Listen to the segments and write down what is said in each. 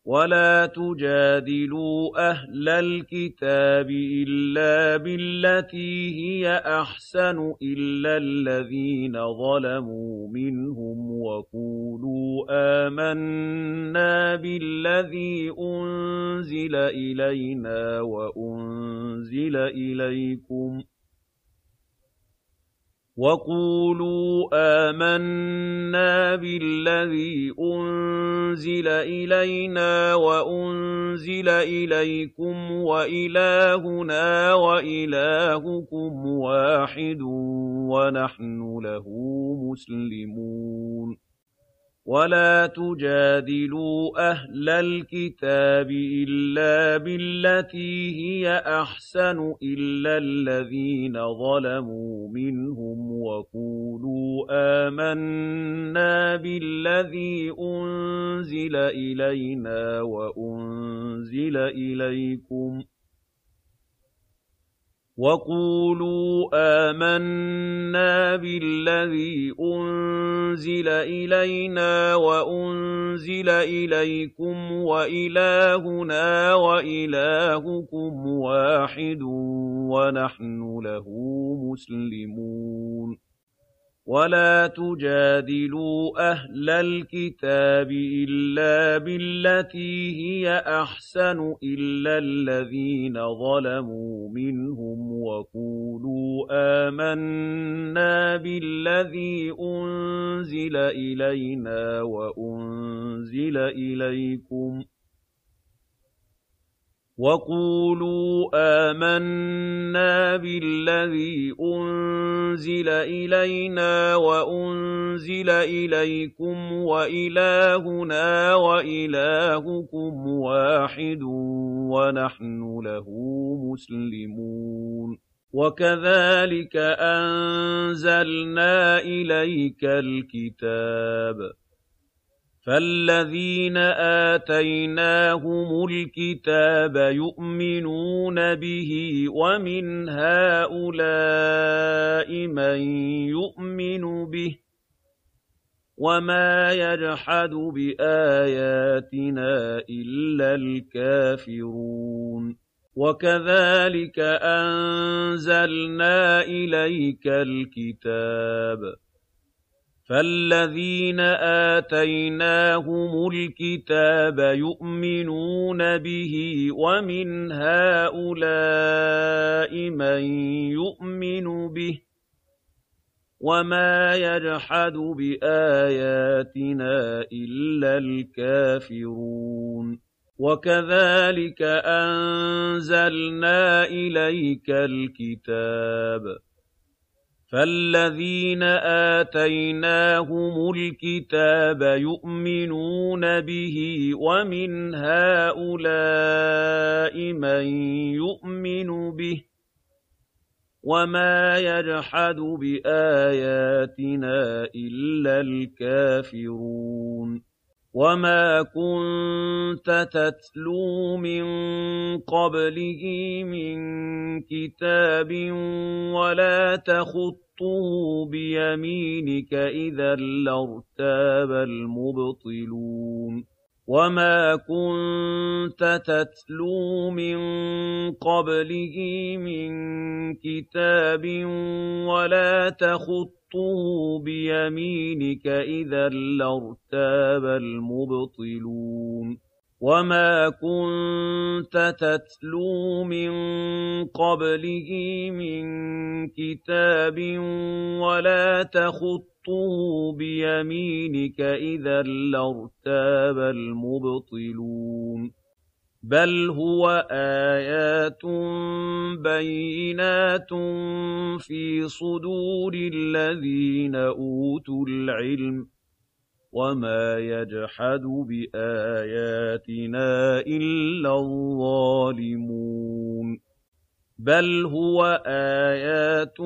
وَلَا تُجَادِلُوا أَهْلَ الْكِتَابِ إِلَّا بِالَّتِي هِيَ أَحْسَنُ إِلَّا الَّذِينَ ظَلَمُوا مِنْهُمْ وَقُولُوا آمَنَّا بِالَّذِي أُنزِلَ إِلَيْنَا وَأُنزِلَ إِلَيْكُمْ وَإِلَٰهُنَا وَإِلَٰهُكُمْ وَاحِدٌ وَنَحْنُ لَهُ مُسْلِمُونَ وَلَا تُجَادِلُوا أَهْلَ الْكِتَابِ إِلَّا بِالَّتِي هِيَ أَحْسَنُ إِلَّا الَّذِينَ ظَلَمُوا مِنْهُمْ وَقُولُوا آمَنَّا بِالَّذِي أُنزِلَ إِلَيْنَا وَأُنزِلَ إِلَيْكُمْ وَإِلَٰهُنَا وَإِلَٰهُكُمْ وَاحِدٌ وَنَحْنُ لَهُ مُسْلِمُونَ وَلَا تُجَادِلُوا أَهْلَ الْكِتَابِ إِلَّا بِالَّتِي هِيَ أَحْسَنُ إِلَّا الَّذِينَ ظَلَمُوا مِنْهُمْ وَقُولُوا آمَنَّا بِالَّذِي أُنزِلَ إِلَيْنَا وَأُنزِلَ إِلَيْكُمْ وَإِلَٰهُنَا وَإِلَٰهُكُمْ وَاحِدٌ وَنَحْنُ لَهُ مُسْلِمُونَ وَكَذَٰلِكَ أَنزَلْنَا إِلَيْكَ الْكِتَابَ فَالَّذِينَ آتَيْنَاهُمُ الْكِتَابَ يُؤْمِنُونَ بِهِ وَمِنْ هَٰؤُلَاءِ مَن يُؤْمِنُ بِهِ وَمَا يَجْحَدُ بِآيَاتِنَا إِلَّا الْكَافِرُونَ وَكَذَٰلِكَ أَنزَلْنَا إِلَيْكَ الْكِتَابَ فَالَّذِينَ آتَيْنَاهُمُ الْكِتَابَ يُؤْمِنُونَ بِهِ وَمِنْ هَٰؤُلَاءِ مَن يُؤْمِنُ بِهِ وَمَا يَجْحَدُ بِآيَاتِنَا إِلَّا الْكَافِرُونَ وَكَذَٰلِكَ أَنزَلْنَا إِلَيْكَ الْكِتَابَ فَالَّذِينَ آتَيْنَاهُمُ الْكِتَابَ يُؤْمِنُونَ بِهِ وَمِنْ هَٰؤُلَاءِ مَن يُؤْمِنُ بِهِ وَمَا يَجْحَدُ بِآيَاتِنَا إِلَّا الْكَافِرُونَ وَمَا كُنتَ تَتْلُو مِن قَبْلِهِ مِن كِتَابٍ وَلَا تَخُطُّهُ بِيَمِينِكَ إِذًا لَّارْتَابَ الْمُبْطِلُونَ وَمَا كُنتَ تَتْلُو مِن قَبْلِهِ مِن كِتَابٍ وَلَا تَخُطُّهُ بِيَمِينِكَ إِذًا لَّارْتَابَ الْمُبْطِلُونَ وَمَا كُنتَ تَتْلُو مِن قَبْلِهِ مِن كِتَابٍ وَلَا تَخُطُّهُ بِيَمِينِكَ إِذًا لَّارْتَابَ الْمُبْطِلُونَ بَلْ هُوَ آيَاتٌ بَيِّنَاتٌ فِي صُدُورِ الَّذِينَ أُوتُوا الْعِلْمَ وَمَا يَجْحَدُ بِآيَاتِنَا إِلَّا الظَّالِمُونَ بَلْ هُوَ آيَاتٌ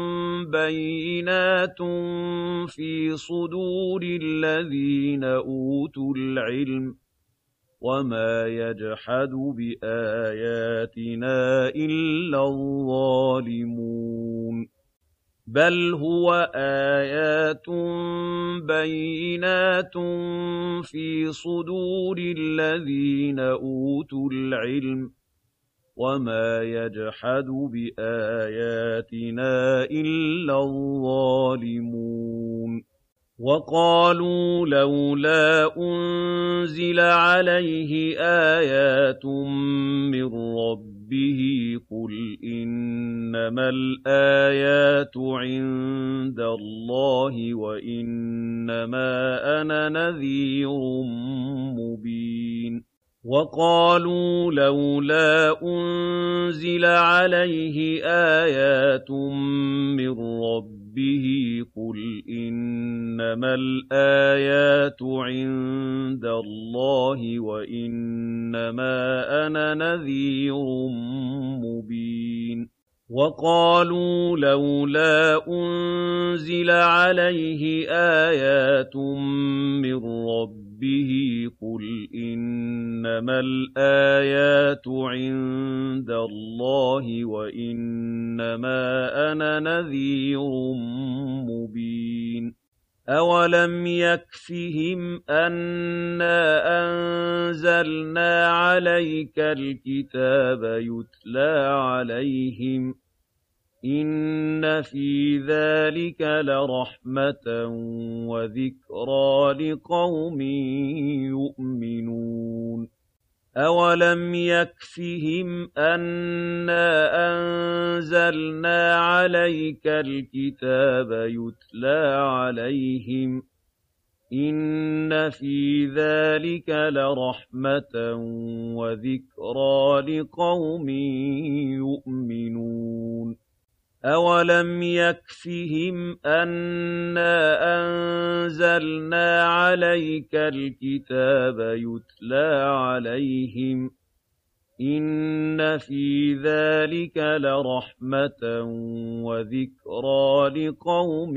بَيِّنَاتٌ فِي صُدُورِ الَّذِينَ أُوتُوا الْعِلْمَ وَمَا يَجْحَدُ بِآيَاتِنَا إِلَّا الظَّالِمُونَ بَلْ هُوَ آيَاتٌ بَيِّنَاتٌ فِي صُدُورِ الَّذِينَ أُوتُوا الْعِلْمَ ۚ وَمَا يَجْحَدُ بِآيَاتِنَا إِلَّا الظَّالِمُونَ وَقَالُوا لَوْلَا أُنزِلَ عَلَيْهِ آيَاتٌ مِّن رَّبِّهِ ۖ قُلْ إِنَّمَا الْآيَاتُ عِندَ اللَّهِ وَإِنَّمَا أَنَا نَذِيرٌ مُّبِينٌ وَقَالُوا لَوْلَا أُنزِلَ عَلَيْهِ آيَاتٌ مِّن رَّبِّهِ ۖ قُلْ إِنَّمَا الْآيَاتُ عِندَ اللَّهِ وَإِنَّمَا أَنَا نَذِيرٌ مُّبِينٌ وَقَالُوا لَوْلَا أُنزِلَ عَلَيْهِ آيَاتٌ مِّن رَّبِّهِ ۖ قُلْ إِنَّمَا الْآيَاتُ عِندَ اللَّهِ وَإِنَّمَا أَنَا نَذِيرٌ مُّبِينٌ أَوَلَمْ يَكْفِهِمْ أَنَّا أَنزَلْنَا عَلَيْكَ الْكِتَابَ يُتْلَىٰ عَلَيْهِمْ ۚ إِنَّ فِي ذَٰلِكَ لَرَحْمَةً وَذِكْرَىٰ لِقَوْمٍ يُؤْمِنُونَ أَوَلَمْ يَكْفِهِمْ أَنَّا أَنزَلْنَا عَلَيْكَ الْكِتَابَ يُتْلَىٰ عَلَيْهِمْ ۚ إِنَّ فِي ذَٰلِكَ لَرَحْمَةً وَذِكْرَىٰ لِقَوْمٍ يُؤْمِنُونَ أَوَلَمْ يَكْفِهِمْ أَنَّا أَنزَلْنَا عَلَيْكَ الْكِتَابَ يُتْلَىٰ عَلَيْهِمْ ۚ إِنَّ فِي ذَٰلِكَ لَرَحْمَةً وَذِكْرَىٰ لِقَوْمٍ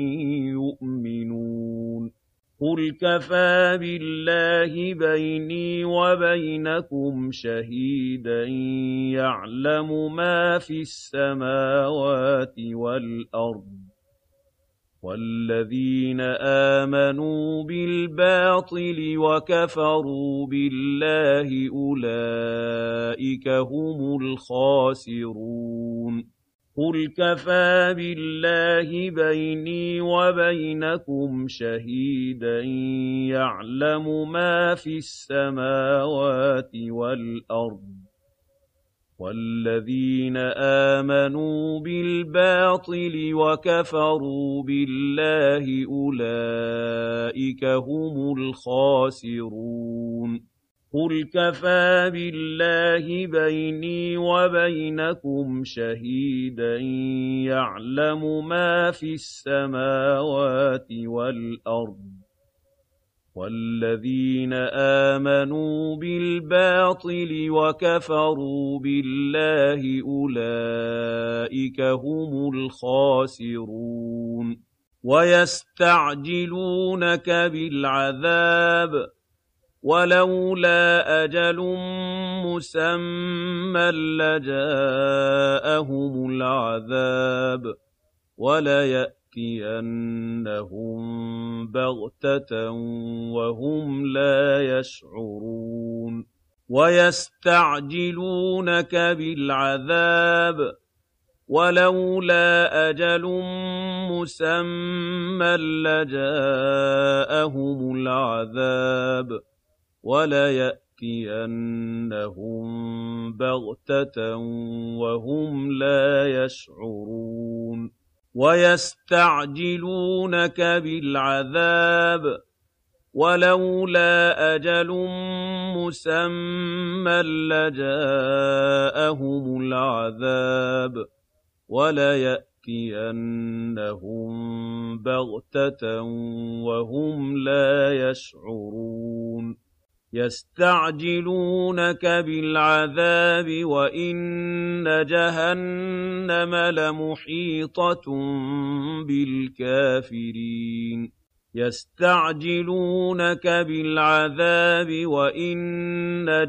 يُؤْمِنُونَ قُلْ كَفَىٰ بِاللَّهِ بَيْنِي وَبَيْنَكُمْ شَهِيدًا يَعْلَمُ مَا فِي السَّمَاوَاتِ وَالْأَرْضِ ۗ وَالَّذِينَ آمَنُوا بِالْبَاطِلِ وَكَفَرُوا بِاللَّهِ أُولَٰئِكَ هُمُ الْخَاسِرُونَ قُلْ كَفَىٰ بِاللَّهِ بَيْنِي وَبَيْنَكُمْ شَهِيدًا يَعْلَمُ مَا فِي السَّمَاوَاتِ وَالْأَرْضِ ۗ وَالَّذِينَ آمَنُوا بِالْبَاطِلِ وَكَفَرُوا بِاللَّهِ أُولَٰئِكَ هُمُ الْخَاسِرُونَ قُلْ كَفَىٰ بِاللَّهِ بَيْنِي وَبَيْنَكُمْ شَهِيدًا يَعْلَمُ مَا فِي السَّمَاوَاتِ وَالْأَرْضِ ۗ وَالَّذِينَ آمَنُوا بِالْبَاطِلِ وَكَفَرُوا بِاللَّهِ أُولَٰئِكَ هُمُ الْخَاسِرُونَ وَيَسْتَعْجِلُونَكَ بِالْعَذَابِ ۚ وَلَوْلَا أَجَلٌ مُّسَمًّى لَّجَاءَهُمُ الْعَذَابُ وَلَيَأْتِيَنَّهُم بَغْتَةً وَهُمْ لَا يَشْعُرُونَ وَيَسْتَعْجِلُونَكَ بِالْعَذَابِ ۚ وَلَوْلَا أَجَلٌ مُّسَمًّى لَّجَاءَهُمُ الْعَذَابُ وَلَيَأْتِيَنَّهُم بَغْتَةً وَهُمْ لَا يَشْعُرُونَ وَيَسْتَعْجِلُونَكَ بِالْعَذَابِ ۚ وَلَوْلَا أَجَلٌ مُّسَمًّى لَّجَاءَهُمُ الْعَذَابُ وَلَيَأْتِيَنَّهُم بَغْتَةً وَهُمْ لَا يَشْعُرُونَ يَسْتَعْجِلُونَكَ بِالْعَذَابِ وَإِنَّ جَهَنَّمَ لَمُحِيطَةٌ بِالْكَافِرِينَ يَسْتَعْجِلُونَكَ بِالْعَذَابِ وَإِنَّ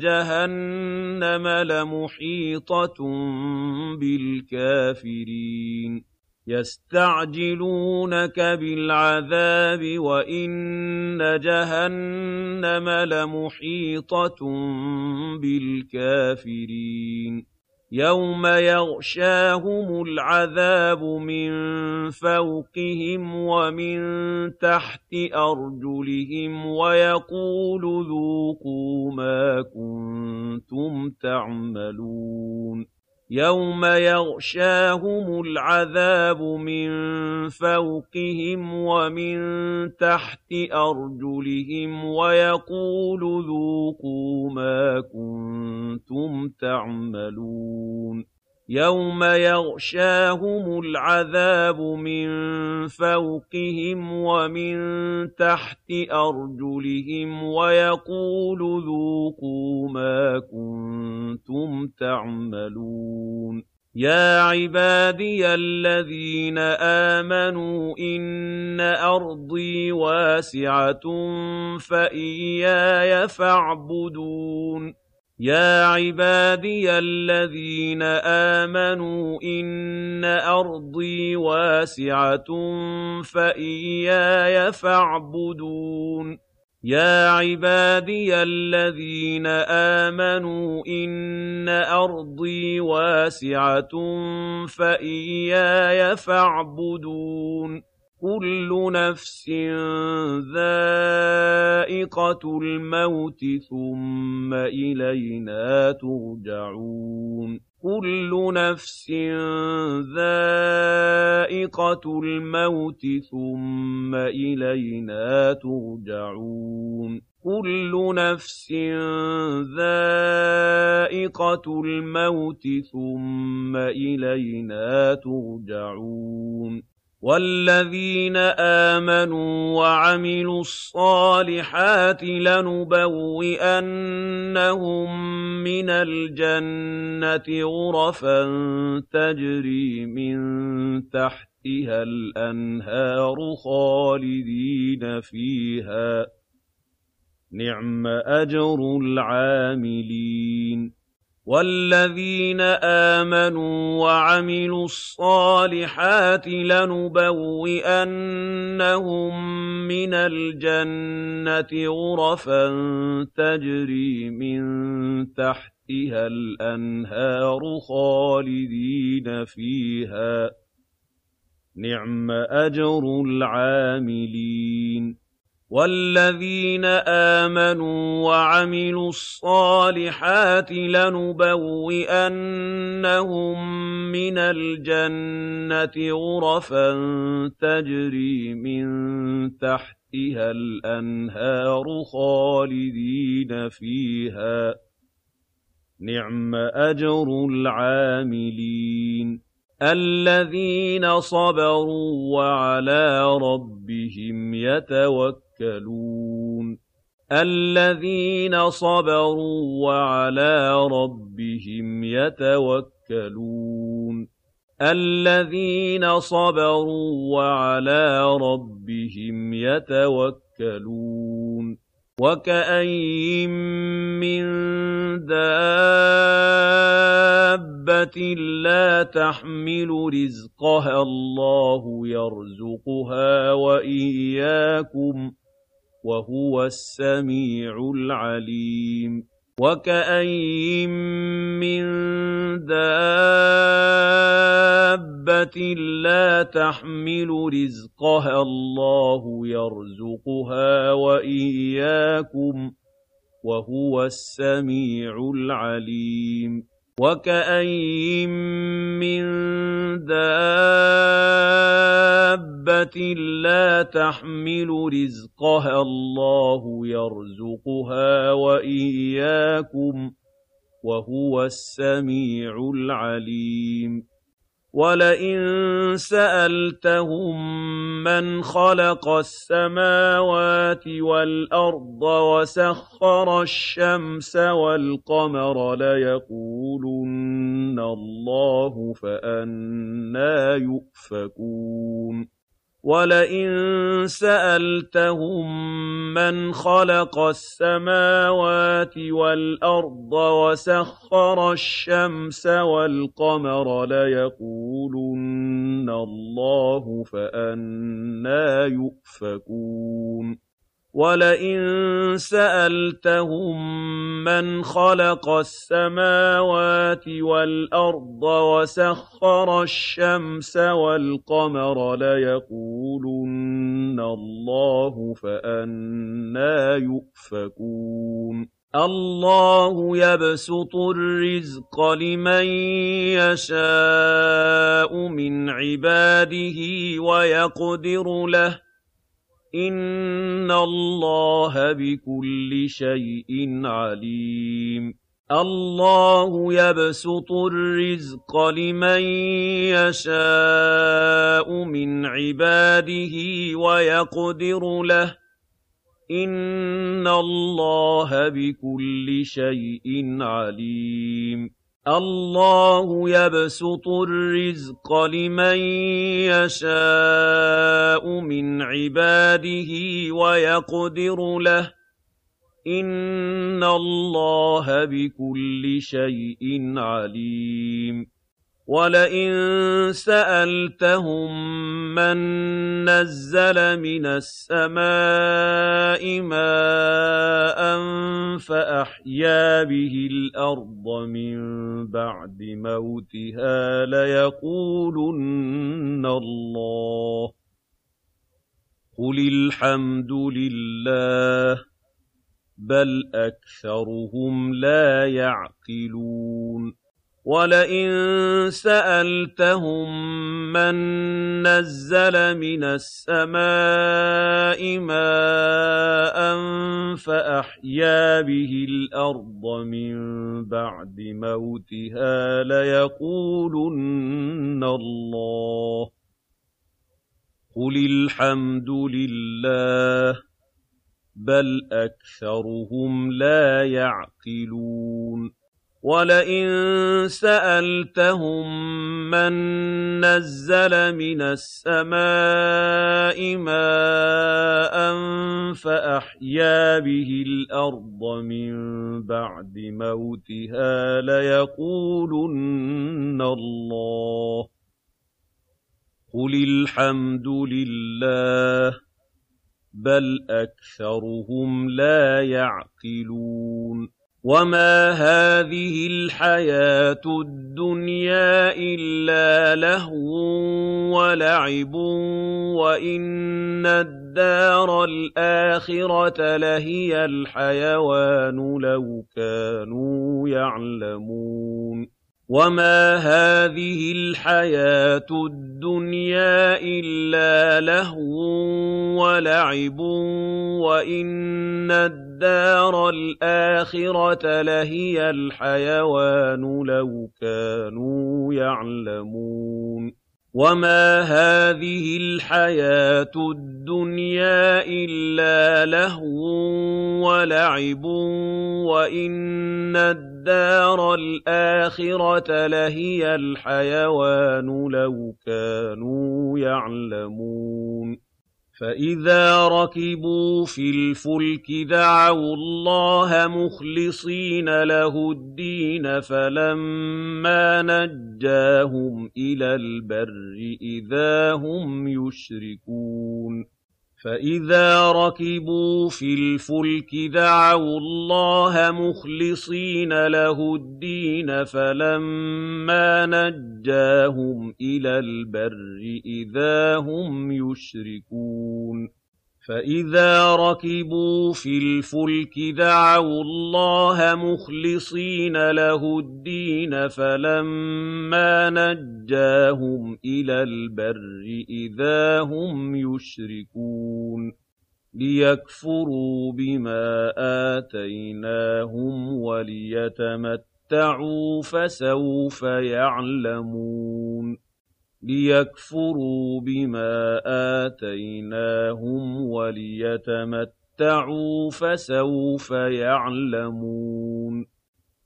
جَهَنَّمَ لَمُحِيطَةٌ بِالْكَافِرِينَ يستعجلونك بالعذاب وإن جهنم لمحيطة بالكافرين يوم يغشاهم العذاب من فوقهم ومن تحت أرجلهم ويقول ذوقوا ما كنتم تعملون يوم يغشاهم العذاب من فوقهم ومن تحت أرجلهم ويقول ذوقوا ما كنتم تعملون يوم يغشاهم العذاب من فوقهم ومن تحت أرجلهم ويقول ذوقوا ما كنتم تعملون يا عبادي الذين آمنوا إن أرضي واسعة فإياي فاعبدون يا عبادي الذين آمنوا إن أرضي واسعة فإياي فاعبدون يا عبادي الذين آمنوا إن أرضي واسعة فإياي فاعبدون كل نفس ذائقة الموت ثم إلينا ترجعون كل نفس ذائقة الموت ثم إلينا ترجعون كل نفس ذائقة الموت ثم إلينا ترجعون والذين آمنوا وعملوا الصالحات لنبوئنهم من الجنة غرفا تجري من تحتها الأنهار خالدين فيها نعم أجر العاملين والذين آمنوا وعملوا الصالحات لنبوئنهم من الجنة غرفا تجري من تحتها الأنهار خالدين فيها نعم أجر العاملين والذين آمنوا وعملوا الصالحات لنبوئنهم من الجنة غرفا تجري من تحتها الأنهار خالدين فيها نعم أجر العاملين الذين صبروا وعلى ربهم يتوكلون الذين صبروا وعلى ربهم يتوكلون الذين صبروا وعلى ربهم يتوكلون وكأين من دابة لا تحمل رزقها الله يرزقها وإياكم وهو السميع العليم وكأين من دابة لا تحمل رزقها الله يرزقها وإياكم وهو السميع العليم وكأين من دابة لا تحمل رزقها الله يرزقها وإياكم وهو السميع العليم ولئن سألتهم من خلق السماوات والأرض وسخر الشمس والقمر ليقولن الله فأنى يؤفكون وَلَئِن سَأَلْتَهُم مَّنْ خَلَقَ السَّمَاوَاتِ وَالْأَرْضَ وَسَخَّرَ الشَّمْسَ وَالْقَمَرَ لَيَقُولُنَّ اللَّهُ فَأَنَّىٰ يُؤْفَكُونَ وَلَئِن سَأَلْتَهُم مَّنْ خَلَقَ السَّمَاوَاتِ وَالْأَرْضَ وَسَخَّرَ الشَّمْسَ وَالْقَمَرَ لَيَقُولُنَّ اللَّهُ فَأَنَّىٰ يُؤْفَكُونَ اللَّهُ يَبْسُطُ الرِّزْقَ لِمَن يَشَاءُ مِنْ عِبَادِهِ وَيَقْدِرُ لَهُ إِنَّ اللَّهَ بِكُلِّ شَيْءٍ عَلِيمٌ اللَّهُ يَبْسُطُ الرِّزْقَ لِمَن يَشَاءُ مِنْ عِبَادِهِ وَيَقْدِرُ لَهُ إِنَّ اللَّهَ بِكُلِّ شَيْءٍ عَلِيمٌ اللَّهُ يَبْسُطُ الرِّزْقَ لِمَن يَشَاءُ مِنْ عِبَادِهِ وَيَقْدِرُ لَهُ إِنَّ اللَّهَ بِكُلِّ شَيْءٍ عَلِيمٌ وَلَئِن سَأَلْتَهُم مَّن نَّزَّلَ مِنَ السَّمَاءِ مَاءً فَأَحْيَا بِهِ الْأَرْضَ مِن بَعْدِ مَوْتِهَا لَيَقُولُنَّ اللَّهُ قُلِ الْحَمْدُ لِلَّهِ بَلْ أَكْثَرُهُمْ لَا يَعْقِلُونَ وَلَئِن سَأَلْتَهُم مَّن نَّزَّلَ مِنَ السَّمَاءِ مَاءً فَأَحْيَا بِهِ الْأَرْضَ مِن بَعْدِ مَوْتِهَا لَيَقُولُنَّ اللَّهُ قُلِ الْحَمْدُ لِلَّهِ بَلْ أَكْثَرُهُمْ لَا يَعْقِلُونَ وَلَئِن سَأَلْتَهُم مَّن نَّزَّلَ مِنَ السَّمَاءِ مَاءً فَأَحْيَا بِهِ الْأَرْضَ مِن بَعْدِ مَوْتِهَا لَيَقُولُنَّ اللَّهُ قُلِ الْحَمْدُ لِلَّهِ بَلْ أَكْثَرُهُمْ لَا يَعْقِلُونَ وَمَا هَٰذِهِ الْحَيَاةُ الدُّنْيَا إِلَّا لَهْوٌ وَلَعِبٌ وَإِنَّ الدَّارَ الْآخِرَةَ لَهِيَ الْحَيَوَانُ لَوْ كَانُوا يَعْلَمُونَ وَمَا هَٰذِهِ الْحَيَاةُ الدُّنْيَا إِلَّا لَهْوٌ وَلَعِبٌ وَإِنَّ الدَّارَ الْآخِرَةَ لَهِيَ الْحَيَوَانُ لَوْ كَانُوا يَعْلَمُونَ وَمَا هَٰذِهِ الْحَيَاةُ الدُّنْيَا إِلَّا لَهْوٌ وَلَعِبٌ وَإِنَّ الدَّارَ الْآخِرَةَ لَهِيَ الْحَيَوَانُ لَوْ كَانُوا يَعْلَمُونَ فَإِذَا رَكِبُوا فِي الْفُلْكِ دَعَوُا اللَّهَ مُخْلِصِينَ لَهُ الدِّينَ فَلَمَّا نَجَّاهُمْ إِلَى الْبَرِّ إِذَا هُمْ يُشْرِكُونَ فَإِذَا رَكِبُوا فِي الْفُلْكِ دَعَوُا اللَّهَ مُخْلِصِينَ لَهُ الدِّينَ فَلَمَّا نَجَّاهُمْ إِلَى الْبَرِّ إِذَا هُمْ يُشْرِكُونَ فَإِذَا رَكِبُوا فِي الْفُلْكِ دَعَوُا اللَّهَ مُخْلِصِينَ لَهُ الدِّينَ فَلَمَّا نَجَّاهُمْ إِلَى الْبَرِّ إِذَا هُمْ يُشْرِكُونَ لِيَكْفُرُوا بِمَا آتَيْنَاهُمْ وَلِيَتَمَتَّعُوا فَسَوْفَ يَعْلَمُونَ لِيَكْفُرُوا بِمَا آتَيْنَاهُمْ وَلِيَتَمَتَّعُوا فَسَوْفَ يَعْلَمُونَ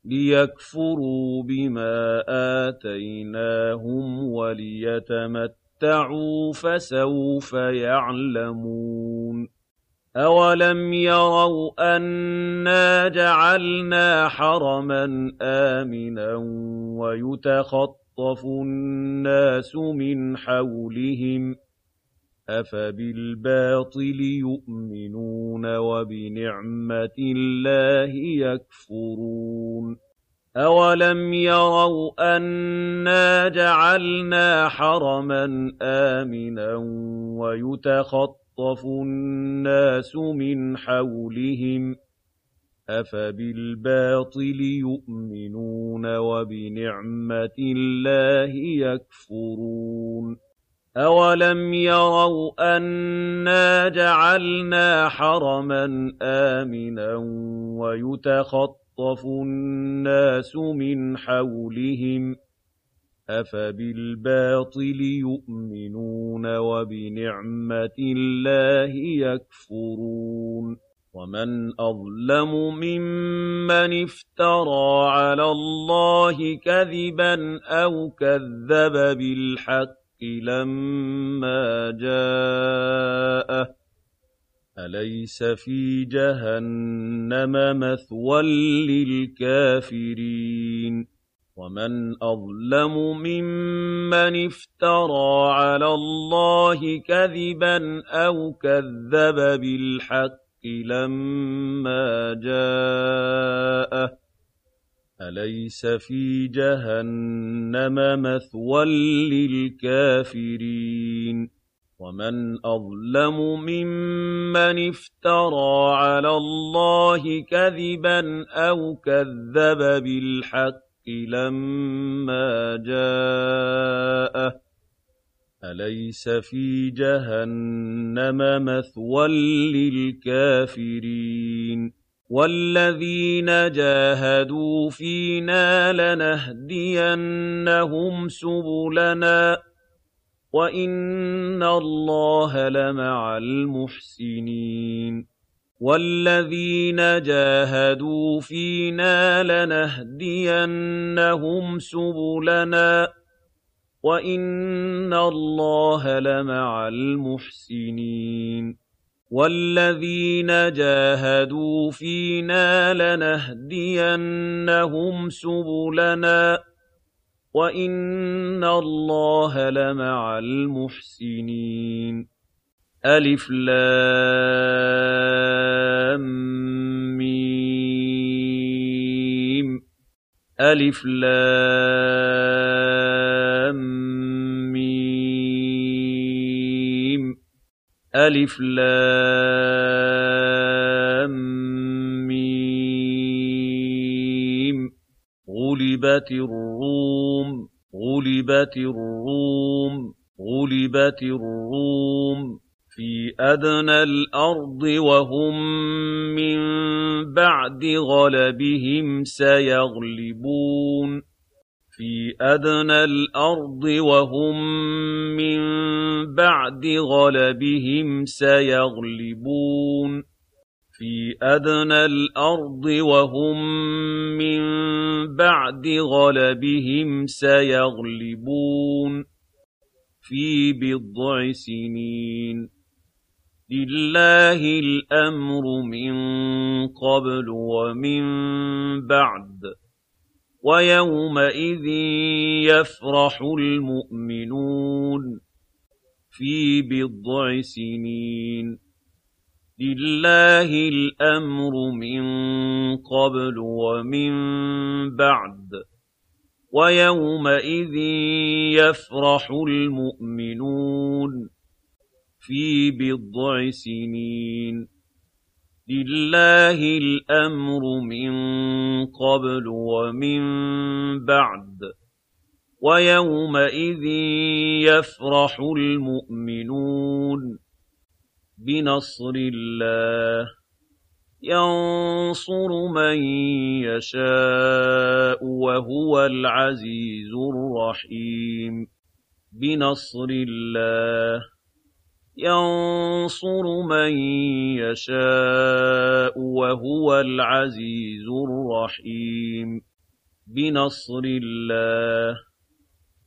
لِيَكْفُرُوا بِمَا آتَيْنَاهُمْ وَلِيَتَمَتَّعُوا تَمَتَّعُوا فَسَوْفَ يَعْلَمُونَ أَوَلَمْ يَرَوْا أَنَّا جَعَلْنَا حَرَمًا آمِنًا وَيُتَخَطَّفُ النَّاسُ مِنْ حَوْلِهِمْ ۚ أَفَبِالْبَاطِلِ يُؤْمِنُونَ وَبِنِعْمَةِ اللَّهِ يَكْفُرُونَ أَوَلَمْ يَرَوْا أَنَّا جَعَلْنَا حَرَمًا آمِنًا وَيُتَخَطَّفُ النَّاسُ مِنْ حَوْلِهِمْ ۚ أَفَبِالْبَاطِلِ يُؤْمِنُونَ وَبِنِعْمَةِ اللَّهِ يَكْفُرُونَ أَوَلَمْ يَرَوْا أَنَّا جَعَلْنَا حَرَمًا آمِنًا وَيُتَخَطَّفُ النَّاسُ مِنْ حَوْلِهِمْ ۚ أَفَبِالْبَاطِلِ يُؤْمِنُونَ وَبِنِعْمَةِ اللَّهِ يَكْفُرُونَ وَمَنْ أَظْلَمُ مِمَّنِ افْتَرَىٰ عَلَى اللَّهِ كَذِبًا أَوْ كَذَّبَ بِالْحَقِّ لَمَّا جَاءَهُ ۚ أَلَيْسَ فِي جَهَنَّمَ مَثْوًى لِّلْكَافِرِينَ وَمَنْ أَظْلَمُ مِمَّنِ افْتَرَىٰ عَلَى اللَّهِ كَذِبًا أَوْ كَذَّبَ بِالْحَقِّ لَمَّا جَاءَهُ ۚ أَلَيْسَ فِي جَهَنَّمَ مَثْوًى لِّلْكَافِرِينَ وَمَنْ أَظْلَمُ مِمَّنِ افْتَرَىٰ عَلَى اللَّهِ كَذِبًا أَوْ كَذَّبَ بِالْحَقِّ لَمَّا جَاءَهُ ۚ أَلَيْسَ فِي جَهَنَّمَ مَثْوًى لِّلْكَافِرِينَ وَالَّذِينَ جَاهَدُوا فِينَا لَنَهْدِيَنَّهُمْ سُبُلَنَا ۚ وَإِنَّ اللَّهَ لَمَعَ الْمُحْسِنِينَ وَالَّذِينَ جَاهَدُوا فِينَا لَنَهْدِيَنَّهُمْ سُبُلَنَا ۚ وَإِنَّ اللَّهَ لَمَعَ الْمُحْسِنِينَ وَالَّذِينَ جَاهَدُوا فِينَا لَنَهْدِيَنَّهُمْ سُبُلَنَا ۚ وَإِنَّ اللَّهَ لَمَعَ الْمُحْسِنِينَ أَلِفْ لَامْ مِيم أَلِفْ لَامْ مِيم أَلِفْ لَامْ مِيم غُلِبَتِ الرُّومُ غُلِبَتِ الرُّومُ غُلِبَتِ الرُّومُ فِي أَدْنَى الْأَرْضِ وَهُم مِّن بَعْدِ غَلَبِهِمْ سَيَغْلِبُونَ فِي أَدْنَى الْأَرْضِ وَهُم مِّن بَعْدِ غَلَبِهِمْ سَيَغْلِبُونَ فِي أَدْنَى الْأَرْضِ وَهُم مِّن بَعْدِ غَلَبِهِمْ سَيَغْلِبُونَ فِي بِضْعِ سِنِينَ لِلَّهِ الْأَمْرُ مِن قَبْلُ وَمِن بَعْدُ وَيَوْمَئِذٍ يَفْرَحُ الْمُؤْمِنُونَ فِي بِضْعِ سِنِينَ لِلَّهِ الْأَمْرُ مِن قَبْلُ وَمِن بَعْدُ وَيَوْمَئِذٍ يَفْرَحُ الْمُؤْمِنُونَ فِي بِضْعِ سِنِينَ لِلَّهِ الْأَمْرُ مِن قَبْلُ وَمِن بَعْدُ وَيَوْمَئِذٍ يَفْرَحُ الْمُؤْمِنُونَ بِنَصْرِ اللَّهِ يَنصُرُ مَن يَشَاءُ وَهُوَ الْعَزِيزُ الرَّحِيمُ بِنَصْرِ اللَّهِ يَنصُرُ مَن يَشَاءُ وَهُوَ الْعَزِيزُ الرَّحِيمُ بِنَصْرِ اللَّهِ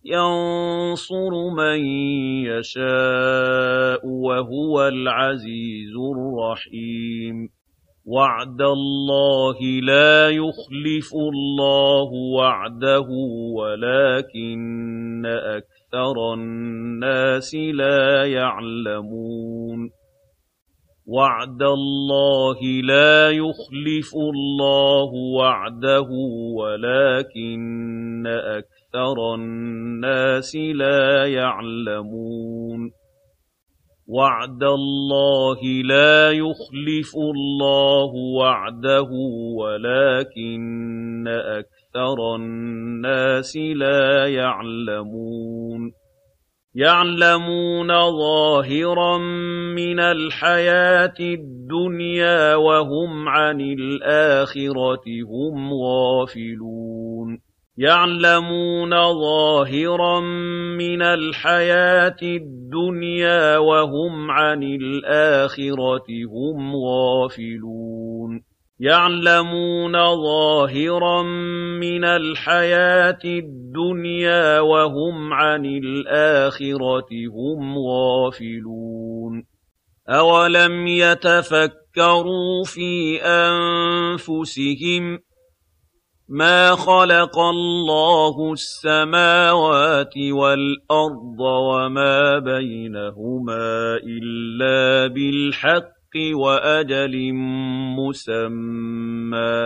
يَنصُرُ مَن يَشَاءُ وَهُوَ الْعَزِيزُ الرَّحِيمُ وَعْدَ اللَّهِ لَا يُخْلِفُ اللَّهُ وَعْدَهُ وَلَٰكِنَّ أَكْثَرَ النَّاسِ لَا يَعْلَمُونَ وَعْدَ اللَّهِ لَا يُخْلِفُ اللَّهُ وَعْدَهُ وَلَٰكِنَّ أَكْثَرَ النَّاسِ لَا يَعْلَمُونَ وَعْدَ اللَّهِ لَا يُخْلِفُ اللَّهُ وَعْدَهُ وَلَٰكِنَّ أَكْثَرَ النَّاسِ لَا يَعْلَمُونَ يَعْلَمُونَ ظَاهِرًا مِّنَ الْحَيَاةِ الدُّنْيَا وَهُمْ عَنِ الْآخِرَةِ هُمْ غَافِلُونَ يَعْلَمُونَ ظَاهِرًا مِّنَ الْحَيَاةِ الدُّنْيَا وَهُمْ عَنِ الْآخِرَةِ هُمْ غَافِلُونَ يَعْلَمُونَ ظَاهِرًا مِّنَ الْحَيَاةِ الدُّنْيَا وَهُمْ عَنِ الْآخِرَةِ هُمْ غَافِلُونَ أَوَلَمْ يَتَفَكَّرُوا فِي أَنفُسِهِم مَّا خَلَقَ اللَّهُ السَّمَاوَاتِ وَالْأَرْضَ وَمَا بَيْنَهُمَا إِلَّا بِالْحَقِّ وَأَجَلٍ مُّسَمًّى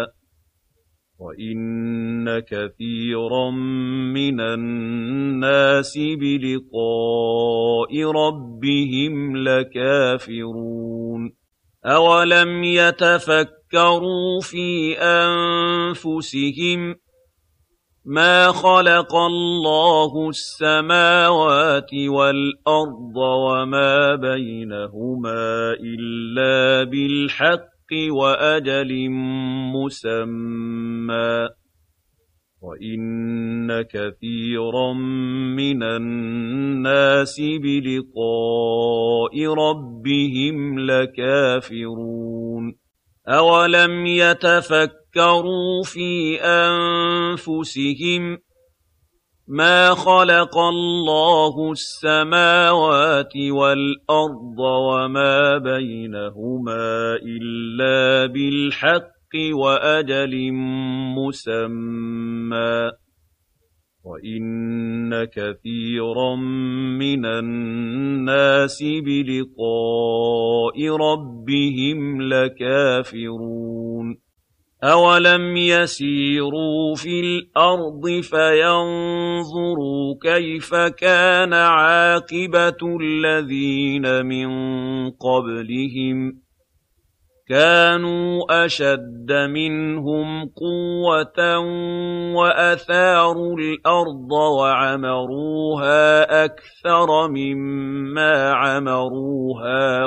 وَإِنَّ كَثِيرًا مِّنَ النَّاسِ بِلِقَاءِ رَبِّهِمْ لَكَافِرُونَ أَوَلَمْ يَتَفَكَّرُوا فِي أَنفُسِهِم مَّا خَلَقَ اللَّهُ السَّمَاوَاتِ وَالْأَرْضَ وَمَا بَيْنَهُمَا إِلَّا بِالْحَقِّ وَأَجَلٍ مُّسَمًّى وَإِنَّ كَثِيرًا مِّنَ النَّاسِ بِلِقَاءِ رَبِّهِمْ لَكَافِرُونَ أَوَلَمْ يَتَفَكَّرُوا فِي أَنفُسِهِم مَّا خَلَقَ اللَّهُ السَّمَاوَاتِ وَالْأَرْضَ وَمَا بَيْنَهُمَا إِلَّا بِالْحَقِّ وَأَجَلٍ مُّسَمًّى وَإِنَّ كَثِيرًا مِّنَ النَّاسِ بِلِقَاءِ رَبِّهِمْ لَكَافِرُونَ أَوَلَمْ يَسِيرُوا فِي الْأَرْضِ فَيَنظُرُوا كَيْفَ كَانَ عَاقِبَةُ الَّذِينَ مِن قَبْلِهِمْ كَانُوا أَشَدَّ مِنْهُمْ قُوَّةً وَأَثَارُوا الْأَرْضَ وَعَمَرُوهَا أَكْثَرَ مِمَّا عَمَرُوهَا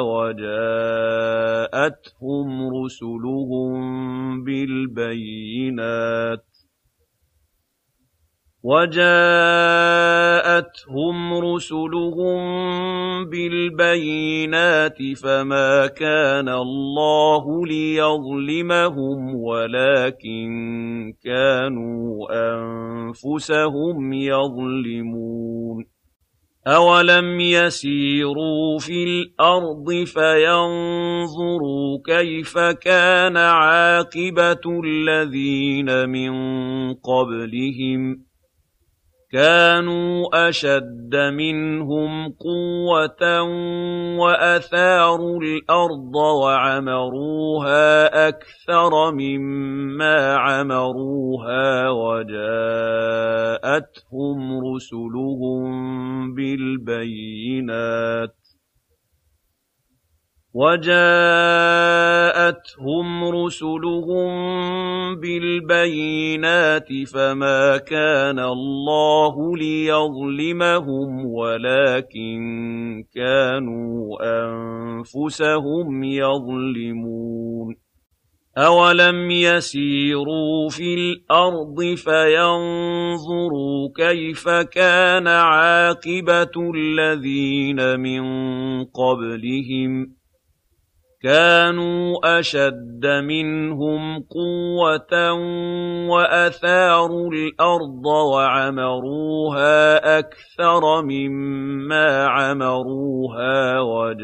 وَجَاءَتْهُمْ رُسُلُهُم بِالْبَيِّنَاتِ فَمَا كَانَ اللَّهُ لِيَظْلِمَهُمْ وَلَٰكِن كَانُوا أَنفُسَهُمْ يَظْلِمُونَ أَوَلَمْ يَسِيرُوا فِي الْأَرْضِ فَيَنظُرُوا كَيْفَ كَانَ عَاقِبَةُ الَّذِينَ مِن قَبْلِهِمْ كَانُوا أَشَدَّ مِنْهُمْ قُوَّةً وَأَثَارُوا الْأَرْضَ وَعَمَرُوهَا أَكْثَرَ مِمَّا عَمَرُوهَا وَجَاءَتْهُمْ رُسُلُهُم بِالْبَيِّنَاتِ فَمَا كَانَ اللَّهُ لِيَظْلِمَهُمْ وَلَٰكِن كَانُوا أَنفُسَهُمْ يَظْلِمُونَ أَوَلَمْ يَسِيرُوا فِي الْأَرْضِ فَيَنظُرُوا كَيْفَ كَانَ عَاقِبَةُ الَّذِينَ مِن قَبْلِهِمْ كانوا أشد منهم قوة وأثاروا الأرض وعمروها أكثر مما عمروها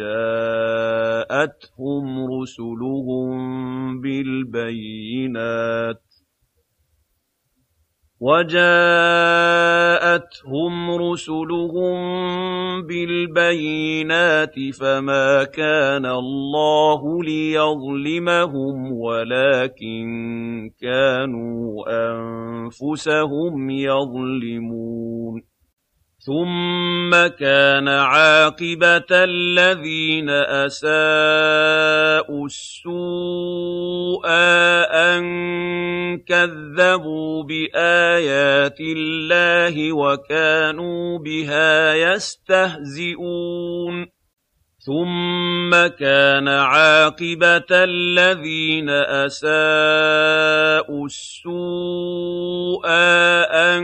وجاءتهم رسلهم بالبينات فما كان الله ليظلمهم ولكن كانوا أنفسهم يظلمون ثم كان عاقبة الذين أساءوا السوء أن كذبوا بآيات الله وكانوا بها يستهزئون ثم كان عاقبة الذين أساءوا السوء أن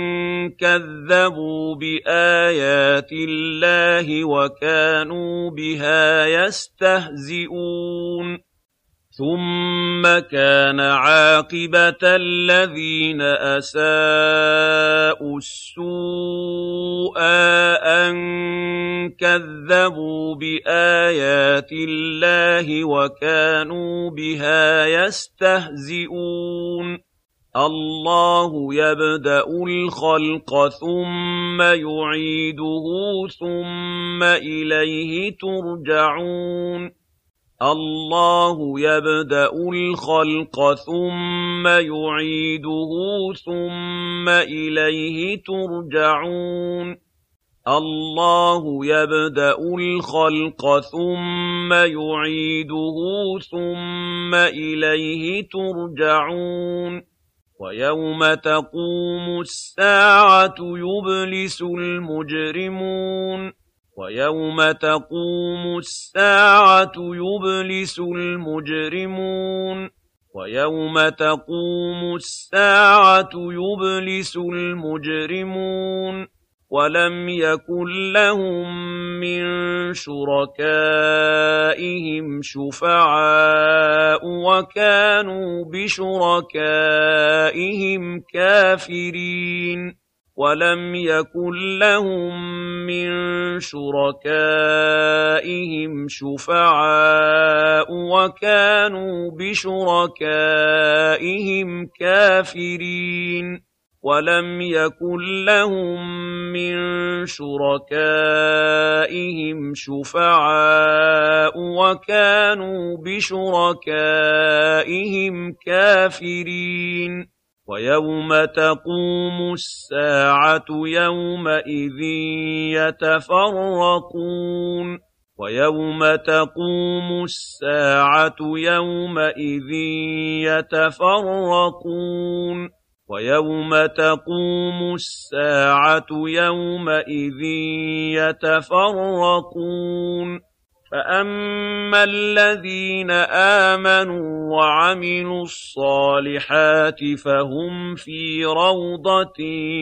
كذبوا بآيات الله وكانوا بها يستهزئون ثم كان عاقبة الذين أساءوا السوء أن كذبوا بآيات الله وكانوا بها يستهزئون الله يبدأ الخلق ثم يعيده ثم إليه ترجعون الله يبدأ الخلق ثم يعيده ثم إليه ترجعون الله يبدأ الخلق ثم يعيده ثم إليه ترجعون ويوم تقوم الساعة يبلس المجرمون ويوم تقوم الساعة يبلس المجرمون ويوم تقوم الساعة يبلس المجرمون ولم يكن لهم من شركائهم شفعاء وكانوا بشركائهم كافرين ولم يكن لهم من شركائهم شفعاء وكانوا بشركائهم كافرين ولم يكن لهم من شركائهم شفعاء وكانوا بشركائهم كافرين ويوم تقوم الساعة يومئذ يتفرقون ويوم تقوم الساعة يومئذ يتفرقون ويوم تقوم الساعة يومئذ يتفرقون فأما الذين آمنوا وعملوا الصالحات فهم في روضة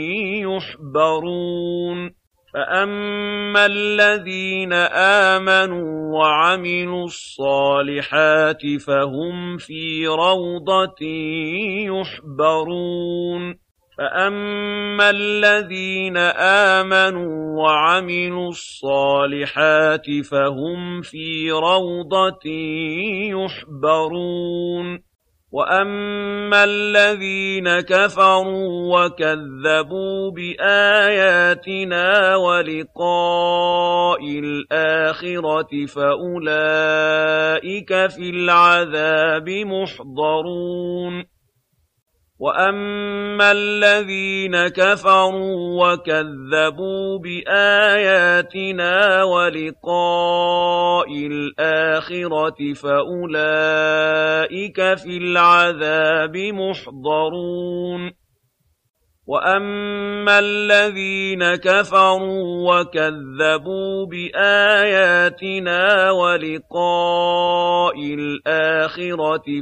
يحبرون فأما الذين آمنوا وعملوا الصالحات فهم في روضة يحبرون فأما الذين آمنوا وعملوا الصالحات فهم في روضة يحبرون وأما الذين كفروا وكذبوا بآياتنا ولقاء الآخرة فأولئك في العذاب محضرون وأما الذين كفروا وكذبوا بآياتنا ولقاء الآخرة فأولئك في العذاب محضرون وأما الذين كفروا وكذبوا بآياتنا ولقاء الآخرة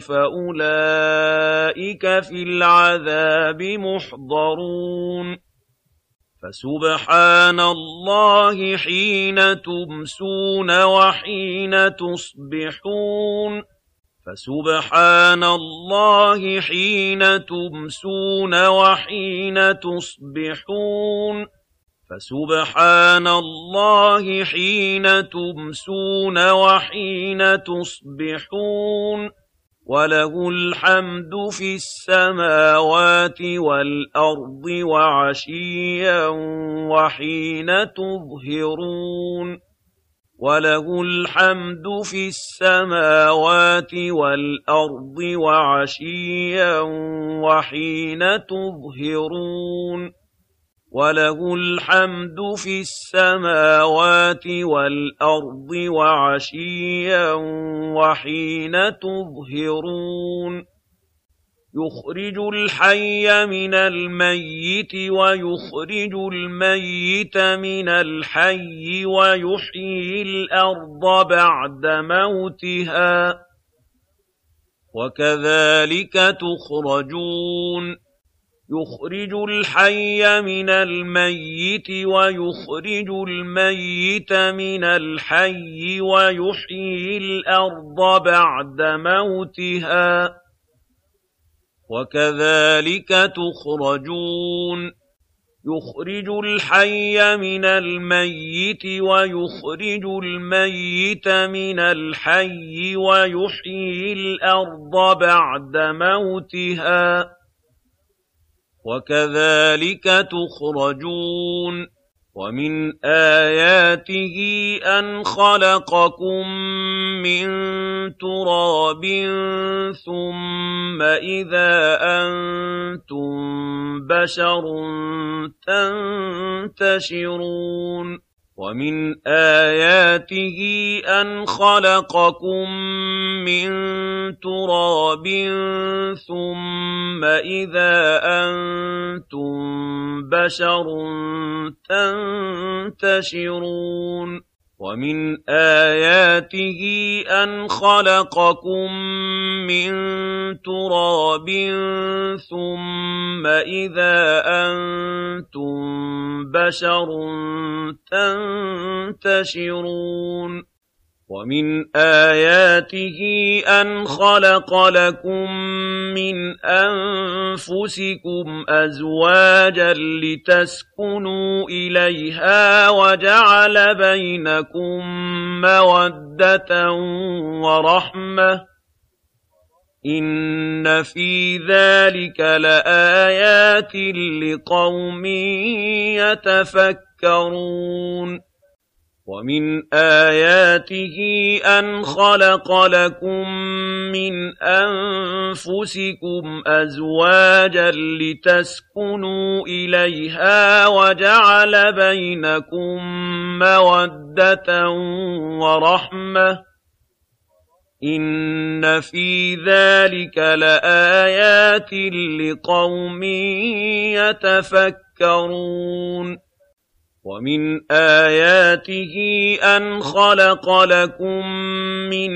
فأولئك في العذاب محضرون فسبحان الله حين تمسون وحين تصبحون فسبحان الله حين تمسون وحين تصبحون فسبحان الله حين تمسون وحين تصبحون وله الحمد في السماوات والأرض وعشيا وحين تظهرون وله الحمد في السماوات والأرض وعشيا وحين تظهرون وله الحمد في السماوات والأرض وعشيا وحين تظهرون يخرج الحي من الميت ويخرج الميت من الحي ويحيي الأرض بعد موتها وكذلك تخرجون يخرج الحي من الميت ويخرج الميت من الحي ويحيي الأرض بعد موتها وكذلك تخرجون يخرج الحي من الميت ويخرج الميت من الحي ويحيي الأرض بعد موتها وكذلك تخرجون ومن آياته أن خلقكم من تراب ثم إذا أنتم بشر تنتشرون ومن آياته أن خلقكم من تراب ثم إذا أنتم بشر تنتشرون ومن آياته أن خلقكم من تراب ثم إذا أنتم بشر تنتشرون ومن آياته أن خلق لكم من أنفسكم أزواجا لتسكنوا إليها وجعل بينكم مودة ورحمة إن في ذلك لآيات لقوم يتفكرون ومن آياته أن خلق لكم من أنفسكم أزواجا لتسكنوا إليها وجعل بينكم مودة ورحمة إن في ذلك لآيات لقوم يتفكرون ومن آياته أن خلق لكم من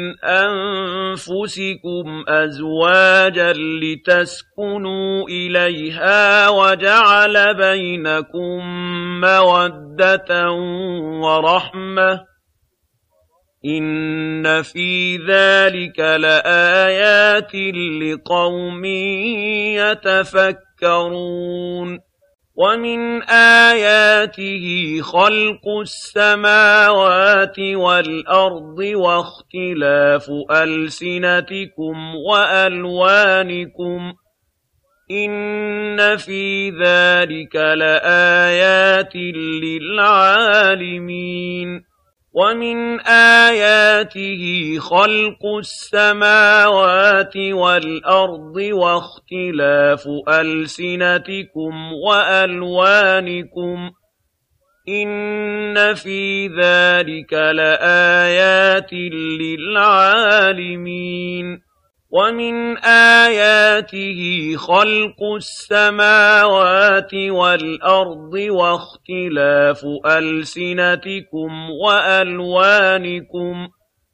أنفسكم أزواجا لتسكنوا إليها وجعل بينكم مودة ورحمة إن في ذلك لآيات لقوم يتفكرون ومن آياته خلق السماوات والأرض واختلاف ألسنتكم وألوانكم إن في ذلك لآيات للعالمين ومن آياته خلق السماوات والأرض واختلاف ألسنتكم وألوانكم إن في ذلك لآيات للعالمين ومن آياته خلق السماوات والأرض واختلاف ألسنتكم وألوانكم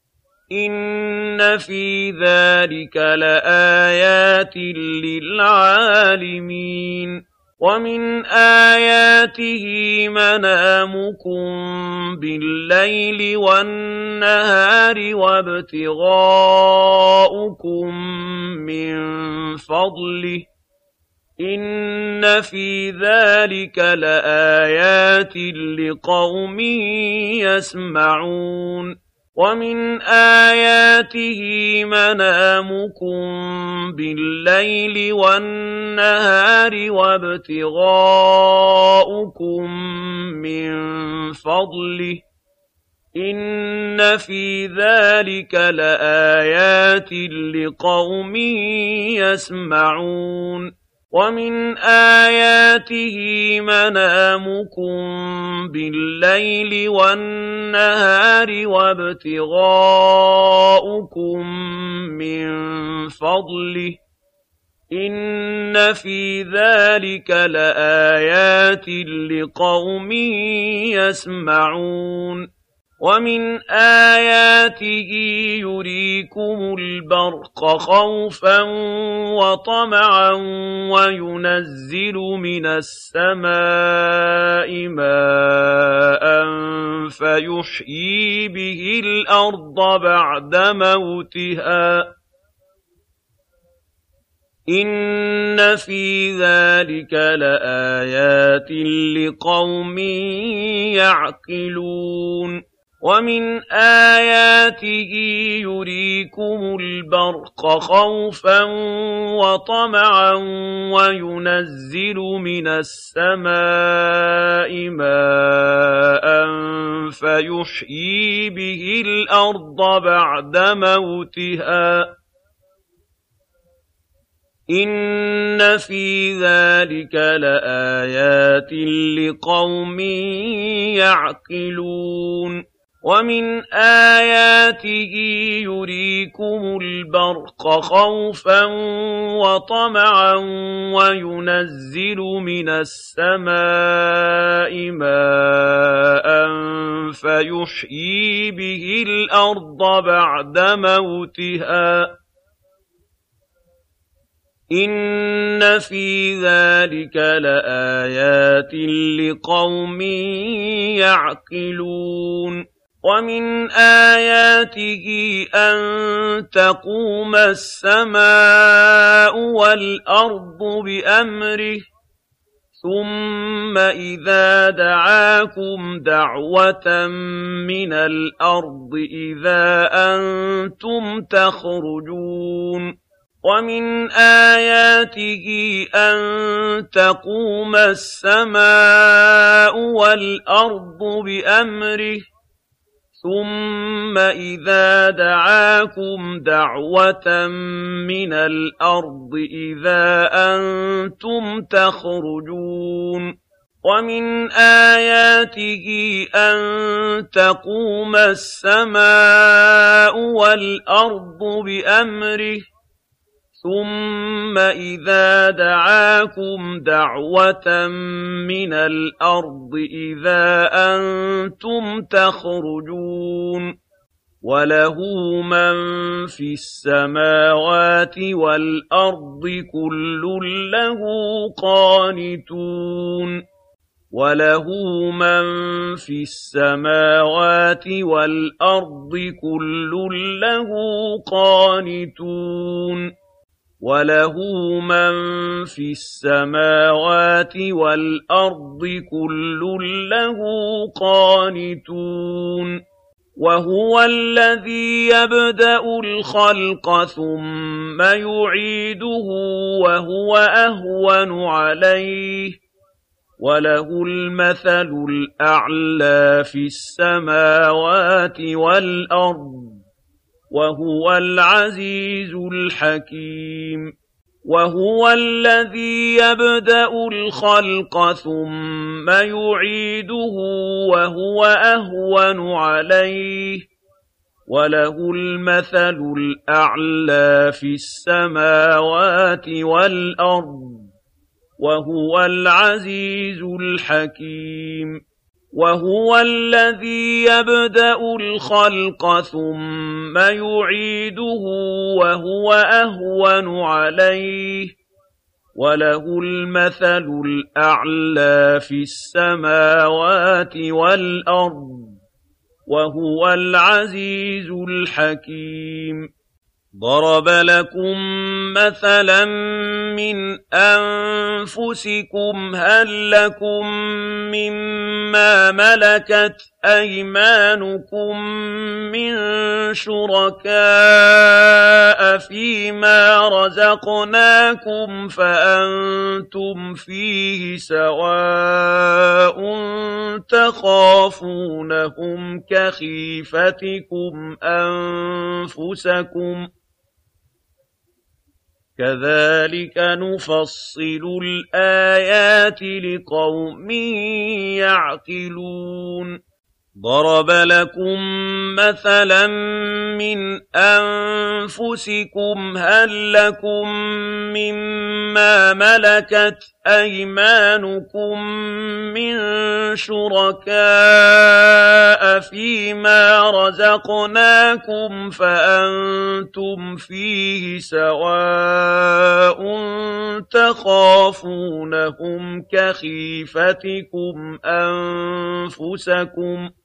إن في ذلك لآيات للعالمين وَمِنْ آيَاتِهِ مَنَامُكُم بِاللَّيْلِ وَالنَّهَارِ وَابْتِغَاؤُكُم مِّن فَضْلِهِ ۚ إِنَّ فِي ذَٰلِكَ لَآيَاتٍ لِّقَوْمٍ يَسْمَعُونَ وَمِنْ آيَاتِهِ مَنَامُكُم بِاللَّيْلِ وَالنَّهَارِ وَابْتِغَاؤُكُم مِّن فَضْلِهِ ۚ إِنَّ فِي ذَٰلِكَ لَآيَاتٍ لِّقَوْمٍ يَسْمَعُونَ وَمِنْ آيَاتِهِ مَنَامُكُم بِاللَّيْلِ وَالنَّهَارِ وَابْتِغَاؤُكُم مِّن فَضْلِهِ ۚ إِنَّ فِي ذَٰلِكَ لَآيَاتٍ لِّقَوْمٍ يَسْمَعُونَ وَمِنْ آيَاتِهِ يُرِيكُمُ الْبَرْقَ خَوْفًا وَطَمَعًا وَيُنَزِّلُ مِنَ السَّمَاءِ مَاءً فَيُحْيِي بِهِ الْأَرْضَ بَعْدَ مَوْتِهَا ۚ إِنَّ فِي ذَٰلِكَ لَآيَاتٍ لِّقَوْمٍ يَعْقِلُونَ وَمِنْ آيَاتِهِ يُرِيكُمُ الْبَرْقَ خَوْفًا وَطَمَعًا وَيُنَزِّلُ مِنَ السَّمَاءِ مَاءً فَيُحْيِي بِهِ الْأَرْضَ بَعْدَ مَوْتِهَا ۚ إِنَّ فِي ذَٰلِكَ لَآيَاتٍ لِّقَوْمٍ يَعْقِلُونَ وَمِنْ آيَاتِهِ يُرِيكُمُ الْبَرْقَ خَوْفًا وَطَمَعًا وَيُنَزِّلُ مِنَ السَّمَاءِ مَاءً فَيُحْيِي بِهِ الْأَرْضَ بَعْدَ مَوْتِهَا ۚ إِنَّ فِي ذَٰلِكَ لَآيَاتٍ لِّقَوْمٍ يَعْقِلُونَ وَمِنْ آيَاتِهِ أَن تَقُومَ السَّمَاءُ وَالْأَرْضُ بِأَمْرِهِ ثُمَّ إِذَا دَعَاكُمْ دَعْوَةً مِّنَ الْأَرْضِ إِذَا أَنتُمْ تَخْرُجُونَ وَمِنْ آيَاتِهِ أَن تَقُومَ السَّمَاءُ وَالْأَرْضُ بِأَمْرِهِ ثُمَّ إِذَا دَعَاكُمْ دَعْوَةً مِّنَ الْأَرْضِ إِذَا أَنتُمْ تَخْرُجُونَ وَمِنْ آيَاتِهِ أَن تَقُومَ السَّمَاءُ وَالْأَرْضُ بِأَمْرِهِ ثُمَّ إِذَا دَعَاكُمْ دَعْوَةً مِّنَ الْأَرْضِ إِذَا أَنتُمْ تَخْرُجُونَ وَلَهُ مَن فِي السَّمَاوَاتِ وَالْأَرْضِ كُلٌّ لَّهُ قَانِتُونَ وَلَهُ مَن فِي السَّمَاوَاتِ وَالْأَرْضِ كُلٌّ لَّهُ قَانِتُونَ وَلَهُ مَن فِي السَّمَاوَاتِ وَالْأَرْضِ كُلٌّ لَّهُ قَانِتُونَ وَهُوَ الَّذِي يَبْدَأُ الْخَلْقَ ثُمَّ يُعِيدُهُ وَهُوَ أَهْوَنُ عَلَيْهِ وَلَهُ الْمَثَلُ الْأَعْلَىٰ فِي السَّمَاوَاتِ وَالْأَرْضِ وَهُوَ الْعَزِيزُ الْحَكِيمُ وَهُوَ الَّذِي يَبْدَأُ الْخَلْقَ ثُمَّ يُعِيدُهُ وَهُوَ أَهْوَنُ عَلَيْهِ وَلَهُ الْمَثَلُ الْأَعْلَىٰ فِي السَّمَاوَاتِ وَالْأَرْضِ وَهُوَ الْعَزِيزُ الْحَكِيمُ وَهُوَ الَّذِي يَبْدَأُ الْخَلْقَ ثُمَّ يُعِيدُهُ وَهُوَ أَهْوَنُ عَلَيْهِ وَلَهُ الْمَثَلُ الْأَعْلَىٰ فِي السَّمَاوَاتِ وَالْأَرْضِ ۖ وَهُوَ الْعَزِيزُ الْحَكِيمُ ضَرَبَ لَكُم مَّثَلًا مِّنْ أَنفُسِكُمْ هَل لَّكُم مِّمَّا مَلَكَتْ أَيْمَانُكُم مِّن شُرَكَاءَ فِيمَا رَزَقْنَاكُمْ فَأَنتُمْ فِيهِ سَوَاءٌ تَخَافُونَهُمْ كَخِيفَتِكُمْ أَنفُسَكُمْ ۚ كَذَٰلِكَ نُفَصِّلُ الْآيَاتِ لِقَوْمٍ يَعْقِلُونَ ضَرَبَ لَكُم مَّثَلًا مِّنْ أَنفُسِكُمْ هَل لَّكُم مِّمَّا مَلَكَتْ أَيْمَانُكُم مِّن شُرَكَاءَ فِيمَا رَزَقْنَاكُمْ فَأَنتُمْ فِيهِ سَوَاءٌ تَخَافُونَهُمْ كَخِيفَتِكُمْ أَنفُسَكُمْ ۚ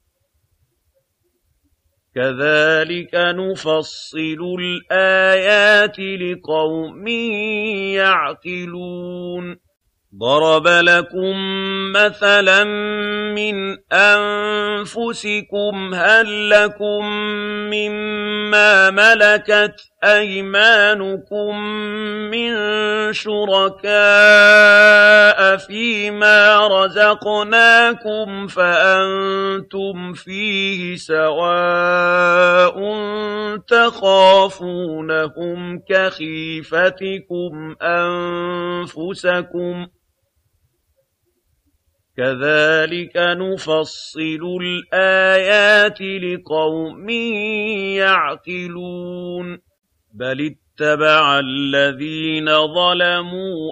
كَذَٰلِكَ نُفَصِّلُ الْآيَاتِ لِقَوْمٍ يَعْقِلُونَ ضَرَبَ لَكُم مَّثَلًا مِّنْ أَنفُسِكُمْ هَل لَّكُم مِّمَّا مَلَكَتْ أَيْمَانُكُم مِّن شُرَكَاءَ فِيمَا رَزَقْنَاكُمْ فَأَنتُمْ فِيهِ سَوَاءٌ تَخَافُونَهُمْ كَخِيفَتِكُمْ أَنفُسَكُمْ ۚ كَذَٰلِكَ نُفَصِّلُ الْآيَاتِ لِقَوْمٍ يَعْقِلُونَ بَلِ اتَّبَعَ الَّذِينَ ظَلَمُوا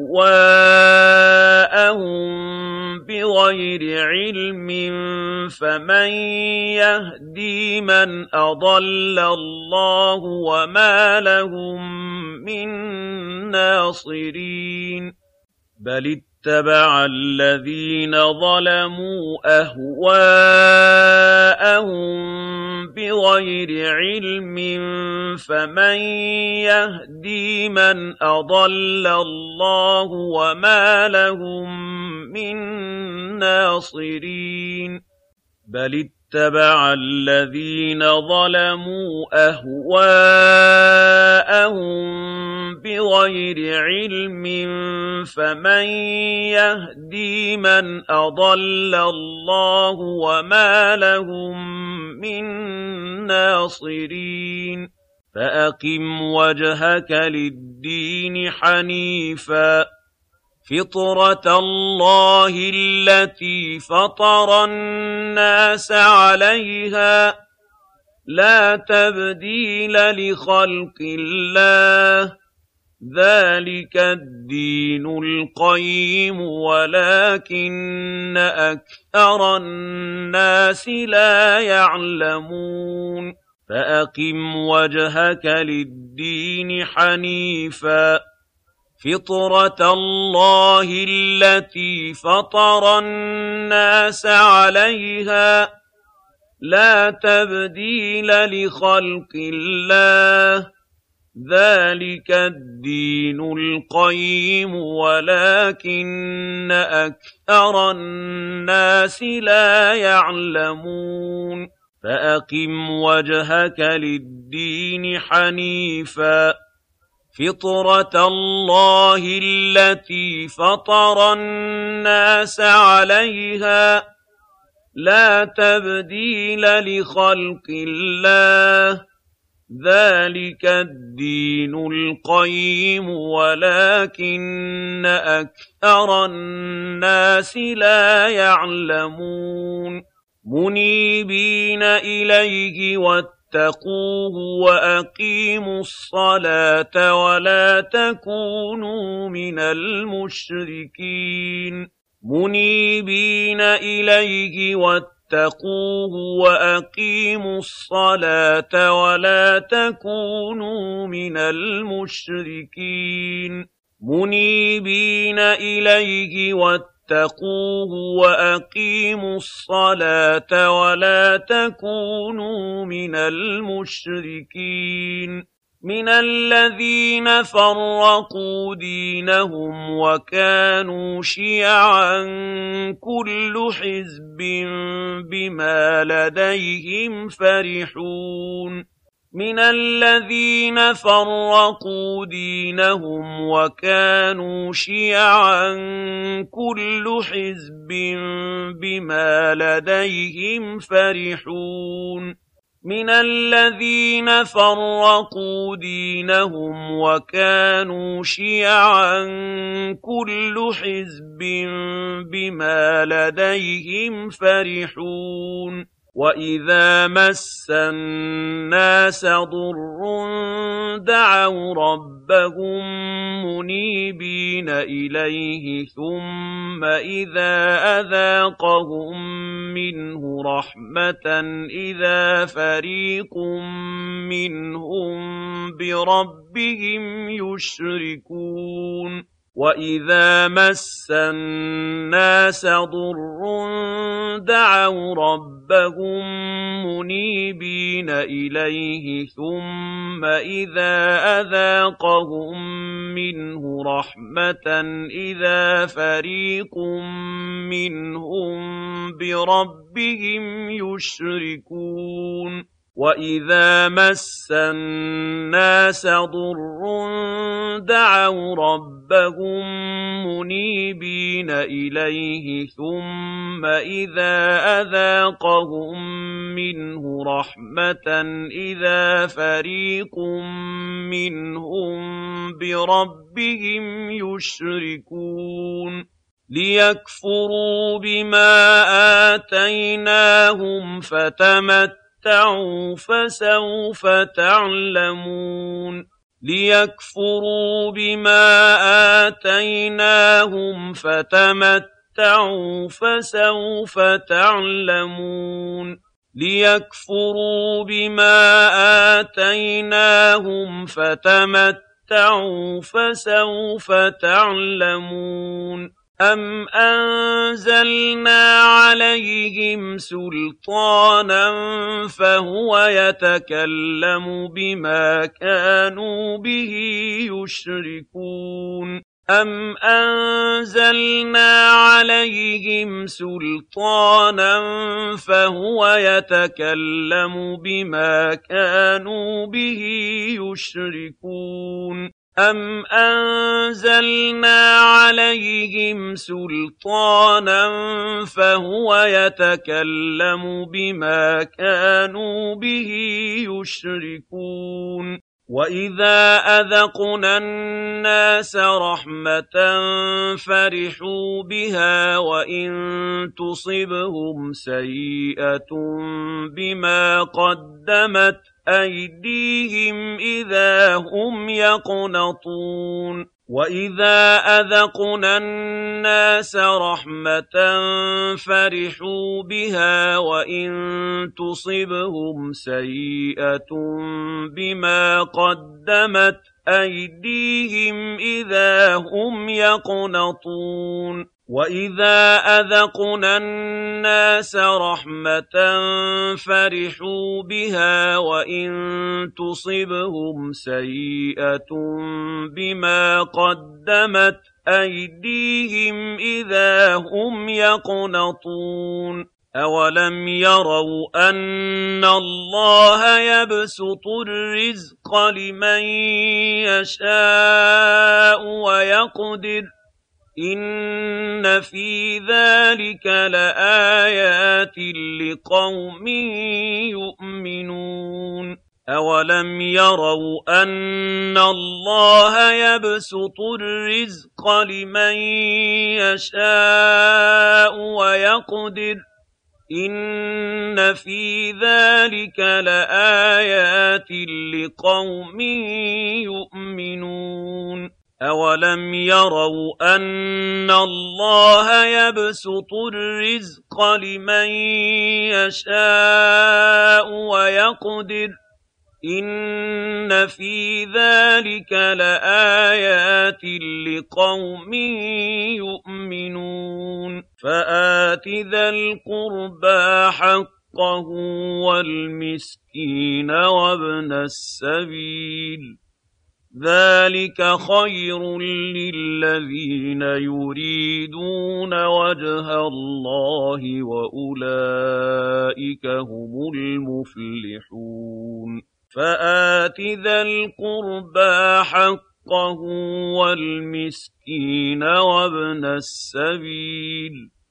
أَهْوَاءَهُم بِغَيْرِ عِلْمٍ فَمَن يَهْدِي مَنْ أَضَلَّ اللَّهُ وَمَا لَهُم مِّن نَّاصِرِينَ بَلِ اتَّبَعَ الَّذِينَ ظَلَمُوا أَهْوَاءَهُم بِغَيْرِ عِلْمٍ فَمَن يَهْدِي مَنْ أَضَلَّ اللَّهُ وَمَا لَهُم مِّن نَّاصِرِينَ بَلِ اتَّبَعَ الَّذِينَ ظَلَمُوا أَهْوَاءَهُم بِغَيْرِ عِلْمٍ فَمَن يَهْدِي مَنْ أَضَلَّ اللَّهُ وَمَا لَهُم مِّن نَّاصِرِينَ فَأَقِمْ وَجْهَكَ لِلدِّينِ حَنِيفًا فِطْرَتَ اللَّهِ الَّتِي فَطَرَ النَّاسَ عَلَيْهَا ۚ لَا تَبْدِيلَ لِخَلْقِ اللَّهِ ۚ ذَٰلِكَ الدِّينُ الْقَيِّمُ وَلَٰكِنَّ أَكْثَرَ النَّاسِ لَا يَعْلَمُونَ فَأَقِمْ وَجْهَكَ لِلدِّينِ حَنِيفًا فِطْرَتَ اللَّهِ الَّتِي فَطَرَ النَّاسَ عَلَيْهَا ۚ لَا تَبْدِيلَ لِخَلْقِ اللَّهِ ۚ ذَٰلِكَ الدِّينُ الْقَيِّمُ وَلَٰكِنَّ أَكْثَرَ النَّاسِ لَا يَعْلَمُونَ فَأَقِمْ وَجْهَكَ لِلدِّينِ حَنِيفًا فِطْرَتَ اللَّهِ الَّتِي فَطَرَ النَّاسَ عَلَيْهَا ۚ لَا تَبْدِيلَ لِخَلْقِ اللَّهِ ۚ ذَٰلِكَ الدِّينُ الْقَيِّمُ وَلَٰكِنَّ أَكْثَرَ النَّاسِ لَا يَعْلَمُونَ مُنِيبِينَ إِلَيْهِ وَاتَّقُوهُ وَأَقِيمُوا الصَّلَاةَ وَلَا تَكُونُوا مِنَ الْمُشْرِكِينَ مُنِيبِينَ إِلَيْهِ وَاتَّقُوهُ وَأَقِيمُوا الصَّلَاةَ وَلَا تَكُونُوا مِنَ الْمُشْرِكِينَ منيبين إليه واتقوه وأقيموا الصلاة ولا تكونوا من المشركين من الذين فرقوا دينهم وكانوا شيعا كل حزب بما لديهم فرحون من الذين فرقوا دينهم وكانوا شيعا كل حزب بما لديهم فرحون من الذين فرقوا دينهم وكانوا شيعا كل حزب بما لديهم فرحون وإذا مس الناس ضر دعوا ربهم منيبين إليه ثم إذا أذاقهم منه رحمة إذا فريق منهم بربهم يشركون وإذا مس الناس ضر دعوا ربهم منيبين إليه ثم إذا أذاقهم منه رحمة إذا فريق منهم بربهم يشركون وإذا مس الناس ضر دعوا ربهم منيبين إليه ثم إذا أذاقهم منه رحمة إذا فريق منهم بربهم يشركون ليكفروا بما آتيناهم فتمتعوا فسوف تعلمون ليكفروا بما آتيناهم فتمتعوا فسوف تعلمون ليكفروا بما آتيناهم فتمتعوا فسوف تعلمون أم أنزلنا عليهم سلطانا فهو يتكلم بما كانوا به يشركون أم أنزلنا عليهم سلطانا فهو يتكلم بما كانوا به يشركون أم أنزلنا عليهم سلطانا فهو يتكلم بما كانوا به يشركون وإذا أذقنا الناس رحمة فرحوا بها وإن تصبهم سيئة بما قدمت أيديهم إذا هم يقنطون وإذا أذقنا الناس رحمة فرحوا بها وإن تصبهم سيئة بما قدمت أيديهم إذا هم يقنطون وإذا أذقنا الناس رحمة فرحوا بها وإن تصبهم سيئة بما قدمت أيديهم إذا هم يقنطون أولم يروا أن الله يبسط الرزق لمن يشاء ويقدر إن في ذلك لآيات لقوم يؤمنون أولم يروا أن الله يبسط الرزق لمن يشاء ويقدر إن في ذلك لآيات لقوم يؤمنون أولم يروا أن الله يبسط الرزق لمن يشاء ويقدر إن في ذلك لآيات لقوم يؤمنون أولم يروا أن الله يبسط الرزق لمن يشاء ويقدر إن في ذلك لآيات لقوم يؤمنون أولم يروا أن الله يبسط الرزق لمن يشاء ويقدر إِنَّ فِي ذَلِكَ لَآيَاتٍ لِقَوْمٍ يُؤْمِنُونَ فَآتِ ذَا الْقُرْبَىٰ حَقَّهُ وَالْمِسْكِينَ وَابْنَ السَّبِيلِ ذَلِكَ خَيْرٌ لِّلَّذِينَ يُرِيدُونَ وَجْهَ اللَّهِ وَأُولَٰئِكَ هُمُ الْمُفْلِحُونَ فَآتِ ذَا الْقُرْبَىٰ حَقَّهُ وَالْمِسْكِينَ وَابْنَ السَّبِيلِ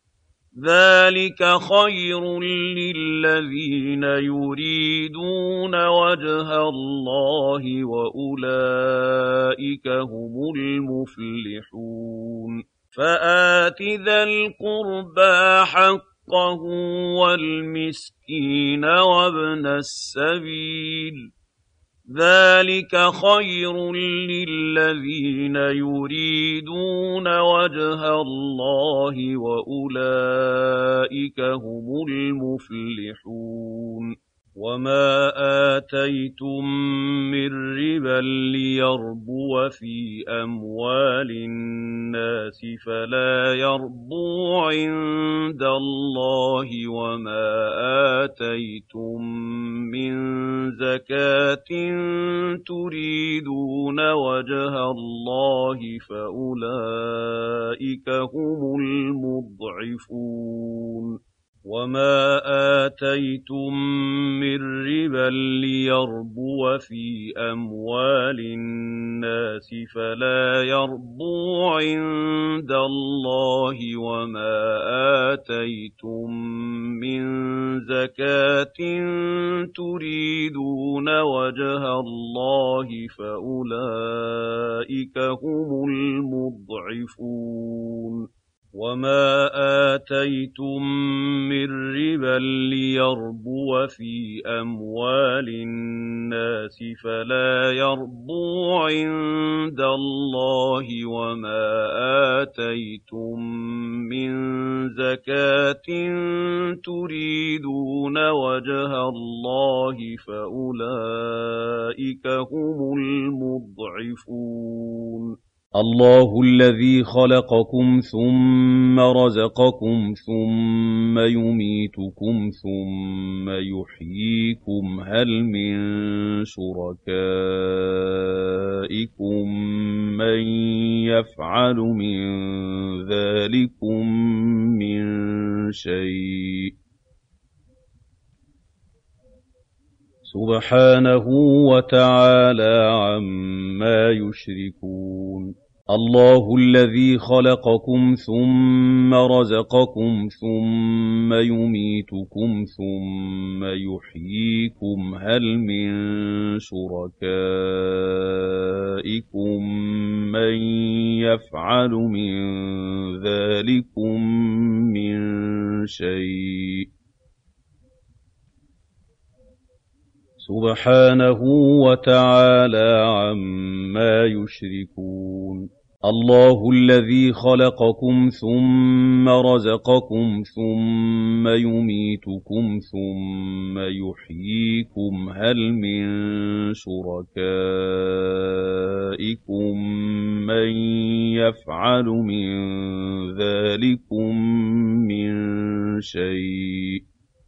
ذَلِكَ خَيْرٌ لِّلَّذِينَ يُرِيدُونَ وَجْهَ اللَّهِ وَأُولَٰئِكَ هُمُ الْمُفْلِحُونَ فَآتِ ذَا الْقُرْبَىٰ حَقَّهُ وَالْمِسْكِينَ وَابْنَ السَّبِيلِ ذَلِكَ خَيْرٌ لِّلَّذِينَ يُرِيدُونَ وَجْهَ اللَّهِ وَأُولَٰئِكَ هُمُ الْمُفْلِحُونَ وَمَا آتَيْتُم مِّن رِّبًا لِّيَرْبُوَ فِي أَمْوَالِ النَّاسِ فَلَا يَرْبُو عِندَ اللَّهِ وَمَا آتَيْتُم مِّن زَكَاةٍ تُرِيدُونَ وَجْهَ اللَّهِ فَأُولَٰئِكَ هُمُ الْمُضْعِفُونَ وَمَا آتَيْتُم مِّن رِّبًا لِّيَرْبُوَ فِي أَمْوَالِ النَّاسِ فَلَا يَرْبُو عِندَ اللَّهِ وَمَا آتَيْتُم مِّن زَكَاةٍ تُرِيدُونَ وَجْهَ اللَّهِ فَأُولَٰئِكَ هُمُ الْمُضْعِفُونَ وَمَا آتَيْتُم مِّن رِّبًا لِّيَرْبُوَ فِي أَمْوَالِ النَّاسِ فَلَا يَرْبُو عِندَ اللَّهِ وَمَا آتَيْتُم مِّن زَكَاةٍ تُرِيدُونَ وَجْهَ اللَّهِ فَأُولَٰئِكَ هُمُ الْمُضْعِفُونَ الله الذي خلقكم ثم رزقكم ثم يميتكم ثم يحييكم هل من شركائكم من يفعل من ذلكم من شيء سبحانه وتعالى عما يشركون الله الذي خلقكم ثم رزقكم ثم يميتكم ثم يحييكم هل من شركائكم من يفعل من ذلكم من شيء سبحانه وتعالى عما يشركون الله الذي خلقكم ثم رزقكم ثم يميتكم ثم يحييكم هل من شركائكم من يفعل من ذلكم من شيء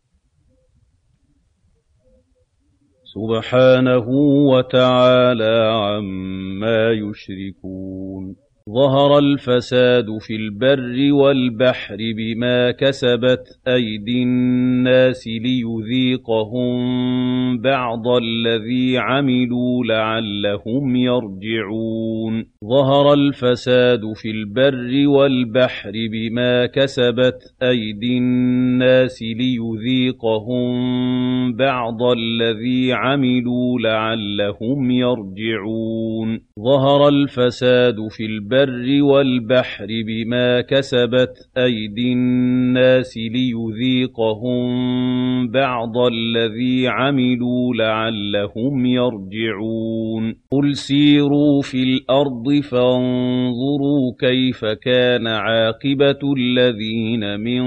سبحانه وتعالى عما يشركون ظهر الفساد في البر والبحر بما كسبت أيدي الناس ليذيقهم بعض الذي عملوا لعلهم يرجعون ظهر الفساد في البر والبحر بما كسبت أيدي الناس ليذيقهم بعض الذي عملوا لعلهم يرجعون ظهر الفساد في البر والبحر بما كسبت أيدي الناس ليذيقهم بعض الذي عملوا لعلهم يرجعون قل سيروا في الأرض فانظروا كيف كان عاقبة الذين من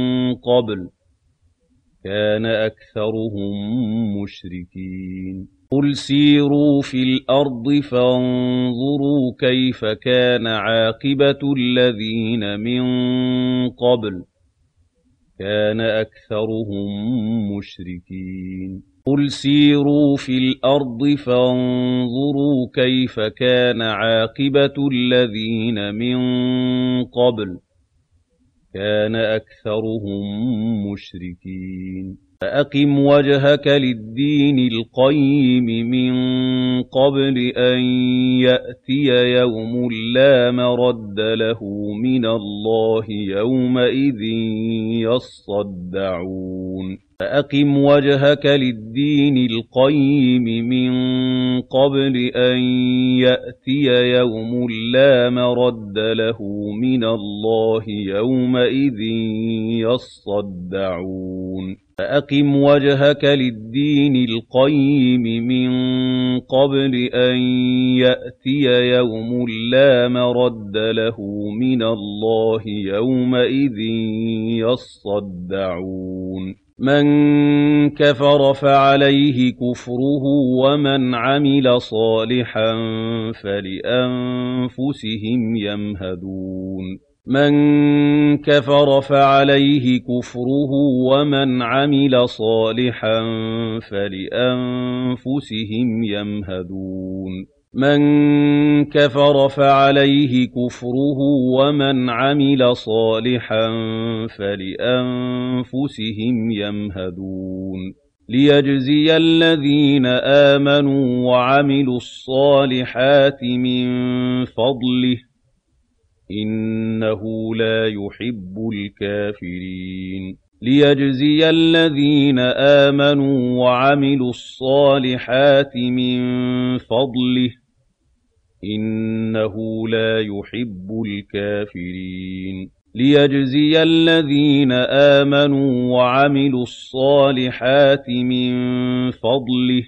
قبل كان أكثرهم مشركين قُلْ سِيرُوا فِي الْأَرْضِ فَانظُرُوا كَيْفَ كَانَ عَاقِبَةُ الَّذِينَ مِن قَبْلُ كَانَ أَكْثَرُهُم مُّشْرِكِينَ قُلْ سِيرُوا فِي الْأَرْضِ فَانظُرُوا كَيْفَ كَانَ عَاقِبَةُ الَّذِينَ مِن قَبْلُ كَانَ أَكْثَرُهُم مُّشْرِكِينَ فَأَقِمْ وَجْهَكَ لِلدِّينِ الْقَيِّمِ مِن قَبْلِ أَن يَأْتِيَ يَوْمٌ لَّا مَرَدَّ لَهُ مِنَ اللَّهِ يَوْمَئِذٍ يَصَّدَّعُونَ فَأَقِمْ وَجْهَكَ لِلدِّينِ الْقَيِّمِ مِن قَبْلِ أَن يَأْتِيَ يَوْمٌ لَّا مَرَدَّ لَهُ مِنَ اللَّهِ يَوْمَئِذٍ يَصَّدَّعُونَ فَأَقِمْ وَجْهَكَ لِلدِّينِ الْقَيِّمِ مِن قَبْلِ أَن يَأْتِيَ يَوْمٌ لَّا مَرَدَّ لَهُ مِنَ اللَّهِ يَوْمَئِذٍ يَصَّدَّعُونَ مَن كَفَرَ فَعَلَيْهِ كُفْرُهُ وَمَنْ عَمِلَ صَالِحًا فَلِأَنفُسِهِمْ يَمْهَدُونَ مَن كَفَرَ فَعَلَيْهِ كُفْرُهُ وَمَنْ عَمِلَ صَالِحًا فَلِأَنفُسِهِمْ يَمْهَدُونَ مَن كَفَرَ فَعَلَيْهِ كُفْرُهُ وَمَنْ عَمِلَ صَالِحًا فَلِأَنفُسِهِمْ يَمْهَدُونَ لِيَجْزِيَ الَّذِينَ آمَنُوا وَعَمِلُوا الصَّالِحَاتِ مِن فَضْلِهِ إِنَّهُ لَا يُحِبُّ الْكَافِرِينَ لِيَجْزِيَ الَّذِينَ آمَنُوا وَعَمِلُوا الصَّالِحَاتِ مِن فَضْلِهِ إِنَّهُ لَا يُحِبُّ الْكَافِرِينَ لِيَجْزِيَ الَّذِينَ آمَنُوا وَعَمِلُوا الصَّالِحَاتِ مِن فَضْلِهِ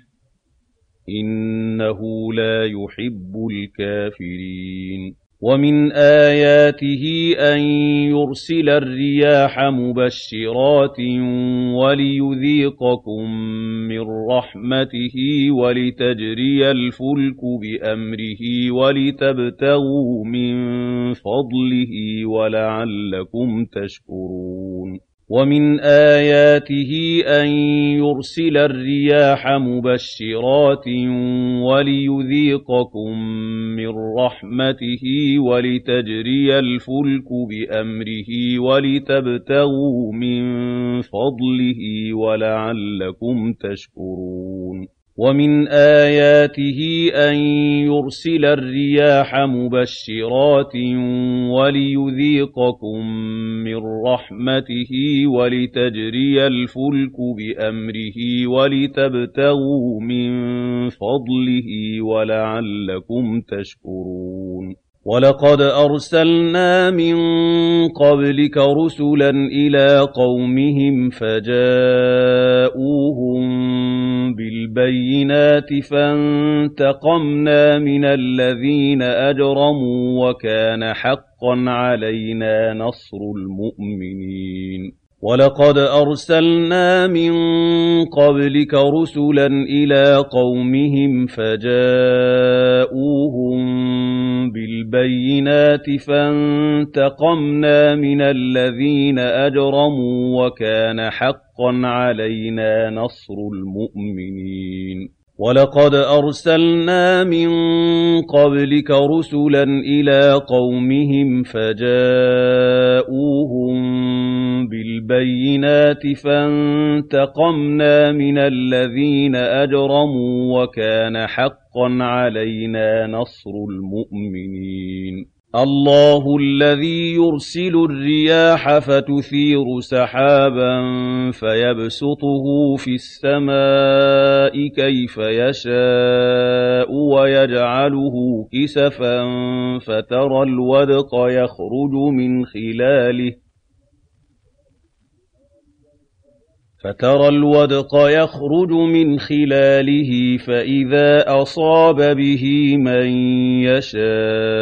إِنَّهُ لَا يُحِبُّ الْكَافِرِينَ وَمِنْ آيَاتِهِ أَن يُرْسِلَ الرِّيَاحَ مُبَشِّرَاتٍ وَلِيُذِيقَكُم مِّن رَّحْمَتِهِ وَلِتَجْرِيَ الْفُلْكُ بِأَمْرِهِ وَلِتَبْتَغُوا مِن فَضْلِهِ وَلَعَلَّكُمْ تَشْكُرُونَ وَمِنْ آيَاتِهِ أَن يُرْسِلَ الرِّيَاحَ مُبَشِّرَاتٍ وَلِيُذِيقَكُم مِّن رَّحْمَتِهِ وَلِتَجْرِيَ الْفُلْكُ بِأَمْرِهِ وَلِتَبْتَغُوا مِن فَضْلِهِ وَلَعَلَّكُمْ تَشْكُرُونَ وَمِنْ آيَاتِهِ أَن يُرْسِلَ الرِّيَاحَ مُبَشِّرَاتٍ وَلِيُذِيقَكُم مِّن رَّحْمَتِهِ وَلِتَجْرِيَ الْفُلْكُ بِأَمْرِهِ وَلِتَبْتَغُوا مِن فَضْلِهِ وَلَعَلَّكُمْ تَشْكُرُونَ وَلَقَدْ أَرْسَلْنَا مِن قَبْلِكَ رُسُلًا إِلَىٰ قَوْمِهِمْ فَجَاءُوهُم بِالْبَيِّنَاتِ فَانتَقَمْنَا مِنَ الَّذِينَ أَجْرَمُوا وَكَانَ حَقًّا عَلَيْنَا نَصْرُ الْمُؤْمِنِينَ وَلَقَدْ أَرْسَلْنَا مِن قَبْلِكَ رُسُلًا إِلَىٰ قَوْمِهِمْ فَجَاءُوهُم بِالْبَيِّنَاتِ فَانتَقَمْنَا مِنَ الَّذِينَ أَجْرَمُوا وَكَانَ حَقًّا عَلَيْنَا نَصْرُ الْمُؤْمِنِينَ وَلَقَدْ أَرْسَلْنَا مِن قَبْلِكَ رُسُلًا إِلَىٰ قَوْمِهِمْ فَجَاءُوهُم بِالْبَيِّنَاتِ فَانتَقَمْنَا مِنَ الَّذِينَ أَجْرَمُوا وَكَانَ حَقًّا عَلَيْنَا نَصْرُ الْمُؤْمِنِينَ اللَّهُ الَّذِي يُرْسِلُ الرِّيَاحَ فَتُثِيرُ سَحَابًا فَيَبْسُطُهُ فِي السَّمَاءِ كَيْفَ يَشَاءُ وَيَجْعَلُهُ كِسَفًا فَتَرَى الْوَدْقَ يَخْرُجُ مِنْ خِلَالِهِ فَإِذَا أَصَابَ بِهِ مَن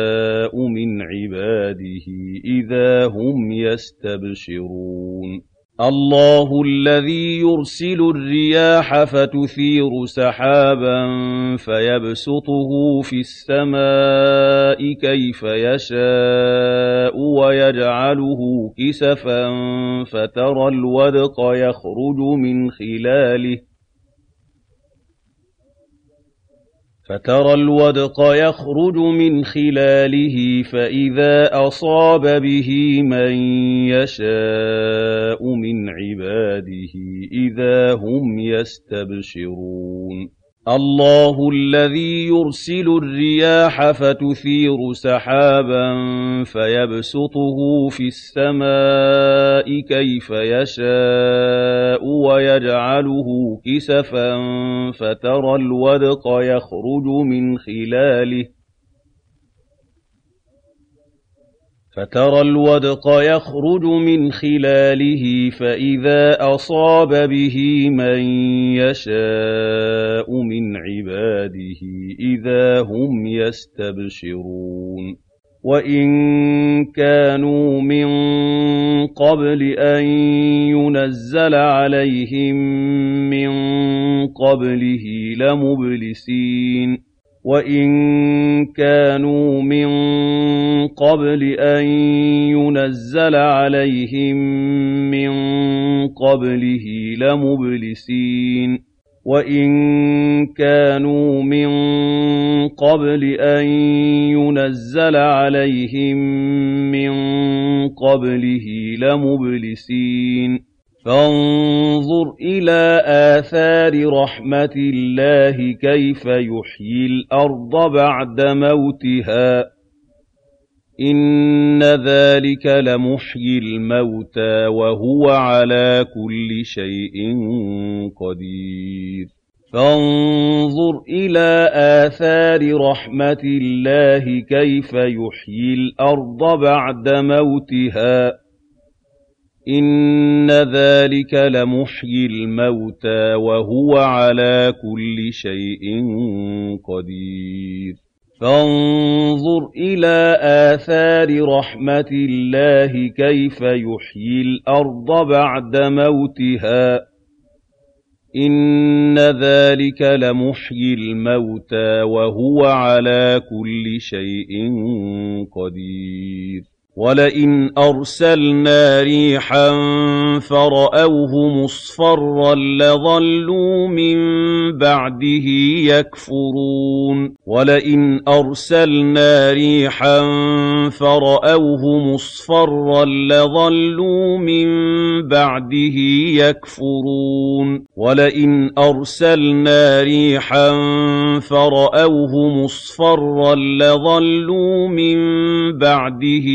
يَشَاءُ مِنْ عِبَادِهِ إِذَا هُمْ يَسْتَبْشِرُونَ الله الذي يرسل الرياح فتثير سحابا فيبسطه في السماء كيف يشاء ويجعله كسفا فترى الودق يخرج من خلاله فإذا أصاب به من يشاء من عباده إذا هم يستبشرون الله الذي يرسل الرياح فتثير سحابا فيبسطه في السماء كيف يشاء ويجعله كسفا فترى الودق يخرج من خلاله فإذا أصاب به من يشاء من عباده إذا هم يستبشرون وإن كانوا من قبل أن ينزل عليهم من قبله لمبلسين وَإِن كَانُوا مِن قَبْلِ أَن يُنَزَّلَ عَلَيْهِم مِّن قَبْلِهِ لَمُبْلِسِينَ وَإِن كَانُوا مِن قَبْلِ أَن يُنَزَّلَ عَلَيْهِم مِّن قَبْلِهِ لَمُبْلِسِينَ فانظر إلى آثار رحمة الله كيف يحيي الأرض بعد موتها إن ذلك لمحيي الموتى وهو على كل شيء قدير فانظر إلى آثار رحمة الله كيف يحيي الأرض بعد موتها إن ذلك لمحيي الموتى وهو على كل شيء قدير فانظر إلى آثار رحمة الله كيف يحيي الأرض بعد موتها إن ذلك لمحيي الموتى وهو على كل شيء قدير وَلَئِنْ أَرْسَلْنَا رِيحًا فَرَأَوْهُ مُصْفَرًّا لَّظَلُّوا مِن بَعْدِهِ يَكْفُرُونَ وَلَئِنْ أَرْسَلْنَا رِيحًا فَرَأَوْهُ مُصْفَرًّا لَّظَلُّوا مِن بَعْدِهِ يَكْفُرُونَ وَلَئِنْ أَرْسَلْنَا رِيحًا فَرَأَوْهُ مُصْفَرًّا لَّظَلُّوا مِن بَعْدِهِ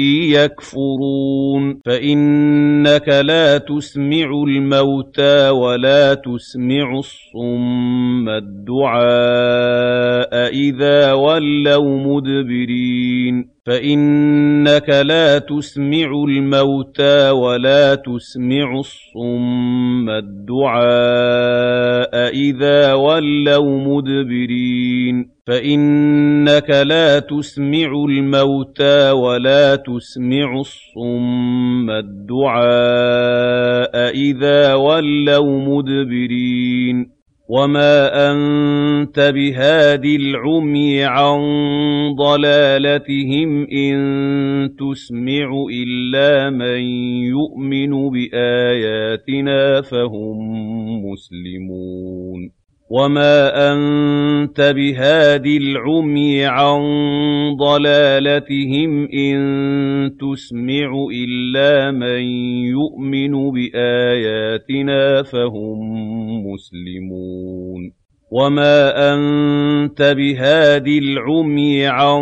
يكفرون فإنك لا تسمع الموتى ولا تسمع الصم الدعاء إذا ولوا مدبرين فإنك لا تسمع الموتى ولا تسمع الصم الدعاء إذا ولوا مدبرين فإنك لا تسمع الموتى ولا تسمع الصم الدعاء إذا ولوا مدبرين وما أنت بهاد العمي عن ضلالتهم إن تسمع إلا من يؤمن بآياتنا فهم مسلمون وما أنت بهاد العمي عن ضلالتهم إن تسمع إلا من يؤمن بآياتنا فهم مسلمون وما أنت بهاد العمي عن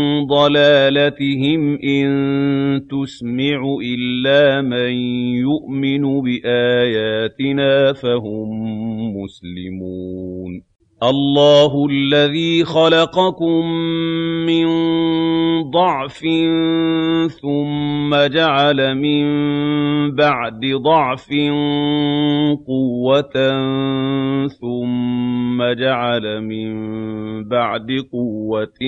ضلالتهم إن تسمع إلا من يؤمن بآياتنا فهم مسلمون الله الذي خلقكم من ضعف ثم جعل من بعد ضعف قوة ثم جعل من بعد قوة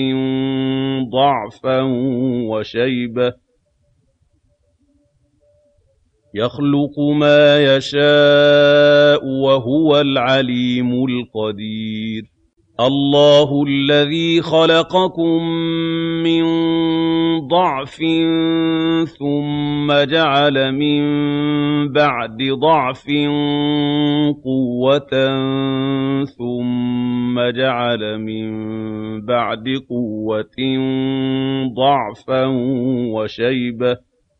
ضعفا وشيبة يخلق ما يشاء وهو العليم القدير الله الذي خلقكم من ضعف ثم جعل من بعد ضعف قوة ثم جعل من بعد قوة ضعفا وشيبة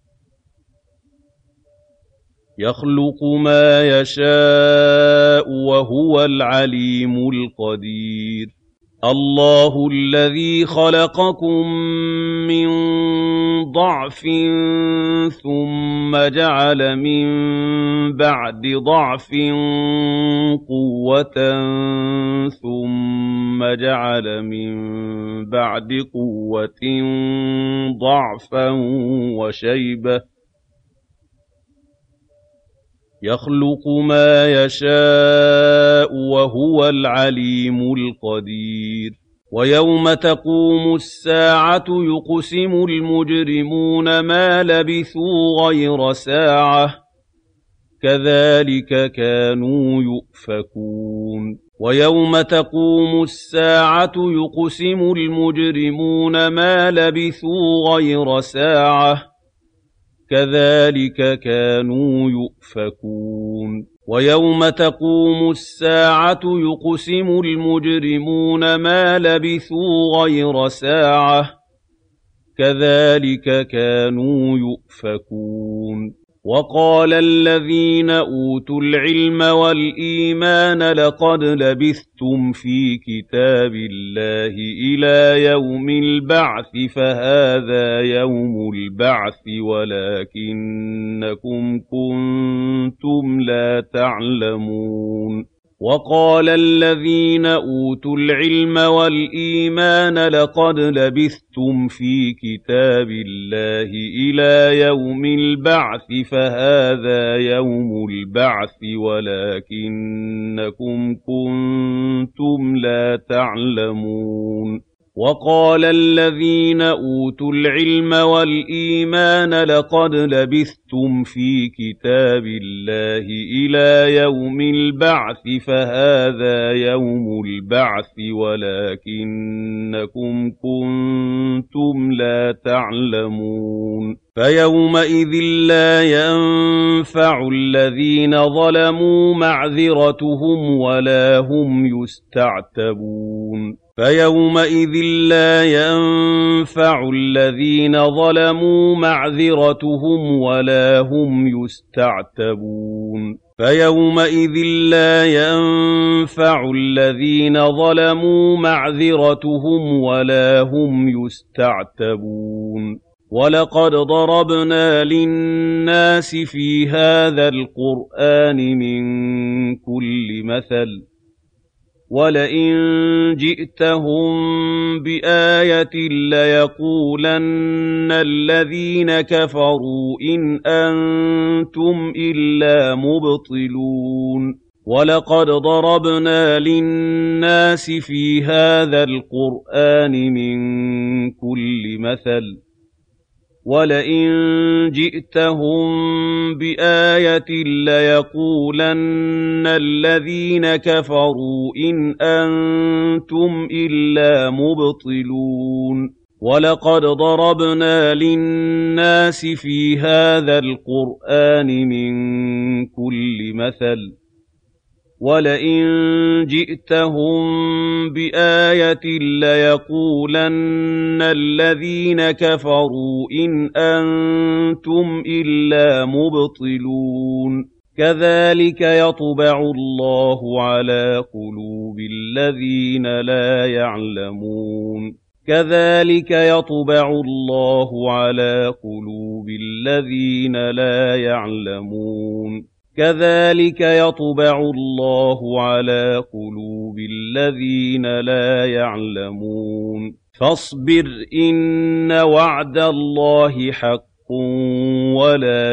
يخلق ما يشاء وهو العليم القدير الله الذي خلقكم من ضعف ثم جعل من بعد ضعف قوة ثم جعل من بعد قوة ضعفا وشيبة يخلق ما يشاء وهو العليم القدير ويوم تقوم الساعة يقسم المجرمون ما لبثوا غير ساعة كذلك كانوا يؤفكون ويوم تقوم الساعة يقسم المجرمون ما لبثوا غير ساعة كذلك كانوا يؤفكون ويوم تقوم الساعة يقسم المجرمون ما لبثوا غير ساعة كذلك كانوا يؤفكون وقال الذين أوتوا العلم والإيمان لقد لبثتم في كتاب الله إلى يوم البعث فهذا يوم البعث ولكنكم كنتم لا تعلمون وقال الذين أوتوا العلم والإيمان لقد لبثتم في كتاب الله إلى يوم البعث فهذا يوم البعث ولكنكم كنتم لا تعلمون وقال الذين أوتوا العلم والإيمان لقد لبثتم في كتاب الله إلى يوم البعث فهذا يوم البعث ولكنكم كنتم لا تعلمون فيومئذ لا ينفع الذين ظلموا معذرتهم ولا هم يستعتبون فيومئذ لا ينفع الذين ظلموا معذرتهم ولا هم يستعتبون فيومئذ لا ينفع الذين ظلموا معذرتهم ولا هم يستعتبون ولقد ضربنا للناس في هذا القرآن من كل مثل ولئن جئتهم بآية ليقولن الذين كفروا إن أنتم إلا مبطلون ولقد ضربنا للناس في هذا القرآن من كل مثل ولئن جئتهم بآية ليقولن الذين كفروا إن أنتم إلا مبطلون ولقد ضربنا للناس في هذا القرآن من كل مثل ولئن جئتهم بآية ليقولن الذين كفروا إن أنتم إلا مبطلون كذلك يطبع الله على قلوب الذين لا يعلمون كذلك يطبع الله على قلوب الذين لا يعلمون كذلك يطبع الله على قلوب الذين لا يعلمون فاصبر إن وعد الله حق ولا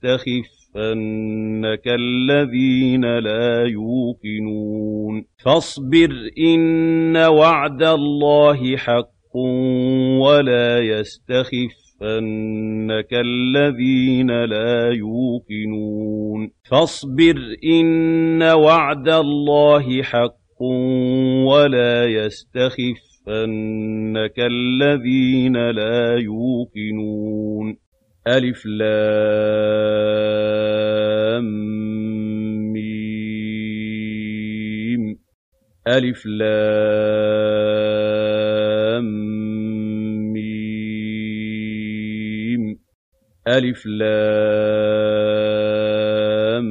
يستخفنك الذين لا يوقنون فاصبر إن وعد الله حق ولا يستخفنك الَّذِينَ لَا يُوقِنُونَ فَاصْبِرْ إِنَّ وَعْدَ اللَّهِ حَقٌّ وَلَا يَسْتَخِفَّنَّكَ الَّذِينَ لَا يُوقِنُونَ أَلِفْ لام ميم ألف لام ميم ألف لام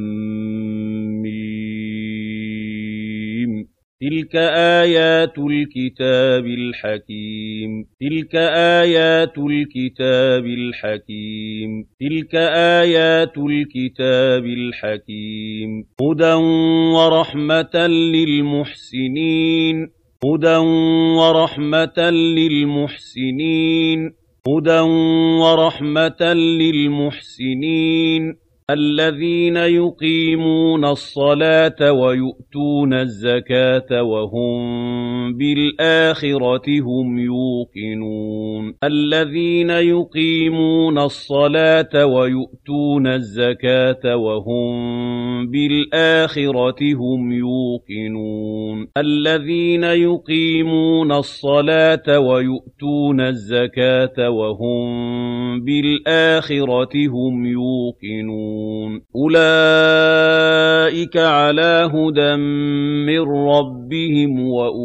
ميم تلك آيات الكتاب الحكيم تلك آيات الكتاب الحكيم تلك آيات الكتاب الحكيم هدى ورحمة للمحسنين هدى ورحمة للمحسنين هدى ورحمة للمحسنين الذين يقيمون الصلاة ويؤتون الزكاة وهم بالآخرة هم يوقنون الذين يقيمون الصلاة ويؤتون الزكاة وهم بالآخرة هم يوقنون الذين يقيمون الصلاة ويؤتون الزكاة وهم بالآخرة هم يوقنون أولئك على هدى من ربهم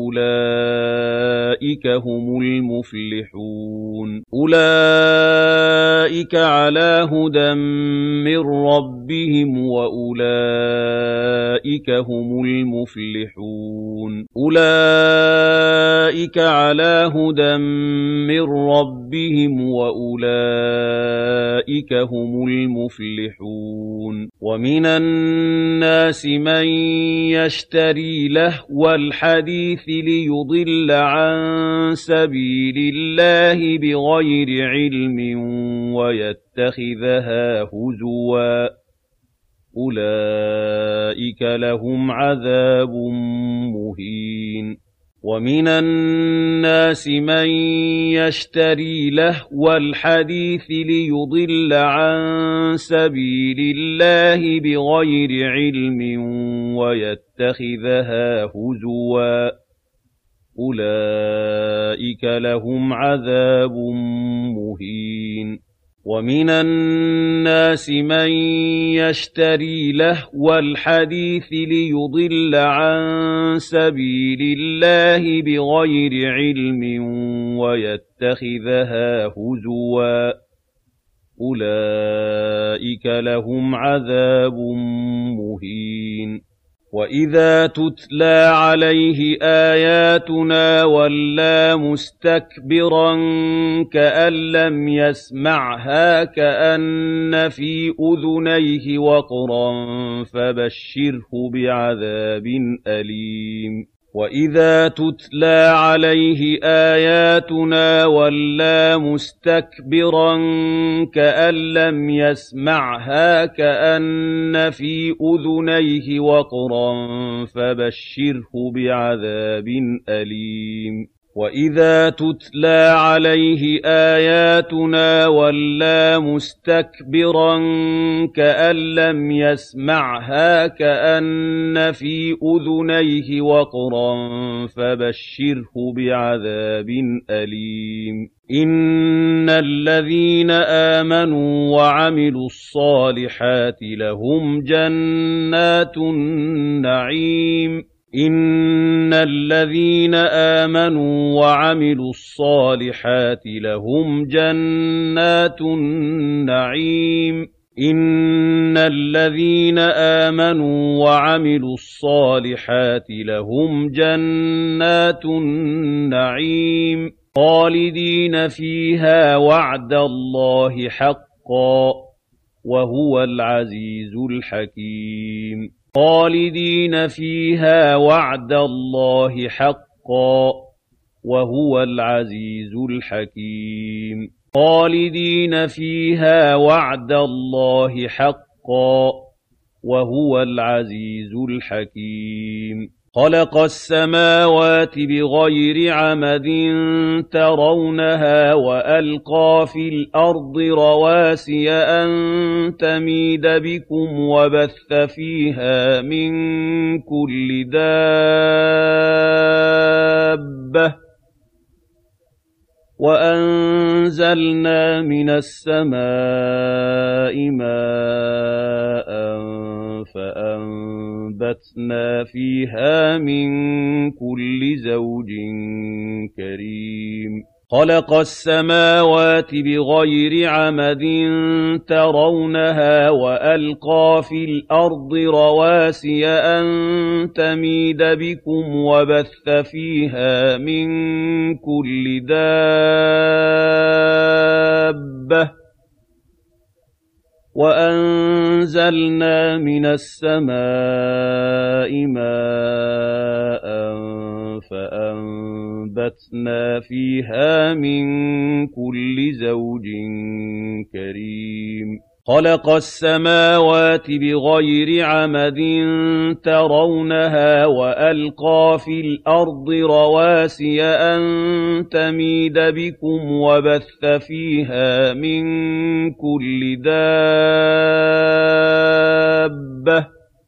وأولئك هم المفلحون أولئك على هدى من ربهم وأولئك هم المفلحون أولئك على هدى من ربهم وأولئك هم المفلحون ومن الناس من يشتري لهو الحديث ليضل عن سبيل الله بغير علم ويتخذها هزوا أولئك لهم عذاب مهين ومن الناس من يشتري لهو الحديث ليضل عن سبيل الله بغير علم ويتخذها هزوا أولئك لهم عذاب مهين ومن الناس من يشتري لهو الحديث ليضل عن سبيل الله بغير علم ويتخذها هزوا أولئك لهم عذاب مهين وَإِذَا تُتْلَىٰ عَلَيْهِ آيَاتُنَا وَلَّىٰ مُسْتَكْبِرًا كَأَن لَّمْ يَسْمَعْهَا كَأَنَّ فِي أُذُنَيْهِ وَقْرًا فَبَشِّرْهُ بِعَذَابٍ أَلِيمٍ وَإِذَا تُتْلَىٰ عَلَيْهِ آيَاتُنَا وَلَّىٰ مُسْتَكْبِرًا كَأَن لَّمْ يَسْمَعْهَا كَأَنَّ فِي أُذُنَيْهِ وَقْرًا فَبَشِّرْهُ بِعَذَابٍ أَلِيمٍ وَإِذَا تُتْلَىٰ عَلَيْهِ آيَاتُنَا وَلَّىٰ مُسْتَكْبِرًا كَأَن لَّمْ يَسْمَعْهَا كَأَنَّ فِي أُذُنَيْهِ وَقْرًا فَبَشِّرْهُ بِعَذَابٍ أَلِيمٍ إِنَّ الَّذِينَ آمَنُوا وَعَمِلُوا الصَّالِحَاتِ لَهُمْ جَنَّاتُ النَّعِيمِ إِنَّ الَّذِينَ آمَنُوا وَعَمِلُوا الصَّالِحَاتِ لَهُمْ جَنَّاتُ النَّعِيمِ إِنَّ الَّذِينَ آمَنُوا وَعَمِلُوا الصَّالِحَاتِ لَهُمْ جَنَّاتُ النَّعِيمِ خَالِدِينَ فِيهَا وَعْدَ اللَّهِ حَقًّا وَهُوَ الْعَزِيزُ الْحَكِيمُ خَالِدِينَ فِيهَا وَعْدَ اللَّهِ حَقًّا وَهُوَ الْعَزِيزُ الْحَكِيمُ خَالِدِينَ فِيهَا وَعْدَ اللَّهِ حَقًّا وَهُوَ الْعَزِيزُ الْحَكِيمُ خَلَقَ السَّمَاوَاتِ بِغَيْرِ عَمَدٍ تَرَوْنَهَا وَأَلْقَىٰ فِي الْأَرْضِ رَوَاسِيَ أَن تَمِيدَ بِكُمْ وَبَثَّ فِيهَا مِن كُلِّ دَابَّةٍ وَأَنزَلْنَا مِنَ السَّمَاءِ مَاءً فَأَنبَتْنَا فِيهَا مِن كُلِّ زَوْجٍ كَرِيمٍ خَلَقَ السَّمَاوَاتِ بِغَيْرِ عَمَدٍ تَرَوْنَهَا وَأَلْقَىٰ فِي الْأَرْضِ رَوَاسِيَ أَن تَمِيدَ بِكُمْ وَبَثَّ فِيهَا مِن كُلِّ دَابَّةٍ وَأَنزَلْنَا مِنَ السَّمَاءِ مَاءً فَأَنبَتْنَا فِيهَا مِن كُلِّ زَوْجٍ كَرِيمٍ خَلَقَ السَّمَاوَاتِ بِغَيْرِ عَمَدٍ تَرَوْنَهَا وَأَلْقَىٰ فِي الْأَرْضِ رَوَاسِيَ أَن تَمِيدَ بِكُمْ وَبَثَّ فِيهَا مِن كُلِّ دَابَّةٍ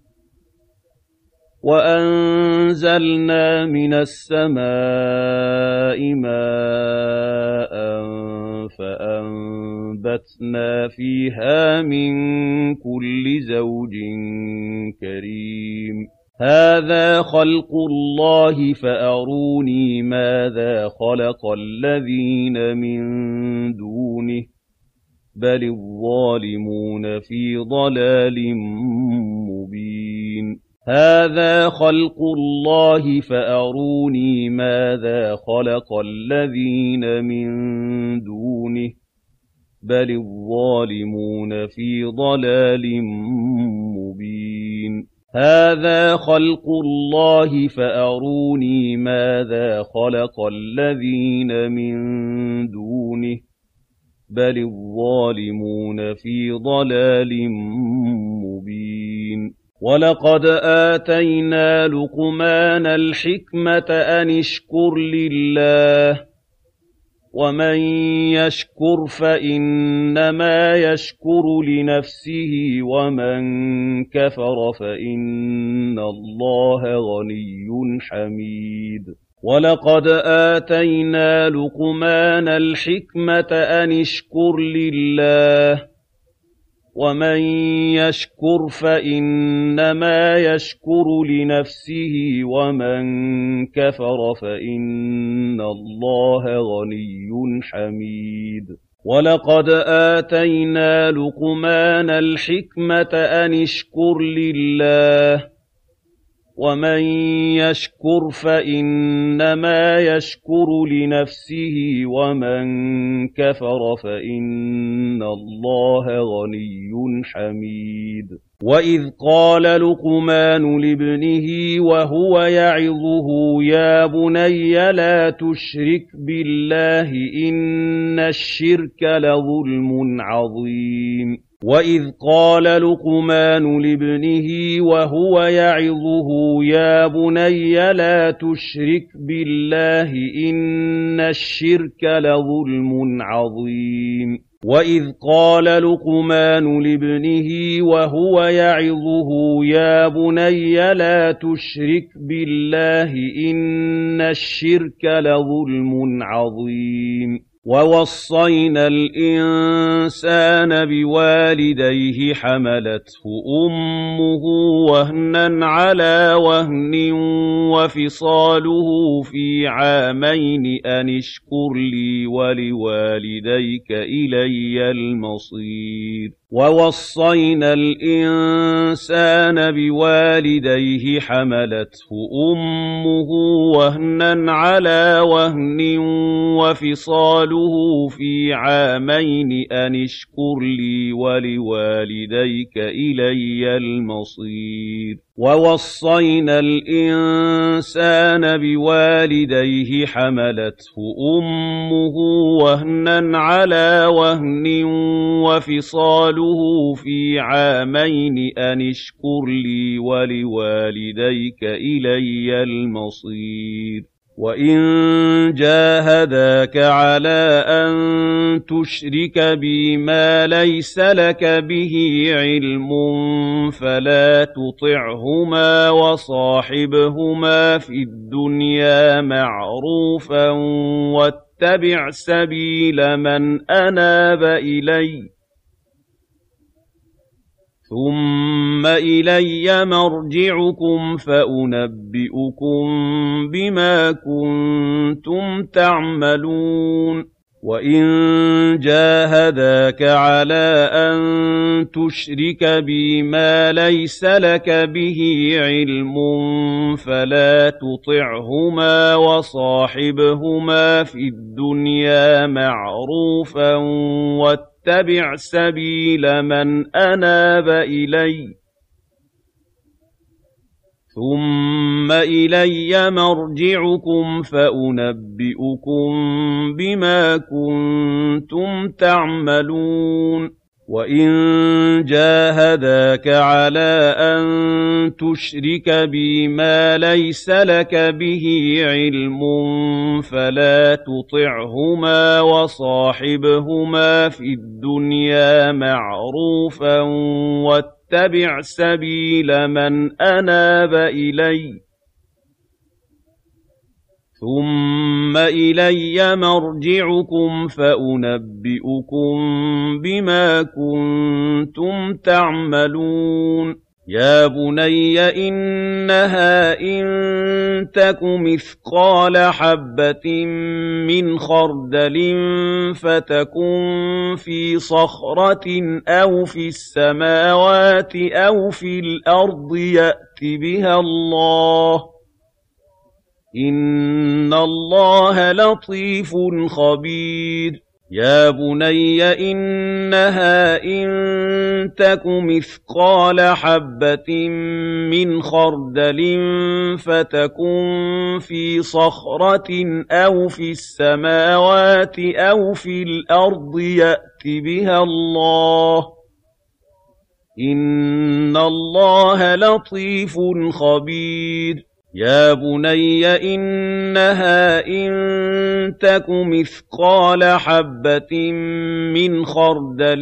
وَأَنزَلْنَا مِنَ السَّمَاءِ مَاءً فَأَنبَتْنَا فِيهَا مِن كُلِّ زَوْجٍ كَرِيمٍ هَٰذَا خَلْقُ اللَّهِ فَأَرُونِي مَاذَا خَلَقَ الَّذِينَ مِن دُونِهِ بَلِ الظَّالِمُونَ فِي ضَلَالٍ مُّبِينٍ هَٰذَا خَلْقُ اللَّهِ فَأَرُونِي مَاذَا خَلَقَ الَّذِينَ مِن دُونِهِ بَلِ الظَّالِمُونَ فِي ضَلَالٍ مُّبِينٍ هَٰذَا خَلْقُ اللَّهِ فَأَرُونِي مَاذَا خَلَقَ الَّذِينَ مِن دُونِهِ بَلِ الظَّالِمُونَ فِي ضَلَالٍ مُّبِينٍ وَلَقَدْ آتَيْنَا لُقْمَانَ الْحِكْمَةَ أَنِ اشْكُرْ لِلَّهِ ۚ وَمَن يَشْكُرْ فَإِنَّمَا يَشْكُرُ لِنَفْسِهِ ۖ وَمَن كَفَرَ فَإِنَّ اللَّهَ غَنِيٌّ حَمِيدٌ وَلَقَدْ آتَيْنَا لُقْمَانَ الْحِكْمَةَ أَنِ اشْكُرْ لِلَّهِ ۚ وَمَن يَشْكُرْ فَإِنَّمَا يَشْكُرُ لِنَفْسِهِ ۖ وَمَن كَفَرَ فَإِنَّ اللَّهَ غَنِيٌّ حَمِيدٌ وَلَقَدْ آتَيْنَا لُقْمَانَ الْحِكْمَةَ أَنِ اشْكُرْ لِلَّهِ ۚ وَمَن يَشْكُرْ فَإِنَّمَا يَشْكُرُ لِنَفْسِهِ ۖ وَمَن كَفَرَ فَإِنَّ اللَّهَ غَنِيٌّ حَمِيدٌ وَإِذْ قَالَ لُقْمَانُ لِابْنِهِ وَهُوَ يَعِظُهُ يَا بُنَيَّ لَا تُشْرِكْ بِاللَّهِ ۖ إِنَّ الشِّرْكَ لَظُلْمٌ عَظِيمٌ وَإِذْ قَالَ لُقْمَانُ لِابْنِهِ وَهُوَ يَعِظُهُ يَا بُنَيَّ لَا تُشْرِكْ بِاللَّهِ ۖ إِنَّ الشِّرْكَ لَظُلْمٌ عَظِيمٌ وَإِذْ قَالَ لُقْمَانُ لِابْنِهِ وَهُوَ يَعِظُهُ يَا بُنَيَّ لَا تُشْرِكْ بِاللَّهِ ۖ إِنَّ الشِّرْكَ لَظُلْمٌ عَظِيمٌ وَوَصَّيْنَا الْإِنسَانَ بِوَالِدَيْهِ حَمَلَتْهُ أُمُّهُ وَهْنًا عَلَىٰ وَهْنٍ وَفِصَالُهُ فِي عَامَيْنِ أَنِ اشْكُرْ لِي وَلِوَالِدَيْكَ إِلَيَّ الْمَصِيرُ وَوَصَّيْنَا الْإِنسَانَ بِوَالِدَيْهِ حَمَلَتْهُ أُمُّهُ وَهْنًا عَلَىٰ وَهْنٍ وَفِصَالُهُ فِي عَامَيْنِ أَنِ اشْكُرْ لِي وَلِوَالِدَيْكَ إِلَيَّ الْمَصِيرُ وَوَصَّيْنَا الْإِنسَانَ بِوَالِدَيْهِ حَمَلَتْهُ أُمُّهُ وَهْنًا عَلَىٰ وَهْنٍ وَفِصَالُهُ فعلته في عامين أن اشكر لي ولوالديك إلي المصير وإن جاهداك على أن تشرك بي ما ليس لك به علم فلا تطعهما وصاحبهما في الدنيا معروفا واتبع سبيل من أناب إلي ثم إلي مرجعكم فأنبئكم بما كنتم تعملون وإن جاهداك على أن تشرك بي ما ليس لك به علم فلا تطعهما وصاحبهما في الدنيا معروفا واتبع سبيل من أناب إلي ثم إلي مرجعكم فأنبئكم بما كنتم تعملون وإن جاهداك على أن تشرك بي ما ليس لك به علم فلا تطعهما وصاحبهما في الدنيا معروفا واتبع سبيل من أناب إلي ثم إلي مرجعكم فأنبئكم بما كنتم تعملون يا بني إنها إن تك مثقال حبة من خردل فتكن في صخرة أو في السماوات أو في الأرض يأت بها الله إن الله لطيف خبير يا بني إنها إن تك مثقال حبة من خردل فتكن في صخرة أو في السماوات أو في الأرض يأت بها الله إن الله لطيف خبير يا بني إنها إن تك مثقال حبة من خردل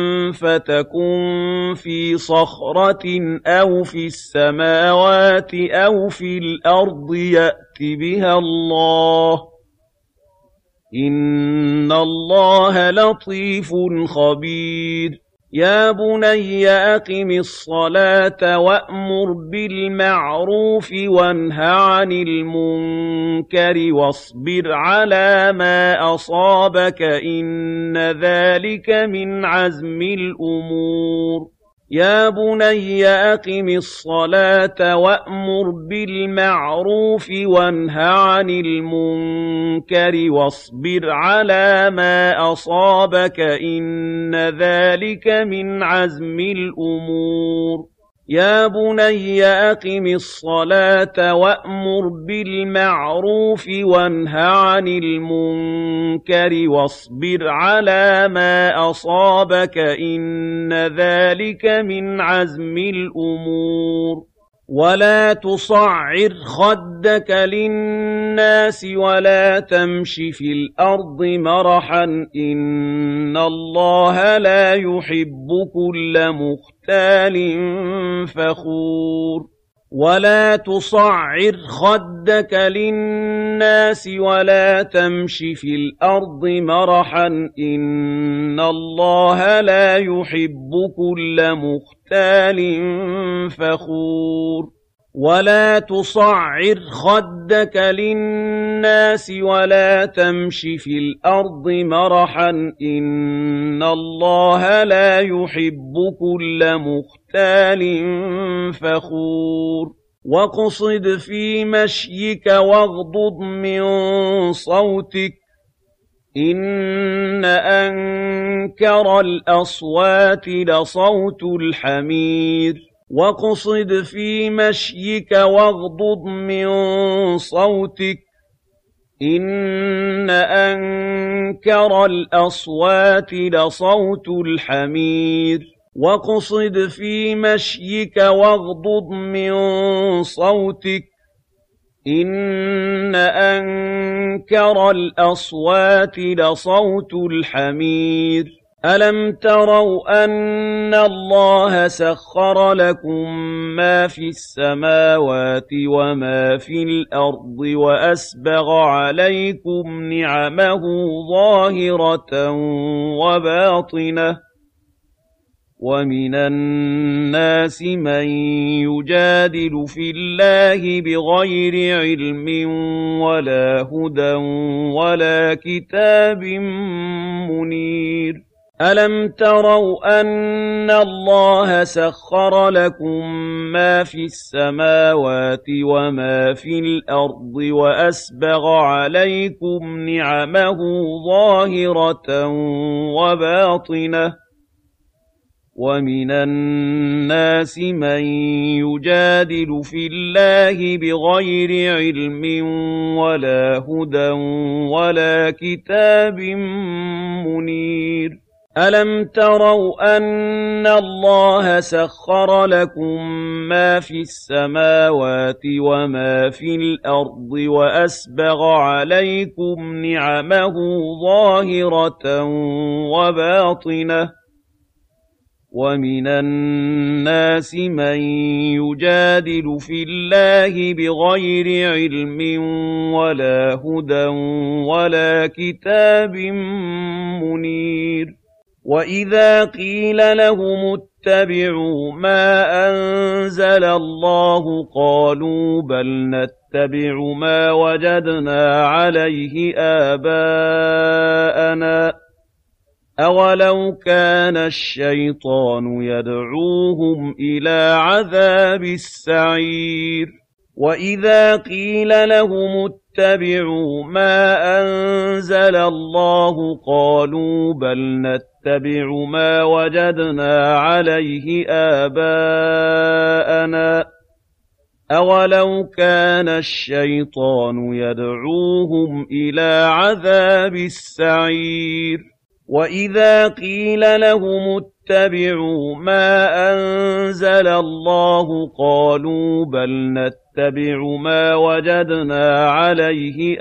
فتكن في صخرة أو في السماوات أو في الأرض يأت بها الله إن الله لطيف خبير يا بني أقم الصلاة وأمر بالمعروف وانه عن المنكر واصبر على ما أصابك إن ذلك من عزم الأمور يا بني أقم الصلاة وأمر بالمعروف وانه عن المنكر واصبر على ما أصابك إن ذلك من عزم الأمور يا بني أقم الصلاة وأمر بالمعروف وانه عن المنكر واصبر على ما أصابك إن ذلك من عزم الأمور ولا تصعر خدك للناس ولا تمش في الأرض مرحا إن الله لا يحب كل مختال فخور ولا تصعر خدك للناس ولا تمش في الأرض مرحا إن الله لا يحب كل مختال فخور ولا تصعر خدك للناس ولا تمش في الأرض مرحا إن الله لا يحب كل مختال فخور واقصد في مشيك واغضض من صوتك إن أنكر الأصوات لصوت الحمير واقصد في مشيك واغضض من صوتك إِنَّ أَنكَرَ الْأَصْوَاتِ لَصَوْتُ الْحَمِيرِ وَاقْصِدْ فِي مَشْيِكَ وَاغْضُضْ مِن صَوْتِكَ إِنَّ أَنكَرَ الْأَصْوَاتِ لَصَوْتُ الْحَمِيرِ أَلَمْ تَرَوْا أَنَّ اللَّهَ سَخَّرَ لَكُم مَّا فِي السَّمَاوَاتِ وَمَا فِي الْأَرْضِ وَأَسْبَغَ عَلَيْكُمْ نِعَمَهُ ظَاهِرَةً وَبَاطِنَةً وَمِنَ النَّاسِ مَن يُجَادِلُ فِي اللَّهِ بِغَيْرِ عِلْمٍ وَلَا هُدًى وَلَا كِتَابٍ مُّنِيرٍ أَلَمْ تَرَوْا أَنَّ اللَّهَ سَخَّرَ لَكُم مَّا فِي السَّمَاوَاتِ وَمَا فِي الْأَرْضِ وَأَسْبَغَ عَلَيْكُمْ نِعَمَهُ ظَاهِرَةً وَبَاطِنَةً وَمِنَ النَّاسِ مَن يُجَادِلُ فِي اللَّهِ بِغَيْرِ عِلْمٍ وَلَا هُدًى وَلَا كِتَابٍ مُّنِيرٍ أَلَمْ تَرَوْا أَنَّ اللَّهَ سَخَّرَ لَكُم مَّا فِي السَّمَاوَاتِ وَمَا فِي الْأَرْضِ وَأَسْبَغَ عَلَيْكُمْ نِعَمَهُ ظَاهِرَةً وَبَاطِنَةً وَمِنَ النَّاسِ مَن يُجَادِلُ فِي اللَّهِ بِغَيْرِ عِلْمٍ وَلَا هُدًى وَلَا كِتَابٍ مُّنِيرٍ وَإِذَا قِيلَ لَهُمُ اتَّبِعُوا مَا أَنزَلَ اللَّهُ قَالُوا بَلْ نَتَّبِعُ مَا وَجَدْنَا عَلَيْهِ آبَاءَنَا ۚ أَوَلَوْ كَانَ الشَّيْطَانُ يَدْعُوهُمْ إِلَىٰ عَذَابِ السَّعِيرِ وَإِذَا قِيلَ لَهُمُ اتَّبِعُوا مَا أَنزَلَ اللَّهُ قَالُوا بَلْ نَتَّبِعُ مَا وَجَدْنَا عَلَيْهِ آبَاءَنَا ۚ أَوَلَوْ كَانَ الشَّيْطَانُ يَدْعُوهُمْ إِلَىٰ عَذَابِ السَّعِيرِ وَإِذَا قِيلَ لَهُمُ اتَّبِعُوا مَا أَنزَلَ اللَّهُ قَالُوا بَلْ نَتَّبِعُ مَا وَجَدْنَا عَلَيْهِ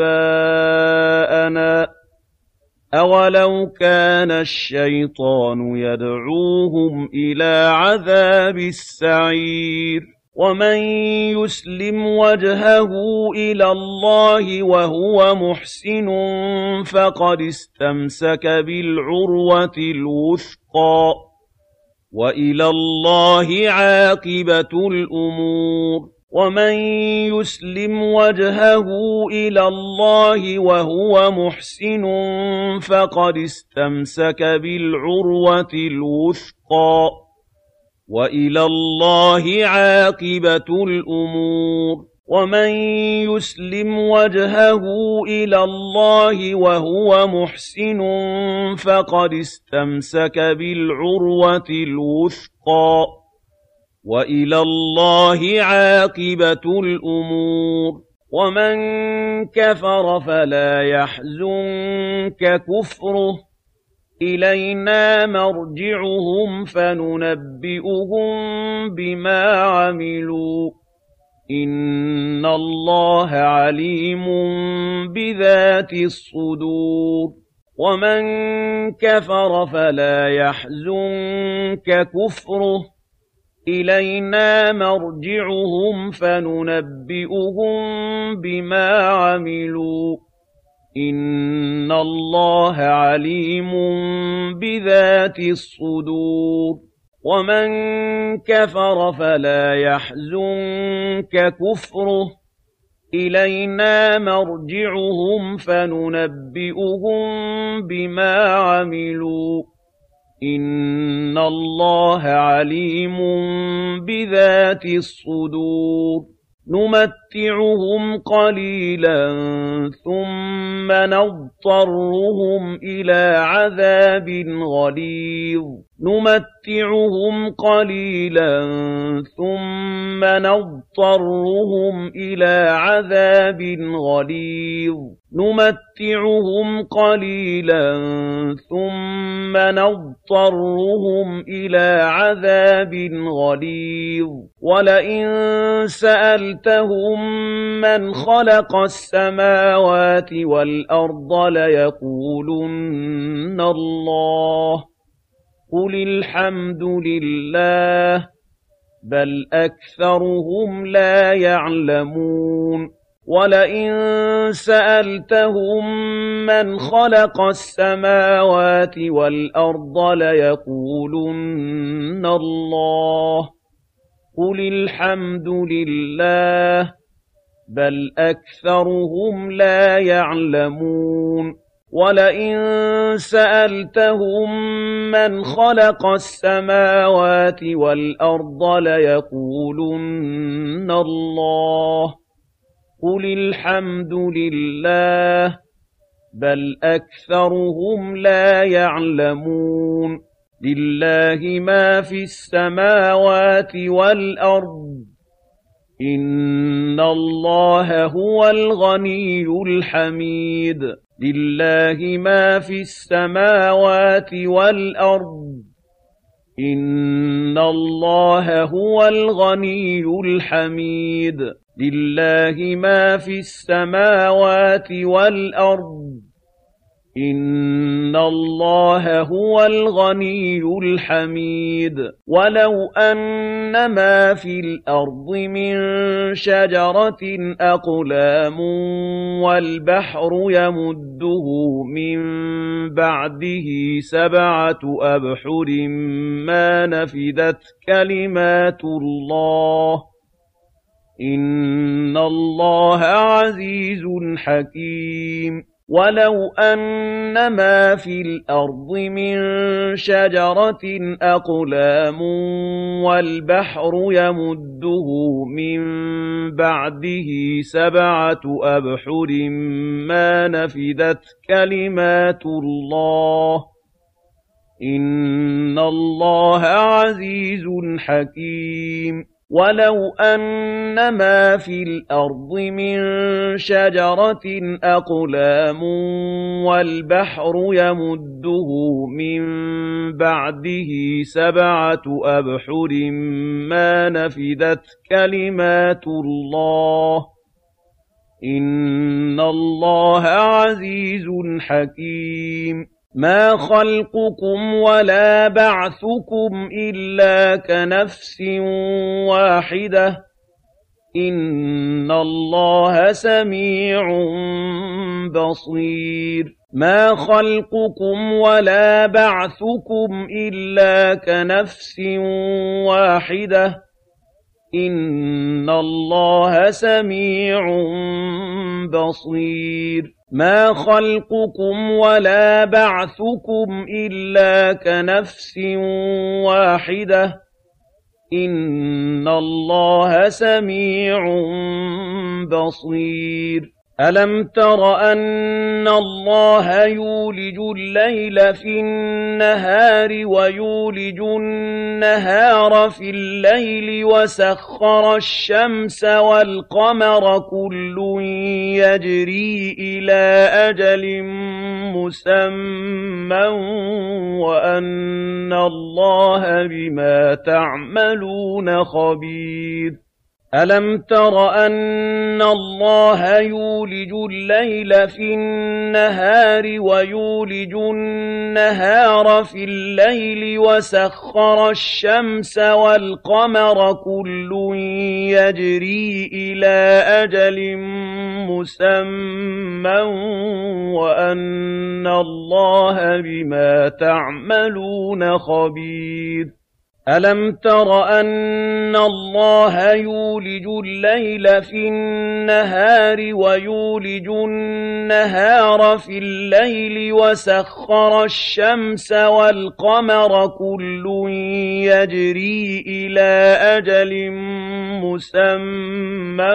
آبَاءَنَا ۚ أَوَلَوْ كَانَ الشَّيْطَانُ يَدْعُوهُمْ إِلَىٰ عَذَابِ السَّعِيرِ وَمَن يُسْلِمْ وَجْهَهُ إِلَى اللَّهِ وَهُوَ مُحْسِنٌ فَقَدِ اسْتَمْسَكَ بِالْعُرْوَةِ الْوُثْقَىٰ ۗ وَإِلَى اللَّهِ عَاقِبَةُ الْأُمُورِ وَمَن يُسْلِمْ وَجْهَهُ إِلَى اللَّهِ وَهُوَ مُحْسِنٌ فَقَدِ اسْتَمْسَكَ بِالْعُرْوَةِ الْوُثْقَىٰ ۗ وَإِلَى اللَّهِ عَاقِبَةُ الْأُمُورِ وَمَن يُسْلِمْ وَجْهَهُ إِلَى اللَّهِ وَهُوَ مُحْسِنٌ فَقَدِ اسْتَمْسَكَ بِالْعُرْوَةِ الْوُثْقَىٰ ۗ وَإِلَى اللَّهِ عَاقِبَةُ الْأُمُورِ وَمَن كَفَرَ فَلَا يَحْزُنكَ كُفْرُهُ إِلَيْنَا مَرْجِعُهُمْ فَنُنَبِّئُهُم بِمَا عَمِلُوا ۚ إِنَّ اللَّهَ عَلِيمٌ بِذَاتِ الصُّدُورِ وَمَن كَفَرَ فَلَا يَحْزُنكَ كُفْرُهُ إِلَيْنَا مَرْجِعُهُمْ فَنُنَبِّئُهُم بِمَا عَمِلُوا ۚ إِنَّ اللَّهَ عَلِيمٌ بِذَاتِ الصُّدُورِ وَمَن كَفَرَ فَلَا يَحْزُنكَ كُفْرُهُ إِلَيْنَا مَرْجِعُهُمْ فَنُنَبِّئُهُم بِمَا عَمِلُوا ۚ إِنَّ اللَّهَ عَلِيمٌ بِذَاتِ الصُّدُورِ نُمَتِّعُهُمْ قَلِيلًا ثُمَّ نَضْطَرُّهُمْ إِلَىٰ عَذَابٍ غَلِيظٍ نمتعهم قليلا ثم نضطرهم إلى عذاب غليظ نمتعهم قليلا ثم نضطرهم إلى عذاب غليظ ولئن سألتهم من خلق السماوات والأرض ليقولن الله قل الحمد لله بل أكثرهم لا يعلمون ولئن سألتهم من خلق السماوات والأرض ليقولن الله قل الحمد لله بل أكثرهم لا يعلمون ولئن سألتهم من خلق السماوات والأرض ليقولن الله قل الحمد لله بل أكثرهم لا يعلمون لله ما في السماوات والأرض إن الله هو الغني الحميد لله ما في السماوات والأرض إن الله هو الغني الحميد لله ما في السماوات والأرض إن الله هو الغني الحميد ولو أن ما في الأرض من شجرة أقلام والبحر يمده من بعده 7 أبحر ما نفدت كلمات الله إن الله عزيز حكيم ولو أن ما في الأرض من شجرة أقلام والبحر يمده من بعده 7 أبحر ما نفدت كلمات الله إن الله عزيز حكيم ولو أن ما في الأرض من شجرة أقلام والبحر يمده من بعده 7 أبحر ما نفدت كلمات الله إن الله عزيز حكيم ما خلقكم ولا بعثكم إلا كنفس واحدة إن الله سميع بصير ما خلقكم ولا بعثكم إلا كنفس واحدة إن الله سميع بصير ما خلقكم ولا بعثكم إلا كنفس واحدة إن الله سميع بصير ألم تر أن الله يولج الليل في النهار ويولج النهار في الليل وسخر الشمس والقمر كل يجري إلى أجل مسمى وأن الله بما تعملون خبير ألم تر أن الله يولج الليل في النهار ويولج النهار في الليل وسخر الشمس والقمر كل يجري إلى أجل مسمى وأن الله بما تعملون خبير ألم تر أن الله يولج الليل في النهار ويولج النهار في الليل وسخر الشمس والقمر كل يجري إلى أجل مسمى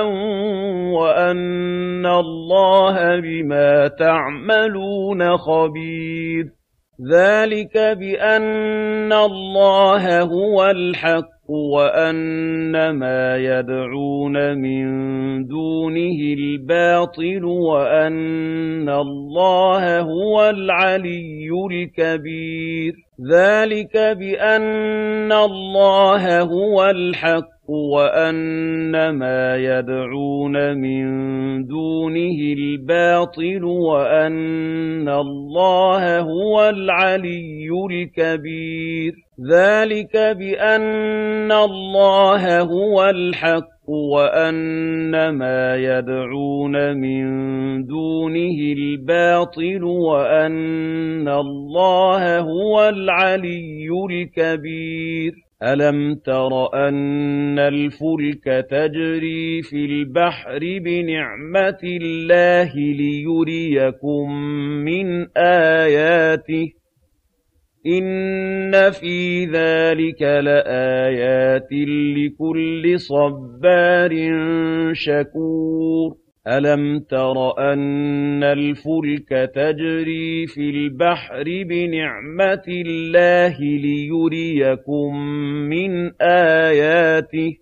وأن الله بما تعملون خبير ذلك بأن الله هو الحق وأن ما يدعون من دونه الباطل وأن الله هو العلي الكبير ذلك بأن الله هو الحق وأن ما يدعون من دونه الباطل وأن الله هو العلي الكبير ذلك بأن الله هو الحق وأن ما يدعون من دونه الباطل وأن الله هو العلي الكبير ألم تر أن الفلك تجري في البحر بنعمة الله ليريكم من آياته إن في ذلك لآيات لكل صبار شكور ألم تر أن الفلك تجري في البحر بنعمة الله ليريكم من آياته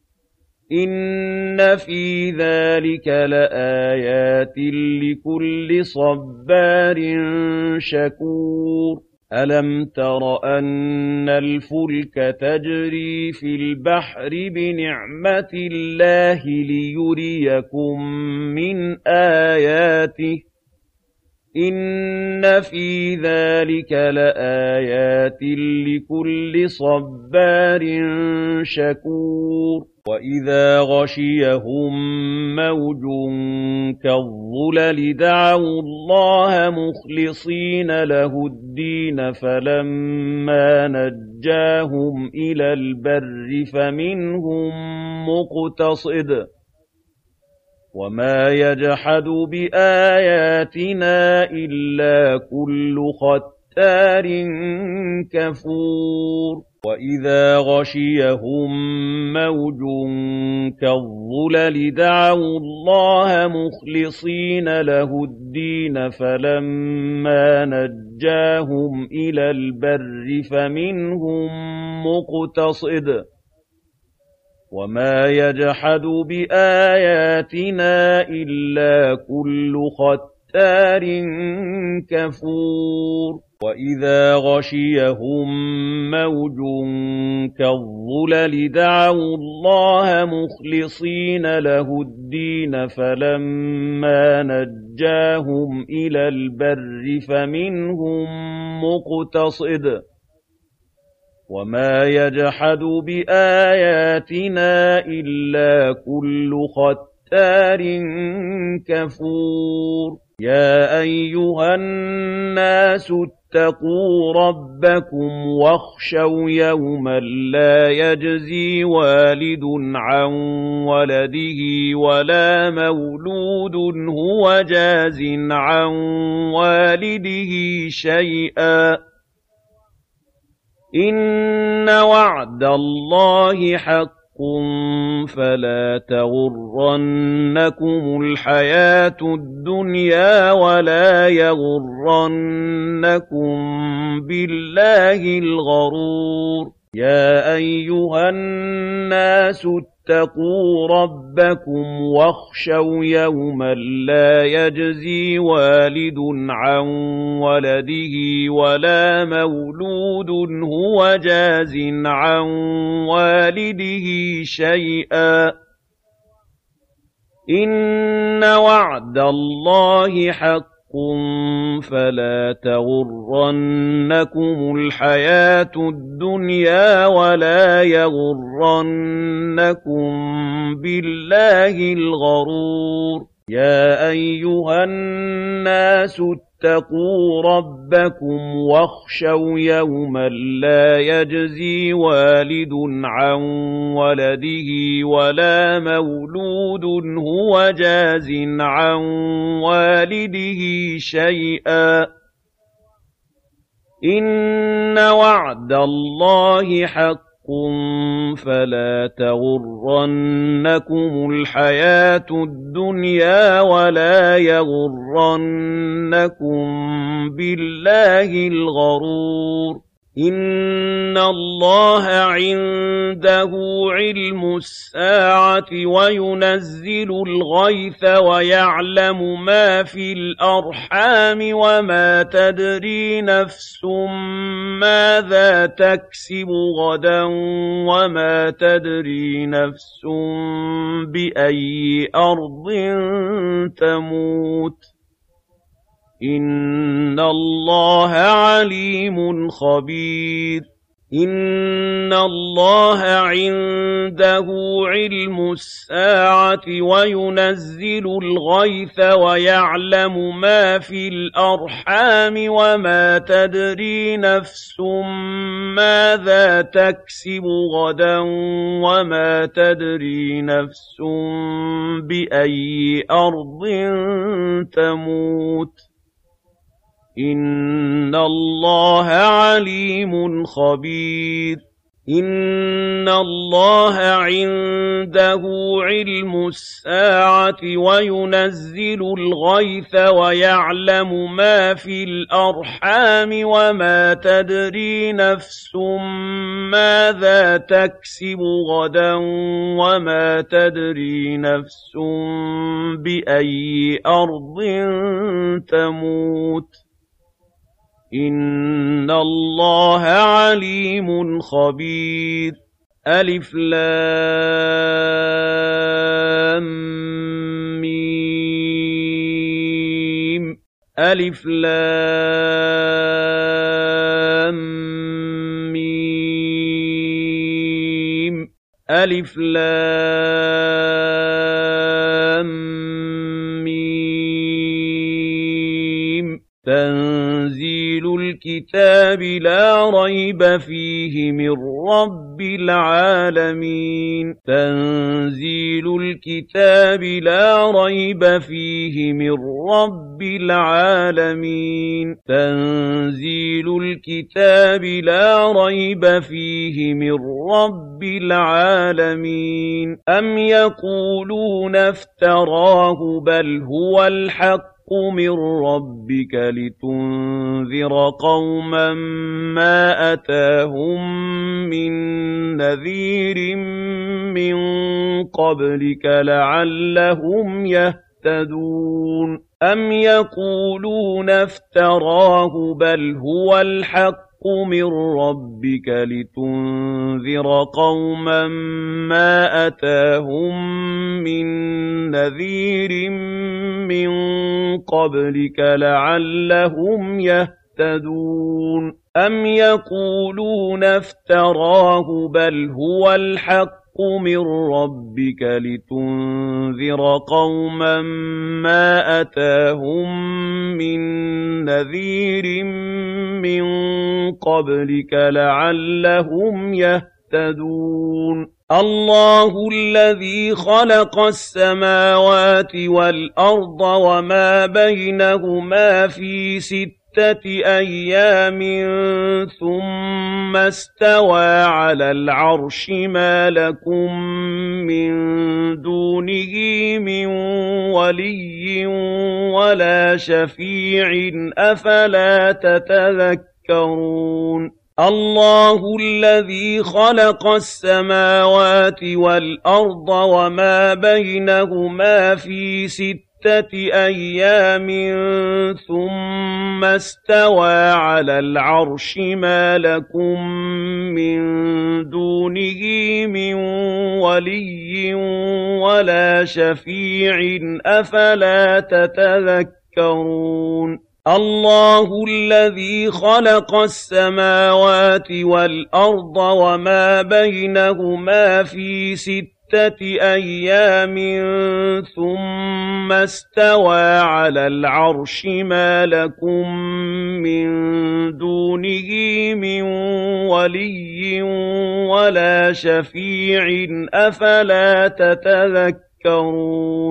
إن في ذلك لآيات لكل صبار شكور ألم تر أن الفلك تجري في البحر بنعمة الله ليريكم من آياته إن في ذلك لآيات لكل صبار شكور وإذا غشيهم موج كالظلل دعوا الله مخلصين له الدين فلما نجاهم إلى البر فمنهم مقتصد وما يجحد بآياتنا إلا كل ختار كفور وإذا غشيهم موج كالظلل دعوا الله مخلصين له الدين فلما نجاهم إلى البر فمنهم مقتصد وما يجحد بآياتنا إلا كل ختار كفور وإذا غشيهم موج كالظلل دعوا الله مخلصين له الدين فلما نجاهم إلى البر فمنهم مقتصد وما يجحد بآياتنا إلا كل ختار كفور يا أيها الناس اتقوا ربكم واخشوا يوما لا يجزي والد عن ولده ولا مولود هو جاز عن والده شيئا إن وعد الله حق فلا تغرنكم الحياة الدنيا ولا يغرنكم بالله الغرور يا أيها الناس اتقوا ربكم واخشوا يوما لا يجزي والد عن ولده ولا مولود هو جاز عن والده شيئا إن وعد الله حق فلا تغرنكم الحياة الدنيا ولا يغرنكم بالله الغرور يا أيها الناس اتقوا ربكم واخشوا يوما لا يجزي والد عن ولده ولا مولود هو جاز عن والده شيئا إن وعد الله حق فلا تغرنكم الحياة الدنيا ولا يغرنكم بالله الغرور إن الله عنده علم الساعة وينزل الغيث ويعلم ما في الأرحام وما تدري نفس ماذا تكسب غدا وما تدري نفس بأي أرض تموت إن الله عليم خبير إن الله عنده علم الساعة وينزل الغيث ويعلم ما في الأرحام وما تدري نفس ماذا تكسب غدا وما تدري نفس بأي أرض تموت إن الله عليم خبير إن الله عنده علم الساعة وينزل الغيث ويعلم ما في الأرحام وما تدري نفس ماذا تكسب غدا وما تدري نفس بأي أرض تموت إن الله عليم خبير ألف لام ميم ألف لام ميم ألف لام ميم تنزيل الكتاب لا ريب فيه من رب العالمين تنزيل الكتاب لا ريب فيه من رب العالمين تنزيل الكتاب لا ريب فيه من رب العالمين أم يقولون افتراه بل هو الحق من ربك لتنذر قوما ما أتاهم من نذير من قبلك لعلهم يهتدون أم يقولون افتراه بل هو الحق من ربك لتنذر قوما ما أتاهم من نذير من قبلك لعلهم يهتدون أم يقولون افتراه بل هو الحق من ربك لتنذر قوما ما أتاهم من نذير من قبلك لعلهم يهتدون الله الذي خلق السماوات والأرض وما بينهما في 6 أيام ثم استوى على العرش ما لكم من دونه من ولي ولا شفيع أفلا تتذكرون الله الذي خلق السماوات والأرض وما بينهما في 6 أيام ثم استوى على العرش ما لكم من دونه من ولي ولا شفيع أفلا تتذكرون الله الذي خلق السماوات والأرض وما بينهما في 6 أيام ثم استوى على العرش ما لكم من دونه من ولي ولا شفيع أفلا تتذكرون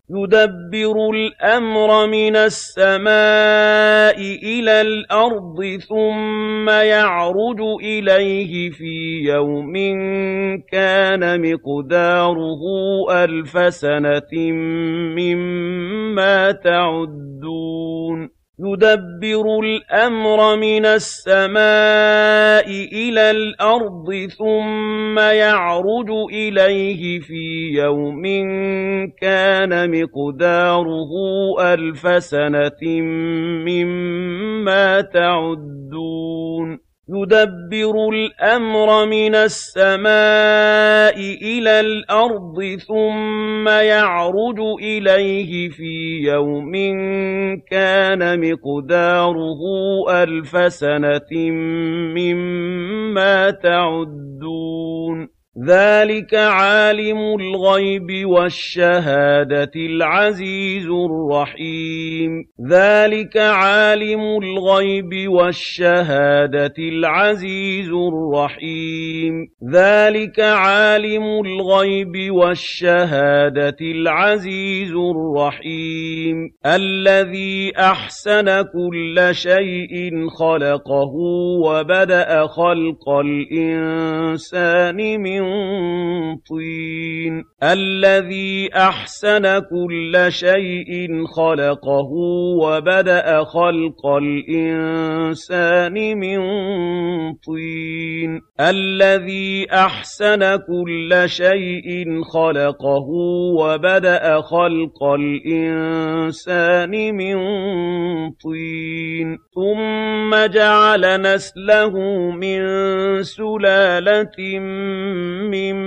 يُدَبِّرُ الْأَمْرَ مِنَ السَّمَاءِ إِلَى الْأَرْضِ ثُمَّ يَعْرُجُ إِلَيْهِ فِي يَوْمٍ كَانَ مِقْدَارُهُ أَلْفَ سَنَةٍ مِّمَّا تَعُدُّونَ يُدَبِّرُ الْأَمْرَ مِنَ السَّمَاءِ إِلَى الْأَرْضِ ثُمَّ يَعْرُجُ إِلَيْهِ فِي يَوْمٍ كَانَ مِقْدَارُهُ أَلْفَ سَنَةٍ مِّمَّا تَعُدُّونَ يُدَبِّرُ الْأَمْرَ مِنَ السَّمَاءِ إِلَى الْأَرْضِ ثُمَّ يَعْرُجُ إِلَيْهِ فِي يَوْمٍ كَانَ مِقْدَارُهُ أَلْفَ سَنَةٍ مِّمَّا تَعُدُّونَ ذَلِكَ عَالِمُ الْغَيْبِ وَالشَّهَادَةِ الْعَزِيزُ الرَّحِيمُ ذَلِكَ عَالِمُ الْغَيْبِ وَالشَّهَادَةِ الْعَزِيزُ الرَّحِيمُ ذَلِكَ عَالِمُ الْغَيْبِ وَالشَّهَادَةِ الْعَزِيزُ الرَّحِيمُ الَّذِي أَحْسَنَ كُلَّ شَيْءٍ خَلَقَهُ وَبَدَأَ خَلْقَ الْإِنسَانِ مِن طِينٍ الَّذِي أَحْسَنَ كُلَّ شَيْءٍ خَلَقَهُ وَبَدَأَ خَلْقَ الْإِنسَانِ مِن طِينٍ الَّذِي أَحْسَنَ كُلَّ شَيْءٍ خَلَقَهُ وَبَدَأَ خَلْقَ الْإِنسَانِ مِن طِينٍ ثُمَّ جَعَلَ نَسْلَهُ مِن سُلَالَةٍ مِّن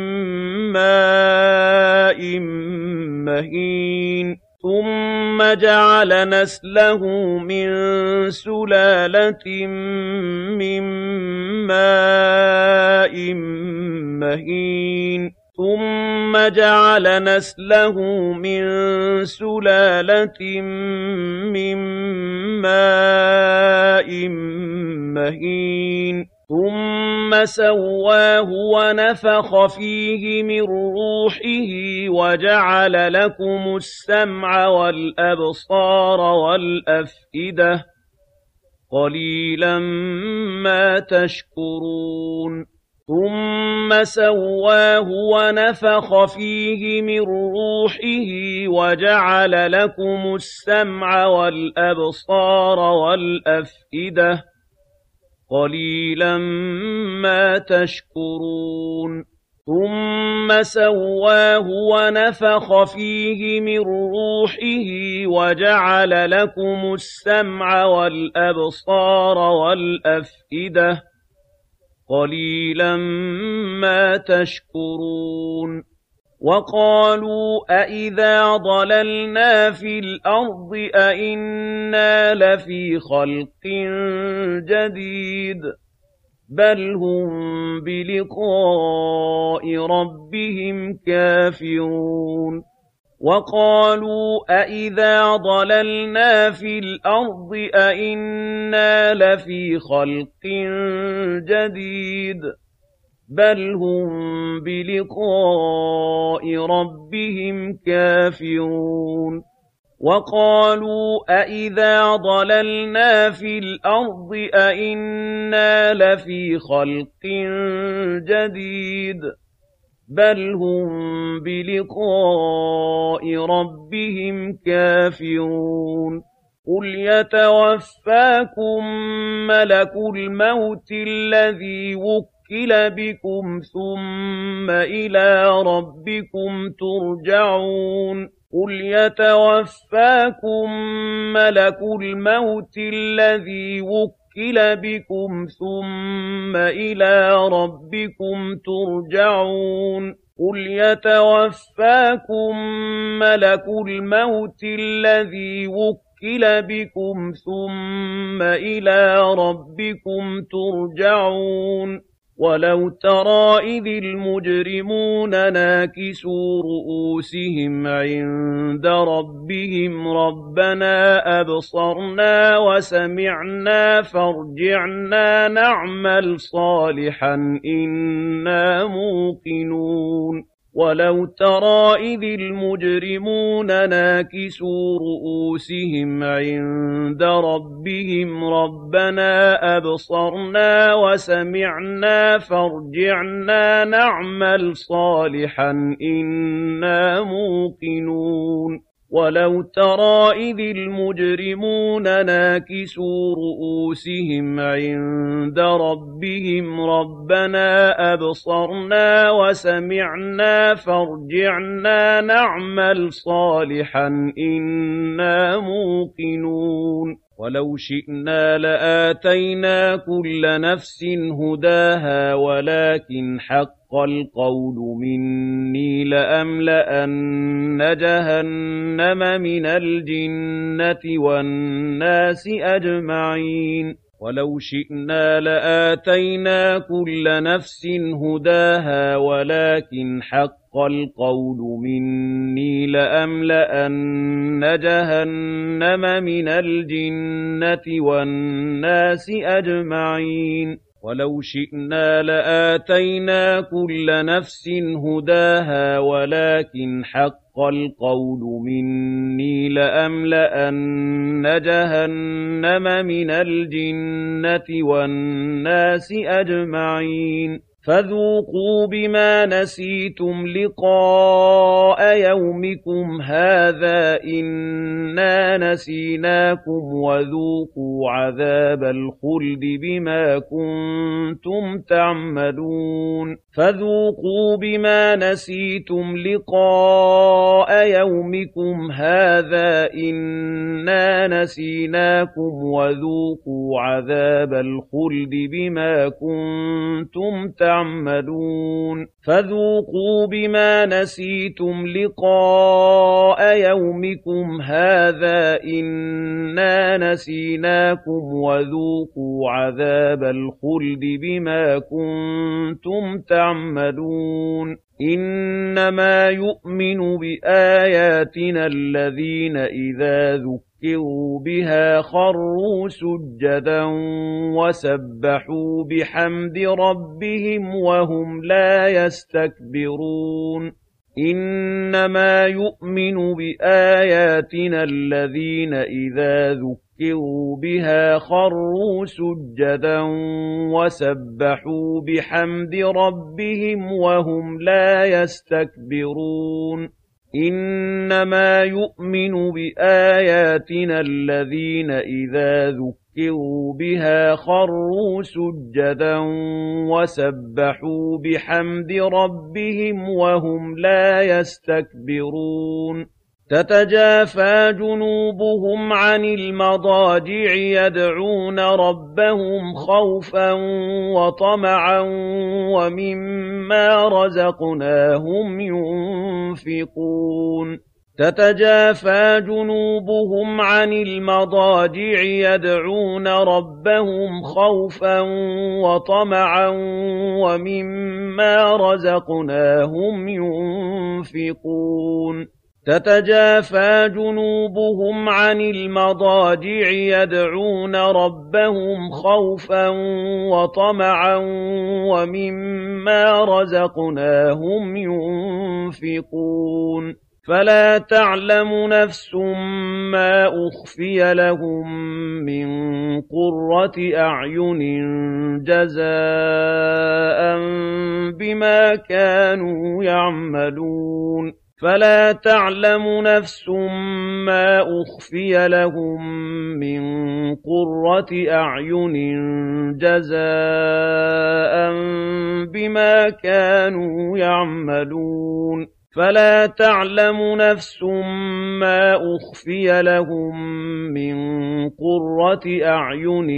مَّاءٍ مَّهِينٍ ثُمَّ جَعَلَ نَسْلَهُ مِن سُلَالَةٍ مِّن مَّاءٍ مَّهِينٍ ثُمَّ جَعَلَ نَسْلَهُ مِن سُلَالَةٍ مِّن مَّاءٍ مَّهِينٍ ثُمَّ سَوَّاهُ وَنَفَخَ فِيهِ مِن رُّوحِهِ وَجَعَلَ لَكُمُ السَّمْعَ وَالْأَبْصَارَ وَالْأَفْئِدَةَ قَلِيلًا مَّا تَشْكُرُونَ ثُمَّ سَوَّاهُ وَنَفَخَ فِيهِ مِن رُّوحِهِ وَجَعَلَ لَكُمُ السَّمْعَ وَالْأَبْصَارَ وَالْأَفْئِدَةَ قَلِيلًا مَّا تَشْكُرُونَ ثُمَّ سَوَّاهُ وَنَفَخَ فِيهِ مِن رُّوحِهِ وَجَعَلَ لَكُمُ السَّمْعَ وَالْأَبْصَارَ وَالْأَفْئِدَةَ قَلِيلًا مَّا تَشْكُرُونَ وَقَالُوا أَإِذَا ضَلَلْنَا فِي الْأَرْضِ أَإِنَّا لَفِي خَلْقٍ جَدِيدٍ بَلْ هُم بِلِقَاءِ رَبِّهِمْ كَافِرُونَ وَقَالُوا أَإِذَا ضَلَلْنَا فِي الْأَرْضِ أَإِنَّا لَفِي خَلْقٍ جَدِيدٍ بَلْ هُم بِلِقَاءِ رَبِّهِمْ كَافِرُونَ وَقَالُوا أَإِذَا ضَلَلْنَا فِي الْأَرْضِ أَإِنَّا لَفِي خَلْقٍ جَدِيدٍ بَلْ هُم بِلِقَاءِ رَبِّهِمْ كَافِرُونَ قُلْ يَتَوَفَّاكُم مَّلَكُ الْمَوْتِ الَّذِي وُكِّلَ بِكُمْ ثُمَّ إِلَىٰ رَبِّكُمْ تُرْجَعُونَ قُلْ يَتَوَفَّاكُم مَّلَكُ الْمَوْتِ الَّذِي وُكِّلَ بِكُمْ ثُمَّ إِلَىٰ رَبِّكُمْ تُرْجَعُونَ قُلْ يَتَوَفَّاكُم مَّلَكُ الْمَوْتِ الَّذِي وُكِّلَ بِكُمْ ثُمَّ إِلَىٰ رَبِّكُمْ تُرْجَعُونَ وَلَوْ تَرَىٰ إِذِ الْمُجْرِمُونَ نَاكِسُو رُءُوسِهِمْ عِندَ رَبِّهِمْ رَبَّنَا أَبْصَرْنَا وَسَمِعْنَا فَارْجِعْنَا نَعْمَلْ صَالِحًا إِنَّا مُوقِنُونَ وَلَوْ تَرَىٰ إِذِ الْمُجْرِمُونَ نَاكِسُو رُءُوسِهِمْ عِندَ رَبِّهِمْ رَبَّنَا أَبْصَرْنَا وَسَمِعْنَا فَارْجِعْنَا نَعْمَلْ صَالِحًا إِنَّا مُوقِنُونَ وَلَوْ تَرَىٰ إِذِ الْمُجْرِمُونَ نَاكِسُو رُءُوسِهِمْ عِندَ رَبِّهِمْ رَبَّنَا أَبْصَرْنَا وَسَمِعْنَا فَارْجِعْنَا نَعْمَلْ صَالِحًا إِنَّا مُوقِنُونَ وَلَوْ شِئْنَا لَآتَيْنَا كُلَّ نَفْسٍ هُدَاهَا وَلَٰكِنْ حَقَّ الْقَوْلُ مِنِّي لَأَمْلَأَنَّ جَهَنَّمَ مِنَ الْجِنَّةِ وَالنَّاسِ أَجْمَعِينَ وَلَوْ شِئْنَا لَآتَيْنَا كُلَّ نَفْسٍ هُدَاهَا وَلَٰكِنْ حَقَّ الْقَوْلُ مِنِّي لَأَمْلَأَنَّ جَهَنَّمَ مِنَ الْجِنَّةِ وَالنَّاسِ أَجْمَعِينَ وَلَوْ شِئْنَا لَآتَيْنَا كُلَّ نَفْسٍ هُدَاهَا وَلَٰكِنْ حَقَّ الْقَوْلُ مِنِّي لَأَمْلَأَنَّ جَهَنَّمَ مِنَ الْجِنَّةِ وَالنَّاسِ أَجْمَعِينَ فَذُوقُوا بِمَا نَسِيتُمْ لِقَاءَ يَوْمِكُمْ هَٰذَا إِنَّا نَسِينَاكُمْ وَذُوقُوا عَذَابَ الْخُلْدِ بِمَا كُنتُمْ تَعْمَلُونَ فَذُوقُوا بِمَا نَسِيتُمْ لِقَاءَ يَوْمِكُمْ هَٰذَا إِنَّا نَسِينَاكُمْ وَذُوقُوا عَذَابَ الْخُلْدِ بِمَا كُنتُمْ تَعْمَلُونَ فَذُوقُوا بِمَا نَسِيتُمْ لِقَاءَ يَوْمِكُمْ هَٰذَا إِنَّا نَسِينَاكُمْ وَذُوقُوا عَذَابَ الْخُلْدِ بِمَا كُنتُمْ تعملون إِنَّمَا يُؤْمِنُ بِآيَاتِنَا الَّذِينَ إِذَا ذُكِّرُوا بِهَا خَرُّوا سُجَّدًا وَسَبَّحُوا بِحَمْدِ رَبِّهِمْ وَهُمْ لَا يَسْتَكْبِرُونَ إِنَّمَا يُؤْمِنُ بِآيَاتِنَا الَّذِينَ إِذَا ذُكِّرُوا بِهَا خَرُّوا سُجَّدًا وَسَبَّحُوا بِحَمْدِ رَبِّهِمْ وَهُمْ لَا يَسْتَكْبِرُونَ إِنَّمَا يُؤْمِنُ بِآيَاتِنَا الَّذِينَ إِذَا ذُكِّرُوا بِهَا خَرُّوا سُجَّدًا وَسَبَّحُوا بِحَمْدِ رَبِّهِمْ وَهُمْ لَا يَسْتَكْبِرُونَ تَتَجَافَىٰ جُنُوبُهُمْ عَنِ الْمَضَاجِعِ يَدْعُونَ رَبَّهُمْ خَوْفًا وَطَمَعًا وَمِمَّا رَزَقْنَاهُمْ يُنفِقُونَ تَتَجَافَىٰ جُنُوبُهُمْ عَنِ الْمَضَاجِعِ يَدْعُونَ رَبَّهُمْ خَوْفًا وَطَمَعًا وَمِمَّا رَزَقْنَاهُمْ يُنفِقُونَ تَتَجَافَىٰ جُنُوبُهُمْ عَنِ الْمَضَاجِعِ يَدْعُونَ رَبَّهُمْ خَوْفًا وَطَمَعًا وَمِمَّا رَزَقْنَاهُمْ يُنفِقُونَ فَلَا تَعْلَمُ نَفْسٌ مَّا أُخْفِيَ لَهُم مِّن قُرَّةِ أَعْيُنٍ جَزَاءً بِمَا كَانُوا يَعْمَلُونَ فَلَا تَعْلَمُ نَفْسٌ مَّا أُخْفِيَ لَهُم مِّن قُرَّةِ أَعْيُنٍ جَزَاءً بِمَا كَانُوا يَعْمَلُونَ فَلَا تَعْلَمُ نَفْسٌ مَّا أُخْفِيَ لَهُم مِّن قُرَّةِ أَعْيُنٍ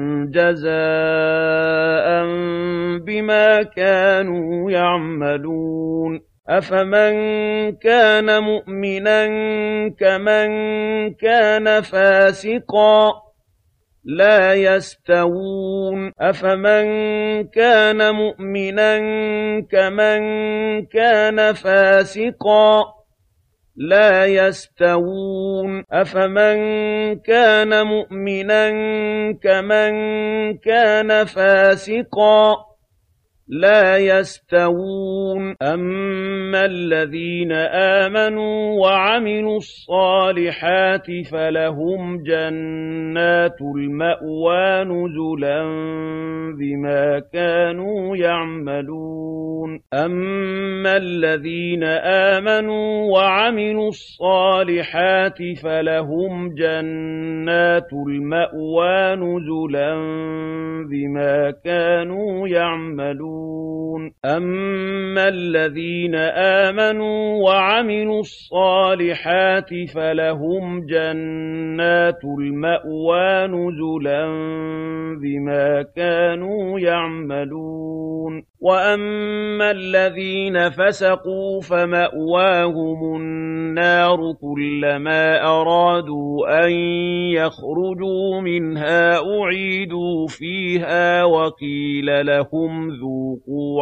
جَزَاءً بِمَا كَانُوا يَعْمَلُونَ أَفَمَن كَانَ مُؤْمِنًا كَمَن كَانَ فَاسِقًا لَّا يَسْتَوُونَ أَفَمَن كَانَ مُؤْمِنًا كَمَن كَانَ فَاسِقًا لَّا يَسْتَوُونَ أَفَمَن كَانَ مُؤْمِنًا كَمَن كَانَ فَاسِقًا لَا يَسْتَوُونَ أَمَّا الَّذِينَ آمَنُوا وَعَمِلُوا الصَّالِحَاتِ فَلَهُمْ جَنَّاتُ الْمَأْوَىٰ نُزُلًا بِمَا كَانُوا يَعْمَلُونَ أَمَّا الَّذِينَ آمَنُوا وَعَمِلُوا الصَّالِحَاتِ فَلَهُمْ جَنَّاتُ الْمَأْوَىٰ نُزُلًا بِمَا كَانُوا يَعْمَلُونَ أَمَّا الَّذِينَ آمَنُوا وَعَمِلُوا الصَّالِحَاتِ فَلَهُمْ جَنَّاتُ الْمَأْوَىٰ نُزُلًا بِمَا كَانُوا يَعْمَلُونَ وَأَمَّا الَّذِينَ فَسَقُوا فَمَأْوَاهُمُ النَّارُ كُلَّمَا أَرَادُوا أَن يَخْرُجُوا مِنْهَا أُعِيدُوا فِيهَا وَقِيلَ لَهُمْ ذُوقُوا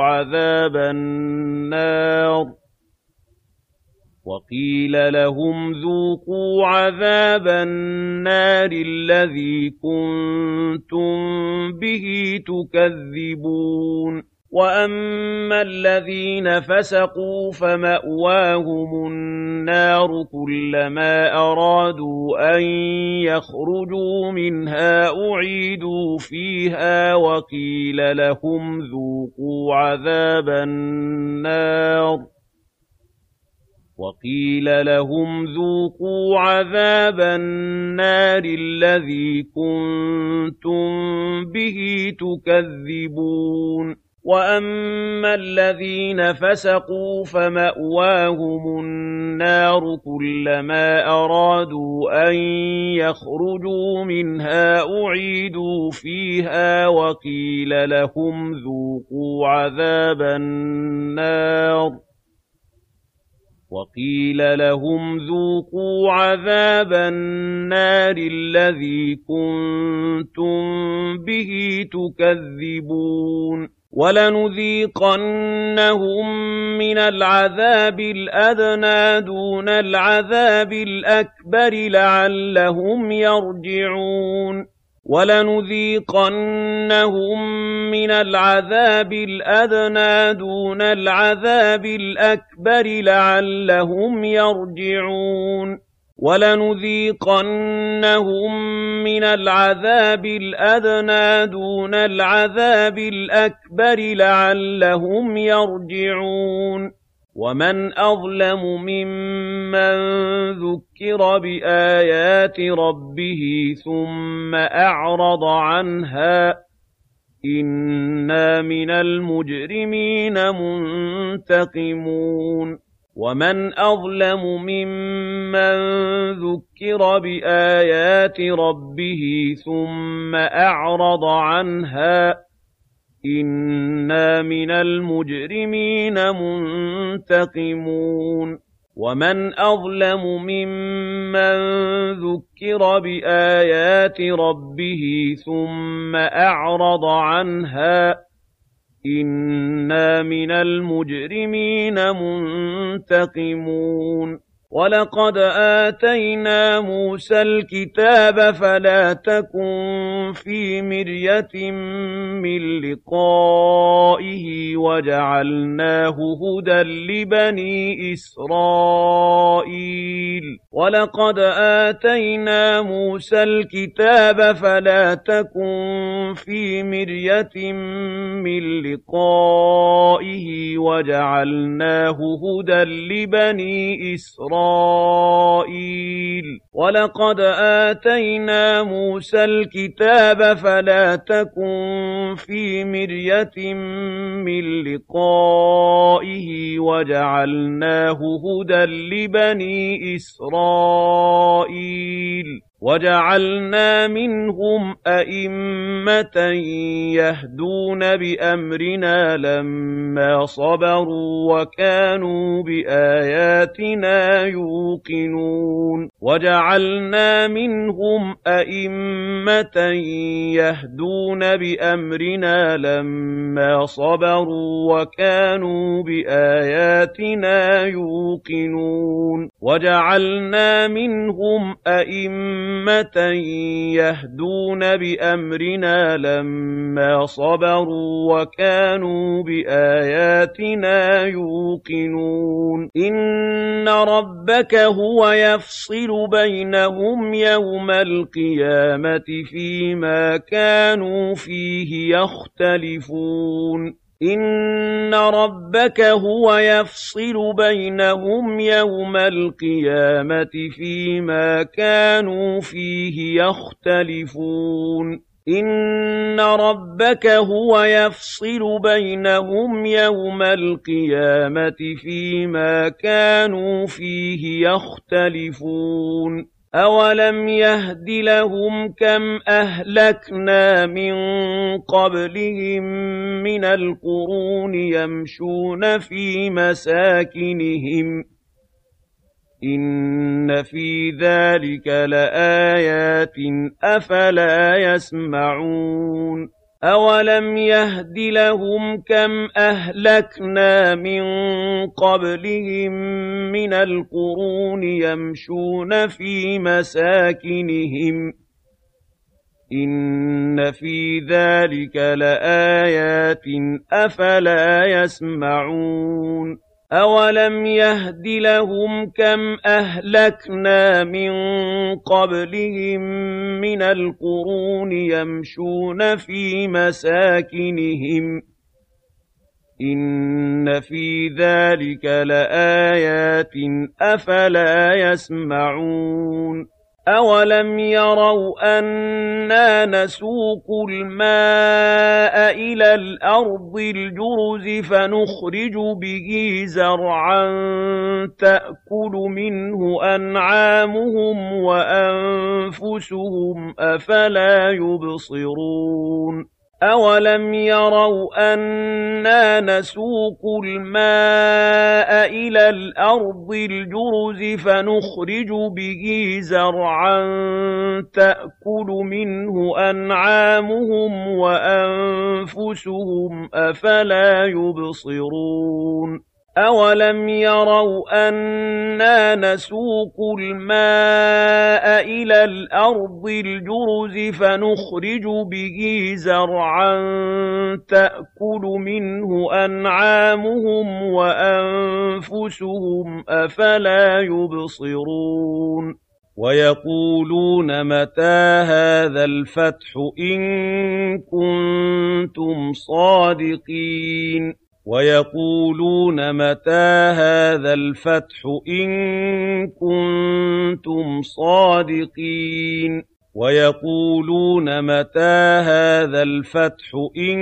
عَذَابَ النَّارِ الَّذِي كُنتُم بِهِ تُكَذِّبُونَ وَأَمَّا الَّذِينَ فَسَقُوا فَمَأْوَاهُمُ النَّارُ كُلَّمَا أَرَادُوا أَن يَخْرُجُوا مِنْهَا أُعِيدُوا فِيهَا وَقِيلَ لَهُمْ ذُوقُوا عَذَابَ النَّارِ الَّذِي كُنتُم بِهِ تُكَذِّبُونَ وَأَمَّا الَّذِينَ فَسَقُوا فَمَأْوَاهُمُ النَّارُ كُلَّمَا أَرَادُوا أَن يَخْرُجُوا مِنْهَا أُعِيدُوا فِيهَا وَقِيلَ لَهُمْ ذُوقُوا عَذَابَ النَّارِ الَّذِي كُنتُم بِهِ تُكَذِّبُونَ وَلَنُذِيقَنَّهُم مِّنَ الْعَذَابِ الْأَدْنَىٰ دُونَ الْعَذَابِ الْأَكْبَرِ لَعَلَّهُمْ يَرْجِعُونَ وَلَنُذِيقَنَّهُم مِّنَ الْعَذَابِ الْأَدْنَىٰ دُونَ الْعَذَابِ الْأَكْبَرِ لَعَلَّهُمْ يَرْجِعُونَ وَلَنُذِيقَنَّهُم مِّنَ الْعَذَابِ الْأَدْنَىٰ دُونَ الْعَذَابِ الْأَكْبَرِ لَعَلَّهُمْ يَرْجِعُونَ وَمَنْ أَظْلَمُ مِمَّن ذُكِّرَ بِآيَاتِ رَبِّهِ ثُمَّ أَعْرَضَ عَنْهَا ۚ إِنَّا مِنَ الْمُجْرِمِينَ مُنتَقِمُونَ وَمَنْ أَظْلَمُ مِمَّن ذُكِّرَ بِآيَاتِ رَبِّهِ ثُمَّ أَعْرَضَ عَنْهَا ۚ إِنَّا مِنَ الْمُجْرِمِينَ مُنتَقِمُونَ وَمَنْ أَظْلَمُ مِمَّن ذُكِّرَ بِآيَاتِ رَبِّهِ ثُمَّ أَعْرَضَ عَنْهَا ۚ إِنَّا مِنَ الْمُجْرِمِينَ مُنتَقِمُونَ وَلَقَدْ آتَيْنَا مُوسَى الْكِتَابَ فَلَا تَكُن فِي مِرْيَةٍ مِّن لِّقَائِهِ وَجَعَلْنَاهُ هُدًى لِّبَنِي إِسْرَائِيلَ وَلَقَدْ آتَيْنَا مُوسَى الْكِتَابَ فَلَا تَكُن فِي مِرْيَةٍ مِّن لِّقَائِهِ وَجَعَلْنَاهُ هُدًى لِّبَنِي إِسْرَائِيلَ وَلَقَدْ آتَيْنَا مُوسَى الْكِتَابَ فَلَا تَكُن فِي مِرْيَةٍ مِّن لِّقَائِهِ وَجَعَلْنَاهُ هُدًى لِّبَنِي إِسْرَائِيلَ وَجَعَلْنَا مِنْهُمْ أَئِمَّةً يَهْدُونَ بِأَمْرِنَا لَمَّا صَبَرُوا وَكَانُوا بِآيَاتِنَا يُوقِنُونَ وَجَعَلْنَا مِنْهُمْ أَئِمَّةً يَهْدُونَ بِأَمْرِنَا لَمَّا صَبَرُوا وَكَانُوا بِآيَاتِنَا يُوقِنُونَ وَجَعَلْنَا مِنْهُمْ أَئِمَّةً يَهْدُونَ بِأَمْرِنَا لَمَّا صَبَرُوا وَكَانُوا بِآيَاتِنَا يُوقِنُونَ إِنَّ رَبَّكَ هُوَ يَفْصِلُ بَيْنَهُمْ يَوْمَ الْقِيَامَةِ فِيمَا كَانُوا فِيهِ يَخْتَلِفُونَ إِنَّ رَبَّكَ هُوَ يَفْصِلُ بَيْنَهُمْ يَوْمَ الْقِيَامَةِ فِيمَا كَانُوا فِيهِ يَخْتَلِفُونَ إِنَّ رَبَّكَ هُوَ يَفْصِلُ بَيْنَهُمْ يَوْمَ الْقِيَامَةِ فِيمَا كَانُوا فِيهِ يَخْتَلِفُونَ أَوَلَمْ يَهْدِ لَهُمْ كَمْ أَهْلَكْنَا مِن قَبْلِهِم مِّنَ الْقُرُونِ يَمْشُونَ فِي مَسَاكِنِهِمْ ۗ إِنَّ فِي ذَلِكَ لَآيَاتٍ ۖ أَفَلَا يَسْمَعُونَ أَوَلَمْ يَهْدِ لَهُمْ كَمْ أَهْلَكْنَا مِن قَبْلِهِم مِّنَ الْقُرُونِ يَمْشُونَ فِي مَسَاكِنِهِمْ ۗ إِنَّ فِي ذَلِكَ لَآيَاتٍ ۖ أَفَلَا يَسْمَعُونَ أَوَلَمْ يَهْدِ لَهُمْ كَمْ أَهْلَكْنَا مِن قَبْلِهِم مِّنَ الْقُرُونِ يَمْشُونَ فِي مَسَاكِنِهِمْ ۗ إِنَّ فِي ذَلِكَ لَآيَاتٍ ۖ أَفَلَا يَسْمَعُونَ أَوَلَمْ يَرَوْا أَنَّا نَسُوقُ الْمَاءَ إِلَى الْأَرْضِ الْجُرُزِ فَنُخْرِجُ بِهِ زَرْعًا تَأْكُلُ مِنْهُ أَنْعَامُهُمْ وَأَنفُسُهُمْ ۖ أَفَلَا يُبْصِرُونَ أَوَلَمْ يَرَوْا أَنَّا نَسُوقُ الْمَاءَ إِلَى الْأَرْضِ الْجُرُزِ فَنُخْرِجُ بِهِ زَرْعًا تَأْكُلُ مِنْهُ أَنْعَامُهُمْ وَأَنفُسُهُمْ ۖ أَفَلَا يُبْصِرُونَ أَوَلَمْ يَرَوْا أَنَّا نَسُوقُ الْمَاءَ إِلَى الْأَرْضِ الْجُرُزِ فَنُخْرِجُ بِهِ زَرْعًا تَأْكُلُ مِنْهُ أَنْعَامُهُمْ وَأَنفُسُهُمْ ۖ أَفَلَا يُبْصِرُونَ وَيَقُولُونَ مَتَىٰ هَٰذَا الْفَتْحُ إِن كُنتُمْ صَادِقِينَ وَيَقُولُونَ مَتَىٰ هَٰذَا الْفَتْحُ إِن كُنتُمْ صَادِقِينَ وَيَقُولُونَ مَتَىٰ هَٰذَا الْفَتْحُ إِن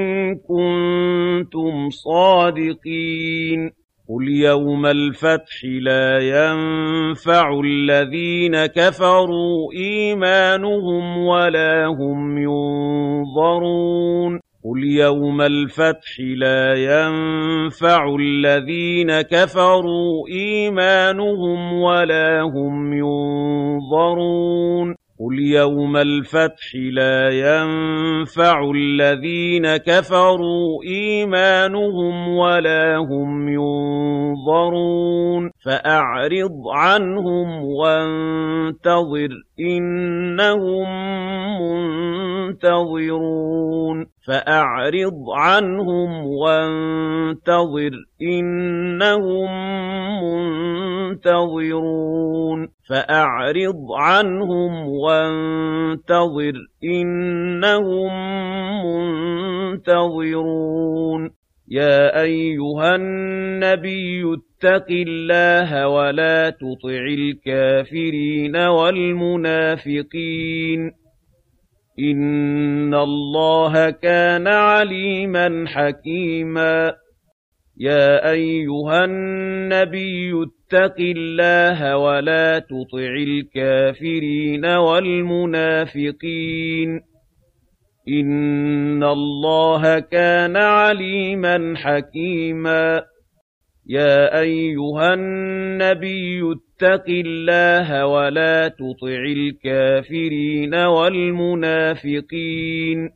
كُنتُمْ صَادِقِينَ قُلْ يَوْمَ الْفَتْحِ لَا يَنفَعُ الَّذِينَ كَفَرُوا إِيمَانُهُمْ وَلَا هُمْ يُنظَرُونَ قُلْ يَوْمَ الْفَتْحِ لَا يَنفَعُ الَّذِينَ كَفَرُوا إِيمَانُهُمْ وَلَا هُمْ يُنظَرُونَ قُلْ يَوْمَ الْفَتْحِ لَا يَنفَعُ الَّذِينَ كَفَرُوا إِيمَانُهُمْ وَلَا هُمْ يُنظَرُونَ فَأَعْرِضْ عَنْهُمْ وَانتَظِرْ إِنَّهُم مُّنتَظِرُونَ فَأَعْرِضْ عَنْهُمْ وَانتَظِرْ إِنَّهُم مُّنتَظِرُونَ فَأَعْرِضْ عَنْهُمْ وَانتَظِرْ إِنَّهُم مُّنتَظِرُونَ يَا أَيُّهَا النَّبِيُّ اتَّقِ اللَّهَ وَلَا تُطِعِ الْكَافِرِينَ وَالْمُنَافِقِينَ إِنَّ اللَّهَ كَانَ عَلِيمًا حَكِيمًا يَا أَيُّهَا النَّبِيُّ اتَّقِ اللَّهَ وَلَا تُطِعِ الْكَافِرِينَ وَالْمُنَافِقِينَ إِنَّ اللَّهَ كَانَ عَلِيمًا حَكِيمًا يَا أَيُّهَا النَّبِيُّ اتَّقِ اللَّهَ وَلَا تُطِعِ الْكَافِرِينَ وَالْمُنَافِقِينَ ۗ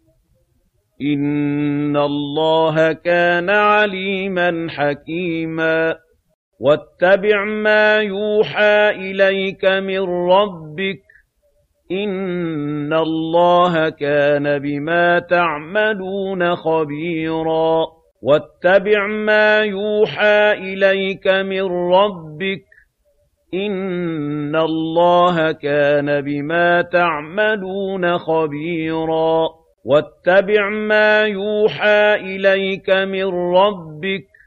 إِنَّ اللَّهَ كَانَ عَلِيمًا حَكِيمًا وَاتَّبِعْ مَا يُوحَىٰ إِلَيْكَ مِن رَّبِّكَ ۚ إِنَّ اللَّهَ كَانَ بِمَا تَعْمَلُونَ خَبِيرًا وَاتَّبِعْ مَا يُوحَىٰ إِلَيْكَ مِن رَّبِّكَ ۚ إِنَّ اللَّهَ كَانَ بِمَا تَعْمَلُونَ خَبِيرًا وَاتَّبِعْ مَا يُوحَىٰ إِلَيْكَ مِن رَّبِّكَ ۚ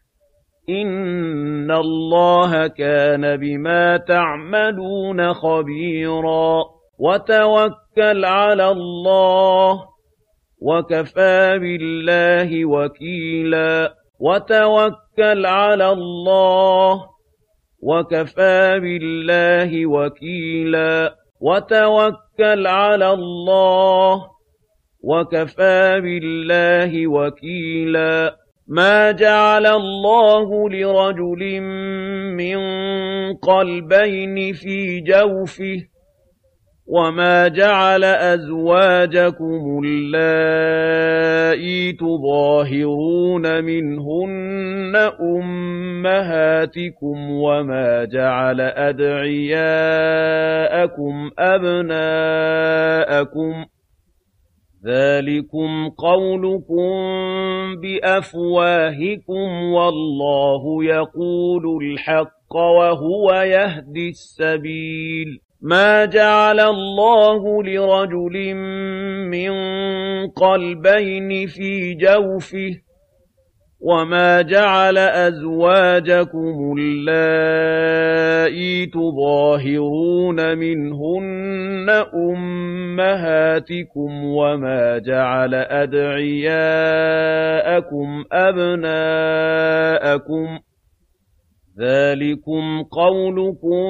إِنَّ اللَّهَ كَانَ بِمَا تَعْمَلُونَ خَبِيرًا وَتَوَكَّلْ عَلَى اللَّهِ ۚ وَكَفَىٰ بِاللَّهِ وَكِيلًا وَتَوَكَّلْ عَلَى اللَّهِ ۚ وَكَفَىٰ بِاللَّهِ وَكِيلًا وَتَوَكَّلْ عَلَى اللَّهِ ۚ وَكَفَىٰ بِاللَّهِ وَكِيلًا مَا جَعَلَ اللَّهُ لِرَجُلٍ مِّن قَلْبَيْنِ فِي جَوْفِهِ ۚ وَمَا جَعَلَ أَزْوَاجَكُمُ اللَّائِي تُظَاهِرُونَ مِنْهُنَّ أُمَّهَاتِكُمْ وَمَا جَعَلَ أَدْعِيَاءَكُمْ أَبْنَاءَكُمْ ۚ ذَٰلِكُمْ قَوْلُكُم بِأَفْوَاهِكُمْ وَاللَّهُ يَقُولُ الْحَقَّ وَهُوَ يَهْدِي السَّبِيلَ مَا جَعَلَ اللَّهُ لِرَجُلٍ مِّن قَلْبَيْنِ فِي جَوْفِهِ ۚ وَمَا جَعَلَ أَزْوَاجَكُمُ اللَّائِي تُظَاهِرُونَ مِنْهُنَّ أُمَّهَاتِكُمْ وَمَا جَعَلَ أَدْعِيَاءَكُمْ أَبْنَاءَكُمْ ۚ ذَٰلِكُمْ قَوْلُكُم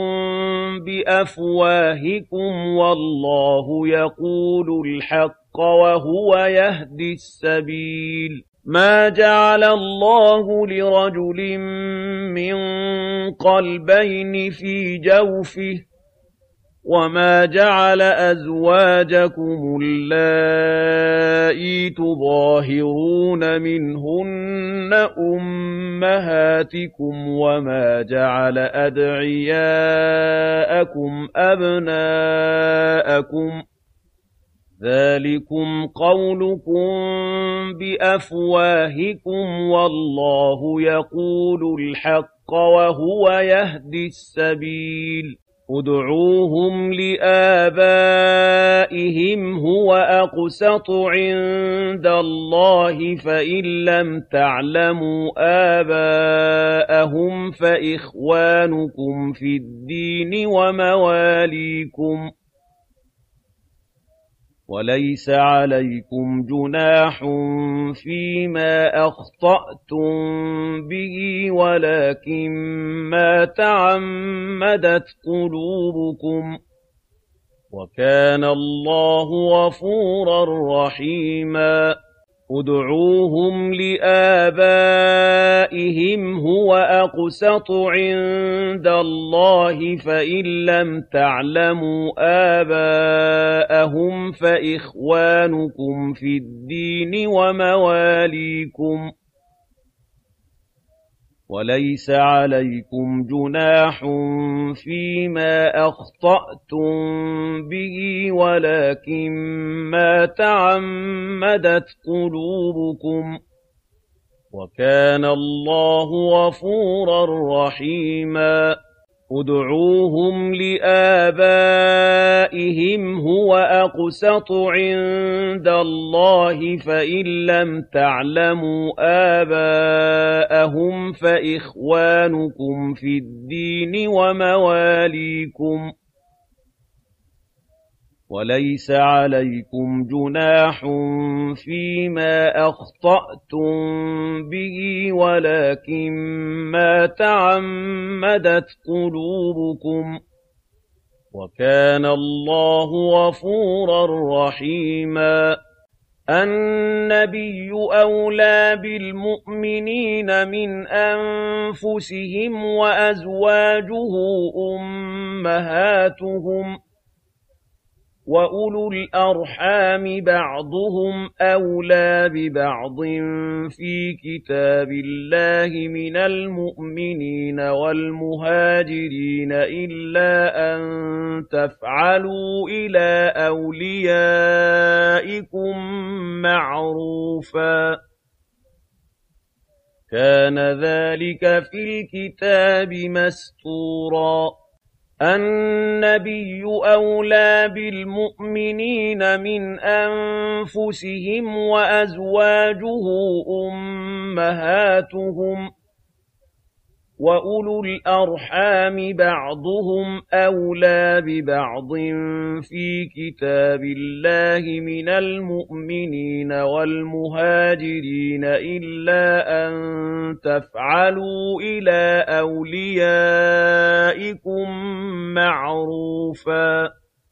بِأَفْوَاهِكُمْ وَاللَّهُ يَقُولُ الْحَقَّ وَهُوَ يَهْدِي السَّبِيلَ مَا جَعَلَ اللَّهُ لِرَجُلٍ مِّن قَلْبَيْنِ فِي جَوْفِهِ ۚ وَمَا جَعَلَ أَزْوَاجَكُمُ اللَّائِي تُظَاهِرُونَ مِنْهُنَّ أُمَّهَاتِكُمْ وَمَا جَعَلَ أَدْعِيَاءَكُمْ أَبْنَاءَكُمْ ۚ ذَٰلِكُمْ قَوْلُكُم بِأَفْوَاهِكُمْ وَاللَّهُ يَقُولُ الْحَقَّ وَهُوَ يَهْدِي السَّبِيلَ ادْعُوهُمْ لِآبَائِهِمْ هُوَ أَقْسَطُ عِندَ اللَّهِ ۖ فَإِن لَّمْ تَعْلَمُوا آبَاءَهُمْ فَإِخْوَانُكُمْ فِي الدِّينِ وَمَوَالِيكُمْ ۚ وَلَيْسَ عَلَيْكُمْ جُنَاحٌ فِيمَا أَخْطَأْتُم بِهِ وَلَٰكِن مَّا تَعَمَّدَتْ قُلُوبُكُمْ ۚ وَكَانَ اللَّهُ غَفُورًا رَّحِيمًا ادْعُوهُمْ لِآبَائِهِمْ هُوَ أَقْسَطُ عِندَ اللَّهِ ۖ فَإِن لَّمْ تَعْلَمُوا آبَاءَهُمْ فَإِخْوَانُكُمْ فِي الدِّينِ وَمَوَالِيكُمْ ۚ وَلَيْسَ عَلَيْكُمْ جُنَاحٌ فِيمَا أَخْطَأْتُم بِهِ وَلَٰكِن مَّا تَعَمَّدَتْ قُلُوبُكُمْ ۚ وَكَانَ اللَّهُ غَفُورًا رَّحِيمًا ادْعُوهُمْ لِآبَائِهِمْ هُوَ أَقْسَطُ عِندَ اللَّهِ ۖ فَإِن لَّمْ تَعْلَمُوا آبَاءَهُمْ فَإِخْوَانُكُمْ فِي الدِّينِ وَمَوَالِيكُمْ ۚ وَلَيْسَ عَلَيْكُمْ جُنَاحٌ فِيمَا أَخْطَأْتُم بِهِ وَلَٰكِن مَّا تَعَمَّدَتْ قُلُوبُكُمْ ۚ وَكَانَ اللَّهُ غَفُورًا رَّحِيمًا النبي أولى بالمؤمنين من أنفسهم وأزواجه أمهاتهم وأولو الأرحام بعضهم أولى ببعض في كتاب الله من المؤمنين والمهاجرين إلا أن تفعلوا إلى أوليائكم معروفا كان ذلك في الكتاب مستورا النبي أولى بالمؤمنين من أنفسهم وأزواجه أمهاتهم وأولو الأرحام بعضهم أولى ببعض في كتاب الله من المؤمنين والمهاجرين إلا أن تفعلوا إلى أوليائكم معروفا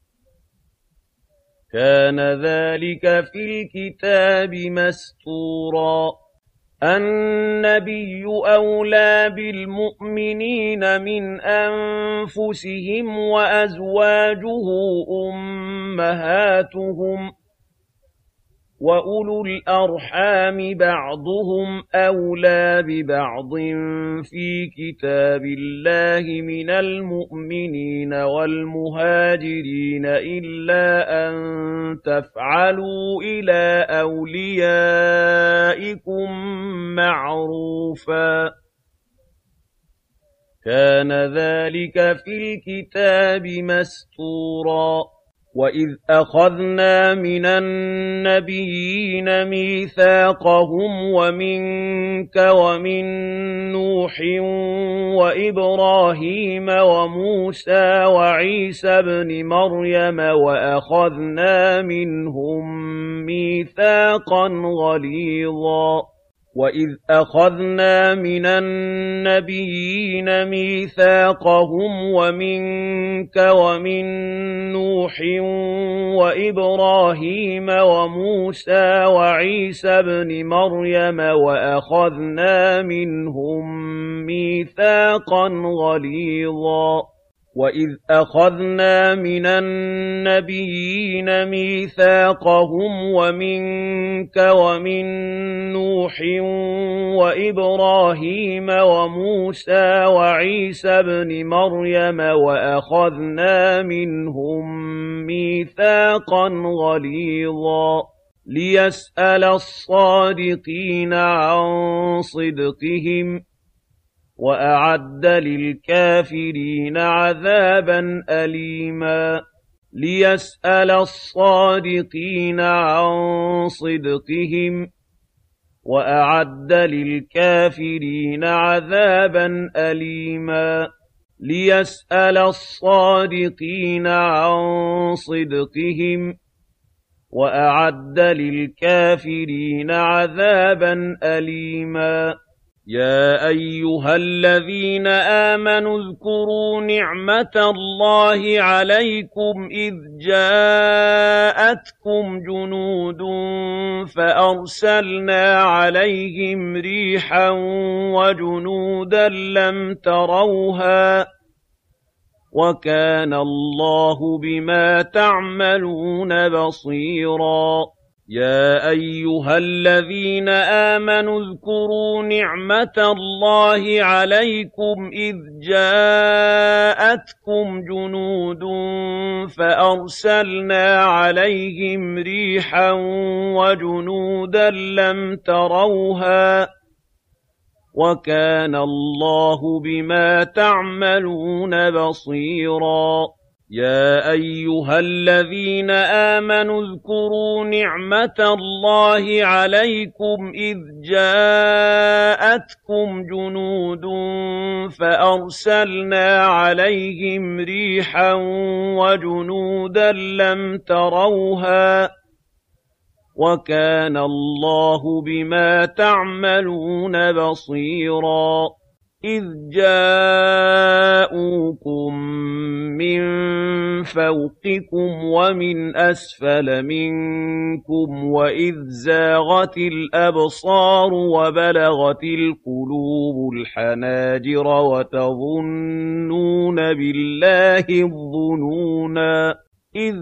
كان ذلك في الكتاب مستورا النبي أولى بالمؤمنين من أنفسهم وأزواجه أمهاتهم وأولو الأرحام بعضهم أولى ببعض في كتاب الله من المؤمنين والمهاجرين إلا أن تفعلوا إلى أوليائكم معروفا كان ذلك في الكتاب مستورا وإذ أخذنا من النبيين ميثاقهم ومنك ومن نوح وإبراهيم وموسى وعيسى بن مريم وأخذنا منهم ميثاقا غليظا وإذ أخذنا من النبيين ميثاقهم ومنك ومن نوح وإبراهيم وموسى وعيسى بن مريم وأخذنا منهم ميثاقا غليظا وإذ أخذنا من النبيين ميثاقهم ومنك ومن نوح وإبراهيم وموسى وعيسى بن مريم وأخذنا منهم ميثاقا غليظا ليسأل الصادقين عن صدقهم وأعد للكافرين عذابا أليما ليسأل الصادقين عن صدقهم وأعد للكافرين عذابا أليما ليسأل الصادقين عن صدقهم وأعد للكافرين عذابا أليما يا أيها الذين آمنوا اذكروا نعمة الله عليكم إذ جاءتكم جنود فأرسلنا عليهم ريحا وجنودا لم تروها وكان الله بما تعملون بصيرا يا أيها الذين آمنوا اذكروا نعمة الله عليكم إذ جاءتكم جنود فأرسلنا عليهم ريحا وجنودا لم تروها وكان الله بما تعملون بصيرا يا أيها الذين آمنوا اذكروا نعمة الله عليكم إذ جاءتكم جنود فأرسلنا عليهم ريحا وجنودا لم تروها وكان الله بما تعملون بصيرا إذ جاءوكم من فَوْقِكُمْ وَمِنْ أَسْفَلَ مِنكُمْ وَإِذْ زَاغَتِ الْأَبْصَارُ وَبَلَغَتِ الْقُلُوبُ الْحَنَاجِرَ وَتَظُنُّونَ بِاللَّهِ الظُّنُونَا إِذْ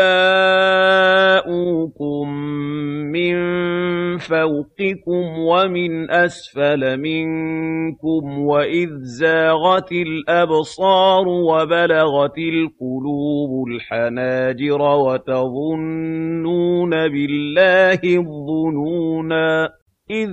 جَاءُوكُم مِّن فَوْقِكُمْ وَمِنْ أَسْفَلَ مِنكُمْ وَإِذْ زَاغَتِ الْأَبْصَارُ وَبَلَغَتِ الْقُلُوبُ الْحَنَاجِرَ وَتَظُنُّونَ بِاللَّهِ الظُّنُونَا إِذْ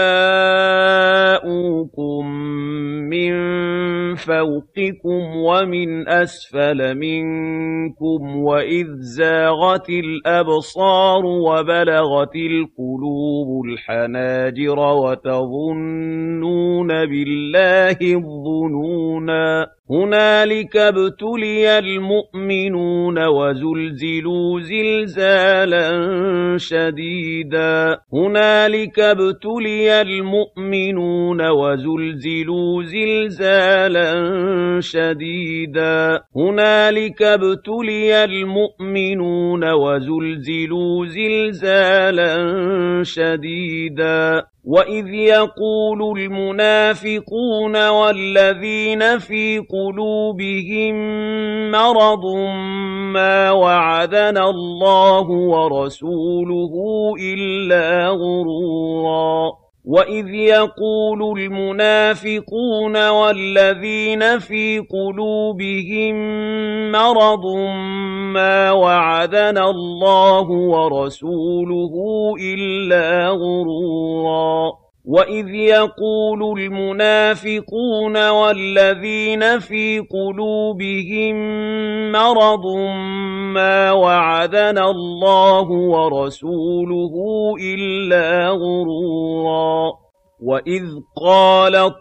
جَاءُوكُم مِّن فَوْقِكُمْ وَمِنْ أَسْفَلَ مِنكُمْ وَإِذْ زَاغَتِ الْأَبْصَارُ وَبَلَغَتِ الْقُلُوبُ الْحَنَاجِرَ وَتَظُنُّونَ بِاللَّهِ الظُّنُونَا هُنَالِكَ ابْتُلِيَ الْمُؤْمِنُونَ وَزُلْزِلُوا زِلْزَالًا شَدِيدًا هُنَالِكَ ابْتُلِيَ الْمُؤْمِنُونَ وَزُلْزِلُوا زِلْزَالًا شَدِيدًا هُنَالِكَ ابْتُلِيَ الْمُؤْمِنُونَ وَزُلْزِلُوا زِلْزَالًا شَدِيدًا وَإِذْ يَقُولُ الْمُنَافِقُونَ وَالَّذِينَ فِي قُلُوبِهِم مَّرَضٌ مَّا وَعَدَنَا اللَّهُ وَرَسُولُهُ إِلَّا غُرُورًا وَإِذْ يَقُولُ الْمُنَافِقُونَ وَالَّذِينَ فِي قُلُوبِهِم مَّرَضٌ مَّا وَعَدَنَا اللَّهُ وَرَسُولُهُ إِلَّا غُرُورًا وَإِذْ يَقُولُ الْمُنَافِقُونَ وَالَّذِينَ فِي قُلُوبِهِم مَّرَضٌ مَّا وَعَدَنَا اللَّهُ وَرَسُولُهُ إِلَّا غُرُورًا وَإِذْ قَالَت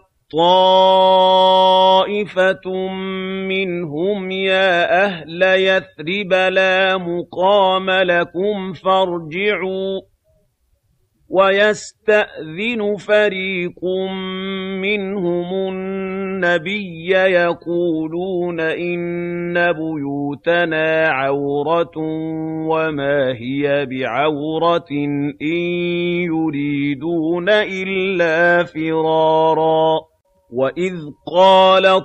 طَّائِفَةٌ مِّنْهُمْ يَا أَهْلَ يَثْرِبَ لَا مُقَامَ لَكُمْ فَارْجِعُوا وَيَسْتَأْذِنُ فَرِيقٌ مِّنْهُمُ النَّبِيَّ يَقُولُونَ إِنَّ بُيُوتَنَا عَوْرَةٌ وَمَا هِيَ بِعَوْرَةٍ إِن يُرِيدُونَ إِلَّا فِرَارًا وَإِذْ قَالَت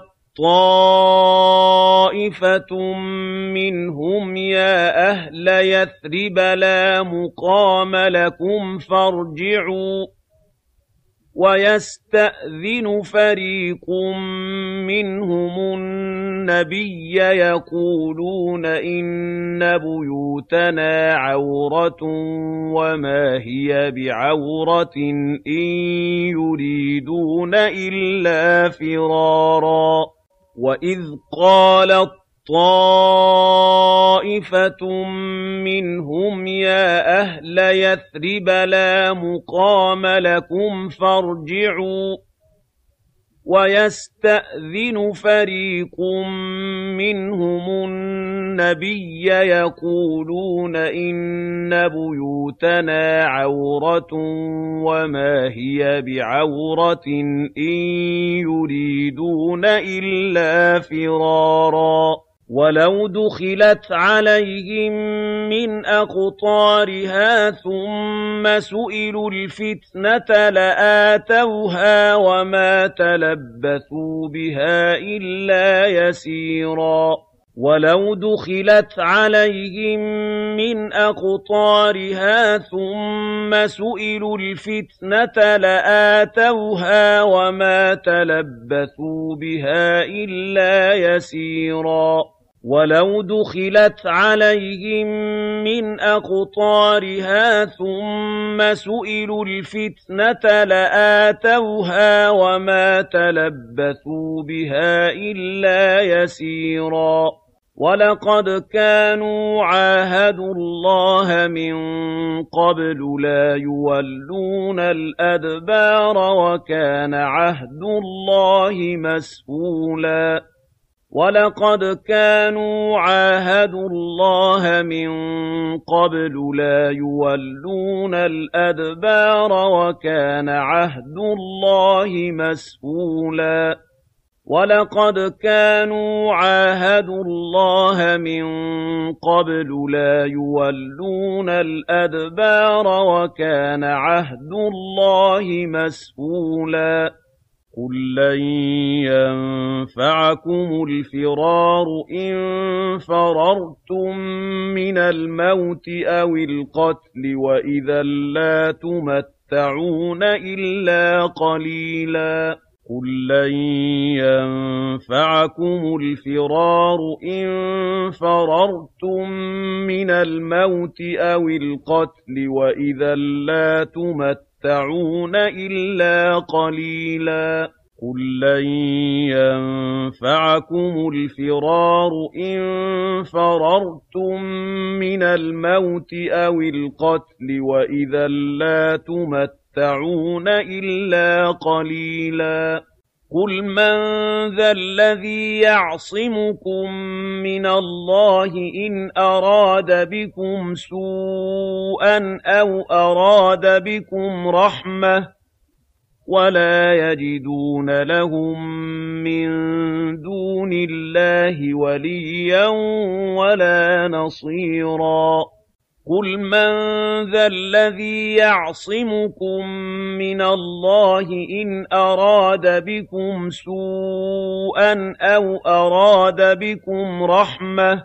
طَّائِفَةٌ مِّنْهُمْ يَا أَهْلَ يَثْرِبَ لَا مُقَامَ لَكُمْ فَارْجِعُوا وَيَسْتَأْذِنُ فَرِيقٌ مِّنْهُمُ النَّبِيَّ يَقُولُونَ إِنَّ بُيُوتَنَا عَوْرَةٌ وَمَا هِيَ بِعَوْرَةٍ إِن يُرِيدُونَ إِلَّا فِرَارًا وَإِذْ قَالَت طَّائِفَةٌ مِّنْهُمْ يَا أَهْلَ يَثْرِبَ لَا مُقَامَ لَكُمْ فَارْجِعُوا وَيَسْتَأْذِنُ فَرِيقٌ مِّنْهُمُ النَّبِيَّ يَقُولُونَ إِنَّ بُيُوتَنَا عَوْرَةٌ وَمَا هِيَ بِعَوْرَةٍ إِن يُرِيدُونَ إِلَّا فِرَارًا وَلَوْ دُخِلَتْ عَلَيْهِم مِّنْ أَقْطَارِهَا ثُمَّ سُئِلُوا الْفِتْنَةَ لَآتَوْهَا وَمَا تَلَبَّثُوا بِهَا إِلَّا يَسِيرًا وَلَوْ دُخِلَتْ عَلَيْهِم مِّنْ أَقْطَارِهَا ثُمَّ سُئِلُوا الْفِتْنَةَ لَآتَوْهَا وَمَا تَلَبَّثُوا بِهَا إِلَّا يَسِيرًا وَلَوْ دُخِلَتْ عَلَيْهِم مِّنْ أَقْطَارِهَا ثُمَّ سُئِلُوا الْفِتْنَةَ لَآتَوْهَا وَمَا تَلَبَّثُوا بِهَا إِلَّا يَسِيرًا وَلَقَدْ كَانُوا عَاهَدُوا اللَّهَ مِن قَبْلُ لَا يُوَلُّونَ الْأَدْبَارَ وَكَانَ عَهْدُ اللَّهِ مَسْئُولًا وَلَقَدْ كَانُوا عَاهَدُوا اللَّهَ مِن قَبْلُ لَا يُوَلُّونَ الْأَدْبَارَ وَكَانَ عَهْدُ اللَّهِ مَسْئُولًا وَلَقَدْ كَانُوا عَاهَدُوا اللَّهَ مِن قَبْلُ لَا يُوَلُّونَ الْأَدْبَارَ وَكَانَ عَهْدُ اللَّهِ مَسْئُولًا قُل لَّن يَنفَعَكُمُ الْفِرَارُ إِن فَرَرْتُم مِّنَ الْمَوْتِ أَوِ الْقَتْلِ وَإِذًا لَّا تُمَتَّعُونَ إِلَّا قَلِيلًا قُل لَّن يَنفَعَكُمُ الْفِرَارُ إِن فَرَرْتُم مِّنَ الموت أَوِ الْقَتْلِ وَإِذًا لَّا تُمَتَّعُونَ إِلَّا قَلِيلًا قُل لَّن يَنفَعَكُمُ الْفِرَارُ إِن فَرَرْتُم مِّنَ الموت أَوِ الْقَتْلِ وَإِذًا لَّا تُمَتَّعُونَ إِلَّا قَلِيلًا قُلْ مَن ذَا الَّذِي يَعْصِمُكُم مِّنَ اللَّهِ إِنْ أَرَادَ بِكُمْ سُوءًا أَوْ أَرَادَ بِكُمْ رَحْمَةً وَلَا يَجِدُونَ لَهُم مِّن دُونِ اللَّهِ وَلِيًّا وَلَا نَصِيرًا قُلْ مَن ذَا الَّذِي يَعْصِمُكُم مِّنَ اللَّهِ إِنْ أَرَادَ بِكُمْ سُوءًا أَوْ أَرَادَ بِكُمْ رَحْمَةً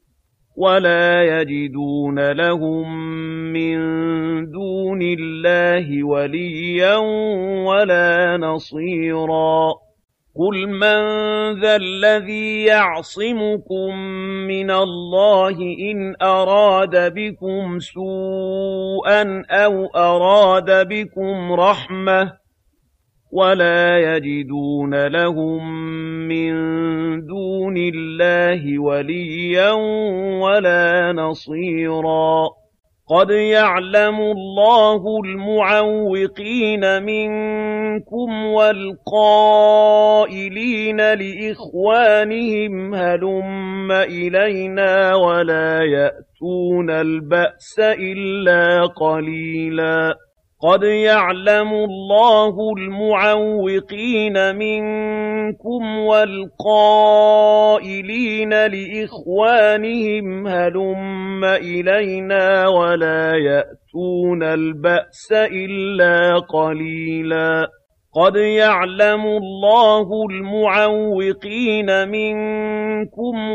وَلَا يَجِدُونَ لَهُم مِّن دُونِ اللَّهِ وَلِيًّا وَلَا نَصِيرًا قُلْ مَن ذَا الَّذِي يَعْصِمُكُم مِّنَ اللَّهِ إِنْ أَرَادَ بِكُمْ سُوءًا أَوْ أَرَادَ بِكُمْ رَحْمَةً وَلَا يَجِدُونَ لَهُم مِّن دُونِ اللَّهِ وَلِيًّا وَلَا نَصِيرًا قَدْ يَعْلَمُ اللَّهُ الْمُعَوِّقِينَ مِنكُمْ وَالْقَائِلِينَ لِإِخْوَانِهِمْ هَلُمَّ إِلَيْنَا وَلَا يَأْتُونَ الْبَأْسَ إِلَّا قَلِيلًا قَدْ يَعْلَمُ اللَّهُ الْمُعَوِّقِينَ مِنكُمْ وَالْقَائِلِينَ لِإِخْوَانِهِمْ هَلُمَّ إِلَيْنَا وَلَا يَأْتُونَ الْبَأْسَ إِلَّا قَلِيلًا قَدْ يَعْلَمُ اللَّهُ الْمُعَوِّقِينَ مِنكُمْ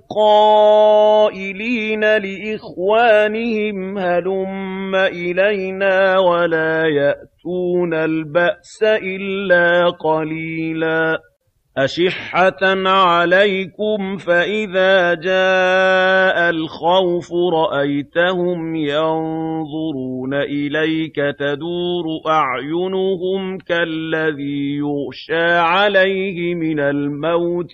وَالْقَائِلِينَ لِإِخْوَانِهِمْ هَلُمَّ إِلَيْنَا وَلَا يَأْتُونَ الْبَأْسَ إِلَّا قَلِيلًا أَشِحَّةً عَلَيْكُمْ فَإِذَا جَاءَ الْخَوْفُ رَأَيْتَهُمْ يَنظُرُونَ إِلَيْكَ تَدُورُ أَعْيُنُهُمْ كَالَّذِي يُغْشَىٰ عَلَيْهِ مِنَ الْمَوْتِ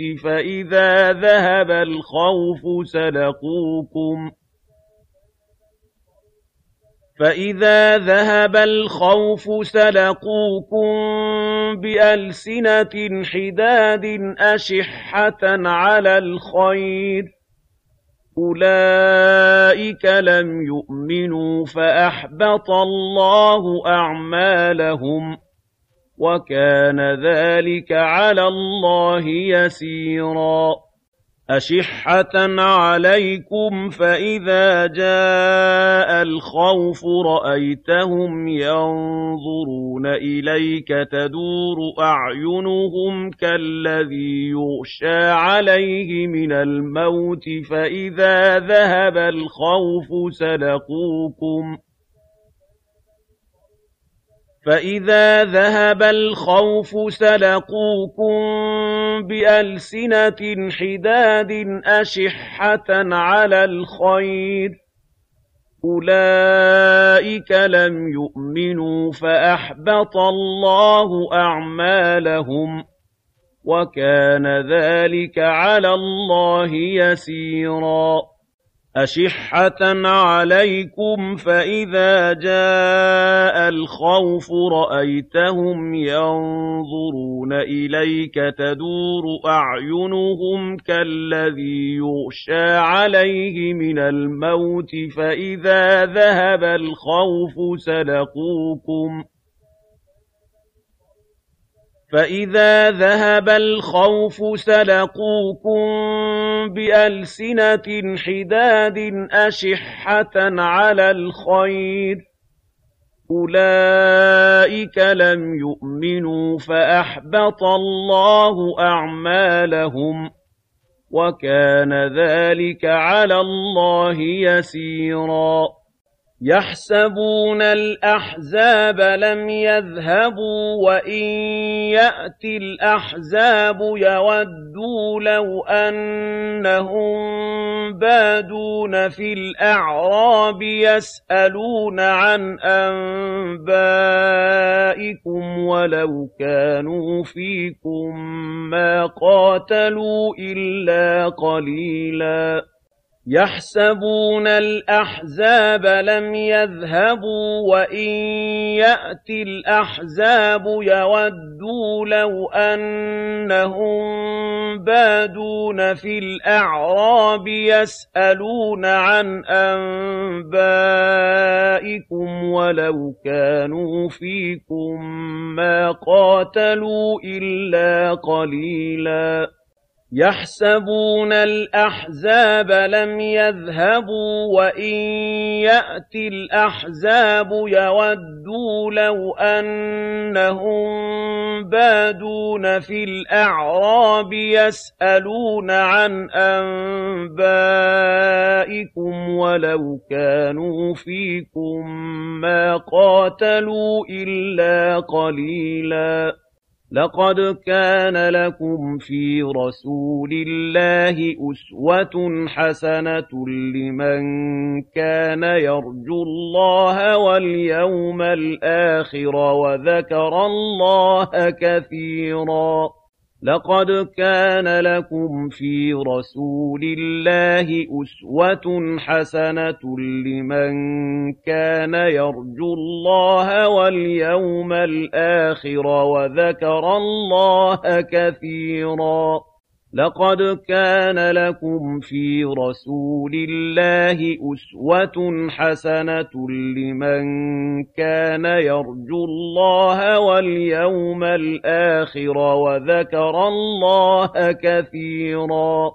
فَإِذَا ذَهَبَ الْخَوْفُ سَلَقُوكُم بِأَلْسِنَةٍ حِدَادٍ أَشِحَّةً عَلَى الْخَيْرِ أُولَٰئِكَ لَمْ يُؤْمِنُوا فَأَحْبَطَ اللَّهُ أَعْمَالَهُمْ وَكَانَ ذَٰلِكَ عَلَى اللَّهِ يَسِيرًا أَشِحَّةً عَلَيْكُمْ فَإِذَا جَاءَ الْخَوْفُ رَأَيْتَهُمْ يَنظُرُونَ إِلَيْكَ تَدُورُ أَعْيُنُهُمْ كَالَّذِي يُغْشَىٰ عَلَيْهِ مِنَ الْمَوْتِ فَإِذَا ذَهَبَ الْخَوْفُ سَلَقُوكُم بِأَلْسِنَةٍ حِدَادٍ أَشِحَّةً عَلَى الْخَيْرِ أُولَٰئِكَ لَمْ يُؤْمِنُوا فَأَحْبَطَ اللَّهُ أَعْمَالَهُمْ وَكَانَ ذَٰلِكَ عَلَى اللَّهِ يَسِيرًا أَشِحَّةً عَلَيْكُمْ فَإِذَا جَاءَ الْخَوْفُ رَأَيْتَهُمْ يَنظُرُونَ إِلَيْكَ تَدُورُ أَعْيُنُهُمْ كَالَّذِي يُغْشَىٰ عَلَيْهِ مِنَ الْمَوْتِ فَإِذَا فإذا ذهب الخوف سلقوكم بألسنة حداد أشحة على الخير أولئك لم يؤمنوا فأحبط الله أعمالهم وكان ذلك على الله يسيرا يحسبون الأحزاب لم يذهبوا وإن يأتي الأحزاب يودوا لو أنهم بادون في الأعراب يسألون عن أنبائكم ولو كانوا فيكم ما قاتلوا إلا قليلا يحسبون الأحزاب لم يذهبوا وإن يأتي الأحزاب يودوا لو أنهم بادون في الأعراب يسألون عن أنبائكم ولو كانوا فيكم ما قاتلوا إلا قليلا يحسبون الأحزاب لم يذهبوا وإن يأتي الأحزاب يودوا لو أنهم بادون في الأعراب يسألون عن أنبائكم ولو كانوا فيكم ما قاتلوا إلا قليلا لقد كان لكم في رسول الله أسوة حسنة لمن كان يرجو الله واليوم الآخر وذكر الله كثيرا لقد كان لكم في رسول الله أسوة حسنة لمن كان يرجو الله واليوم الآخر وذكر الله كثيرا لقد كان لكم في رسول الله أسوة حسنة لمن كان يرجو الله واليوم الآخر وذكر الله كثيرا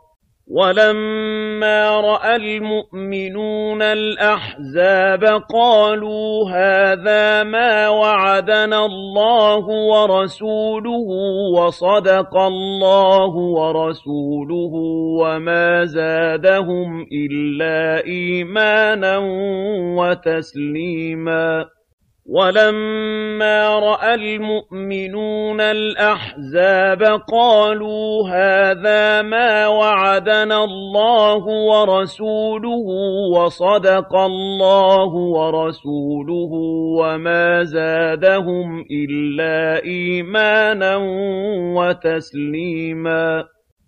ولما رأى المؤمنون الأحزاب قالوا هذا ما وعدنا الله ورسوله وصدق الله ورسوله وما زادهم إلا إيمانا وتسليما ولما رأى المؤمنون الأحزاب قالوا هذا ما وعدنا الله ورسوله وصدق الله ورسوله وما زادهم إلا إيمانا وتسليما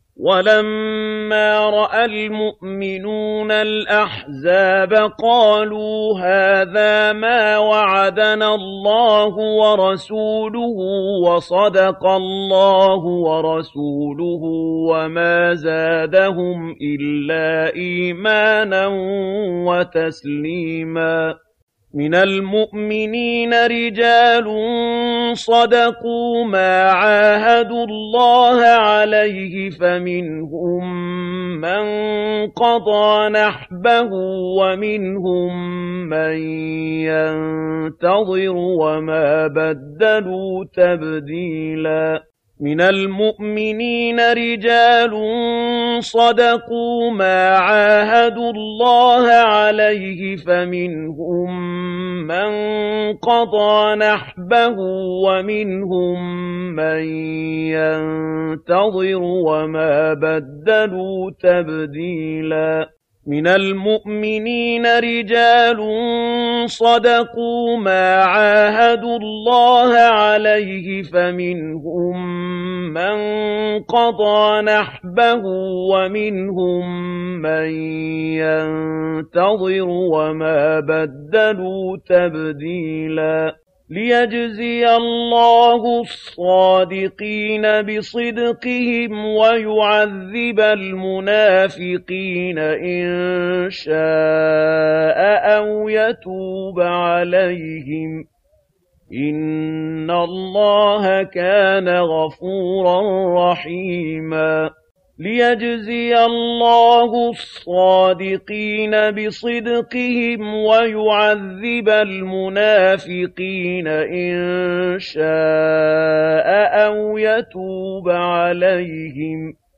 ولما رأى المؤمنون الأحزاب قالوا هذا ما وعدنا الله ورسوله وصدق الله ورسوله وما زادهم إلا إيمانا وتسليما من المؤمنين رجال صدقوا ما عاهدوا الله عليه فمنهم من قضى نحبه ومنهم من ينتظر وما بدلوا تبديلا من المؤمنين رجال صدقوا ما عاهدوا الله عليه فمنهم من قضى نحبه ومنهم من ينتظر وما بدلوا تبديلا من المؤمنين رجال صدقوا ما عاهدوا الله عليه فمنهم من قضى نحبه ومنهم من ينتظر وما بدلوا تبديلا ليجزي الله الصادقين بصدقهم ويعذب المنافقين إن شاء أو يتوب عليهم إِنَّ اللَّهَ كَانَ غَفُورًا رَّحِيمًا لِيَجْزِيَ اللَّهُ الصَّادِقِينَ بِصِدْقِهِمْ وَيُعَذِّبَ الْمُنَافِقِينَ إِن شَاءَ أَوْ يَتُوبَ عَلَيْهِمْ ۚ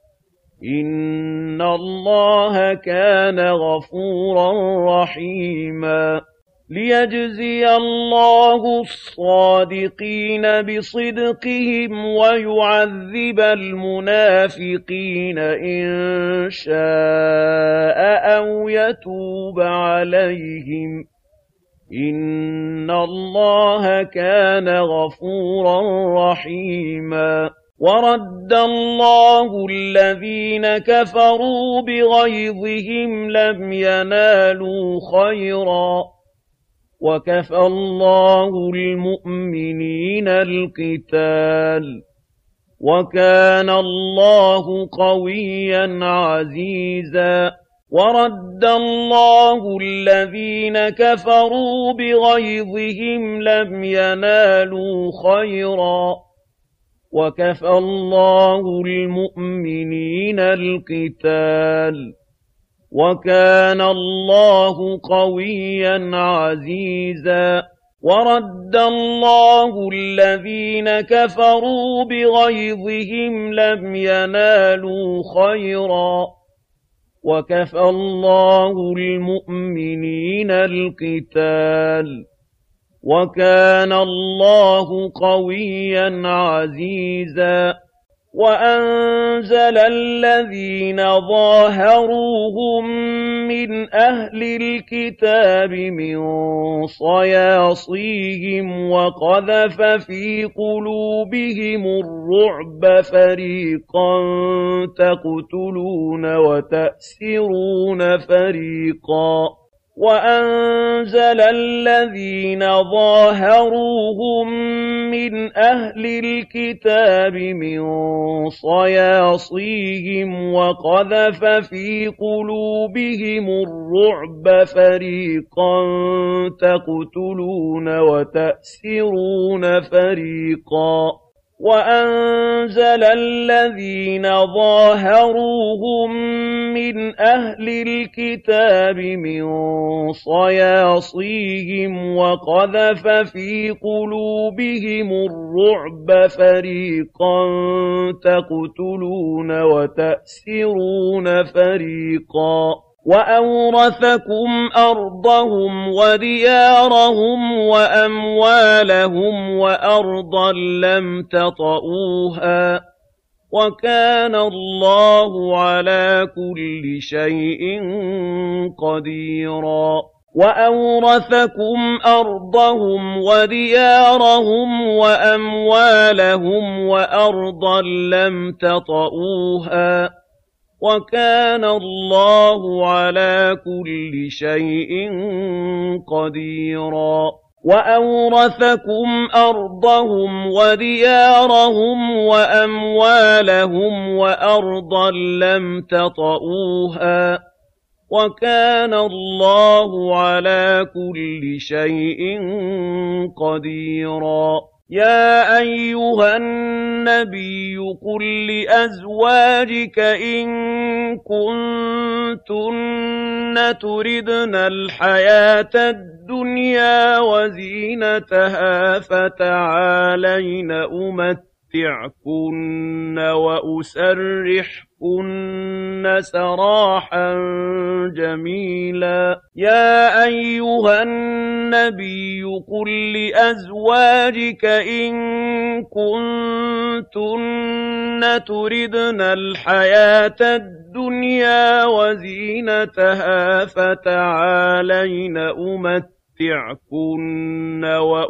إِنَّ اللَّهَ كَانَ غَفُورًا رَّحِيمًا لِيَجْزِيَ اللَّهُ الصَّادِقِينَ بِصِدْقِهِمْ وَيُعَذِّبَ الْمُنَافِقِينَ إِن شَاءَ أَوْ يَتُوبَ عَلَيْهِمْ ۚ إِنَّ الله كَانَ غَفُورًا رَّحِيمًا وَرَدَّ اللَّهُ الَّذِينَ كَفَرُوا بِغَيْظِهِمْ لَمْ يَنَالُوا خَيْرًا وَكَفَى اللَّهُ الْمُؤْمِنِينَ الْقِتَالَ وَكَانَ اللَّهُ قَوِيًّا عَزِيزًا وَرَدَّ اللَّهُ الَّذِينَ كَفَرُوا بِغَيْظِهِمْ لَمْ يَنَالُوا خَيْرًا وَكَفَى اللَّهُ الْمُؤْمِنِينَ الْقِتَالَ وَكَانَ اللَّهُ قَوِيًّا عَزِيزًا وَرَدَّ اللَّهُ الَّذِينَ كَفَرُوا بِغَيْظِهِمْ لَمْ يَنَالُوا خَيْرًا وَكَفَى اللَّهُ الْمُؤْمِنِينَ الْقِتَالَ وَكَانَ اللَّهُ قَوِيًّا عَزِيزًا وَأَنزَلَ الَّذِينَ ظَاهَرُوهُم مِّنْ أَهْلِ الْكِتَابِ مِن صَيَاصِيهِمْ وَقَذَفَ فِي قُلُوبِهِمُ الرُّعْبَ فَرِيقًا تَقْتُلُونَ وَتَأْسِرُونَ فَرِيقًا وَأَنزَلَ الَّذِينَ ظَاهَرُوهُم مِّنْ أَهْلِ الْكِتَابِ مِن صَيَاصِيهِمْ وَقَذَفَ فِي قُلُوبِهِمُ الرُّعْبَ فَرِيقًا تَقْتُلُونَ وَتَأْسِرُونَ فَرِيقًا وَأَنزَلَ الَّذِينَ ظَاهَرُوهُم مِّنْ أَهْلِ الْكِتَابِ مِن صَيَاصِيهِمْ وَقَذَفَ فِي قُلُوبِهِمُ الرُّعْبَ فَرِيقًا تَقْتُلُونَ وَتَأْسِرُونَ فَرِيقًا وَأَوْرَثَكُمْ أَرْضَهُمْ وَدِيَارَهُمْ وَأَمْوَالَهُمْ وَأَرْضًا لَّمْ تَطَئُوهَا ۚ وَكَانَ اللَّهُ عَلَىٰ كُلِّ شَيْءٍ قَدِيرًا وَأَوْرَثَكُمْ أَرْضَهُمْ وَدِيَارَهُمْ وَأَمْوَالَهُمْ وَأَرْضًا لَّمْ تَطَئُوهَا ۚ وَكَانَ اللَّهُ عَلَىٰ كُلِّ شَيْءٍ قَدِيرًا وَأَوْرَثَكُمْ أَرْضَهُمْ وَدِيَارَهُمْ وَأَمْوَالَهُمْ وَأَرْضًا لَّمْ تَطَئُوهَا ۚ وَكَانَ اللَّهُ عَلَىٰ كُلِّ شَيْءٍ قَدِيرًا يَا أَيُّهَا النَّبِيُّ قُل لِّأَزْوَاجِكَ إِن كُنتُنَّ تُرِدْنَ الْحَيَاةَ الدُّنْيَا وَزِينَتَهَا فَتَعَالَيْنَ أُمَتِّعْكُنَّ وَأُسَرِّحْكُنَّ سَرَاحًا جَمِيلًا يَا أَيُّهَا النَّبِيُّ قُل لِّأَزْوَاجِكَ إِن كُنتُنَّ تُرِدْنَ الْحَيَاةَ الدُّنْيَا وَزِينَتَهَا فَتَعَالَيْنَ أُمَتِّعْكُنَّ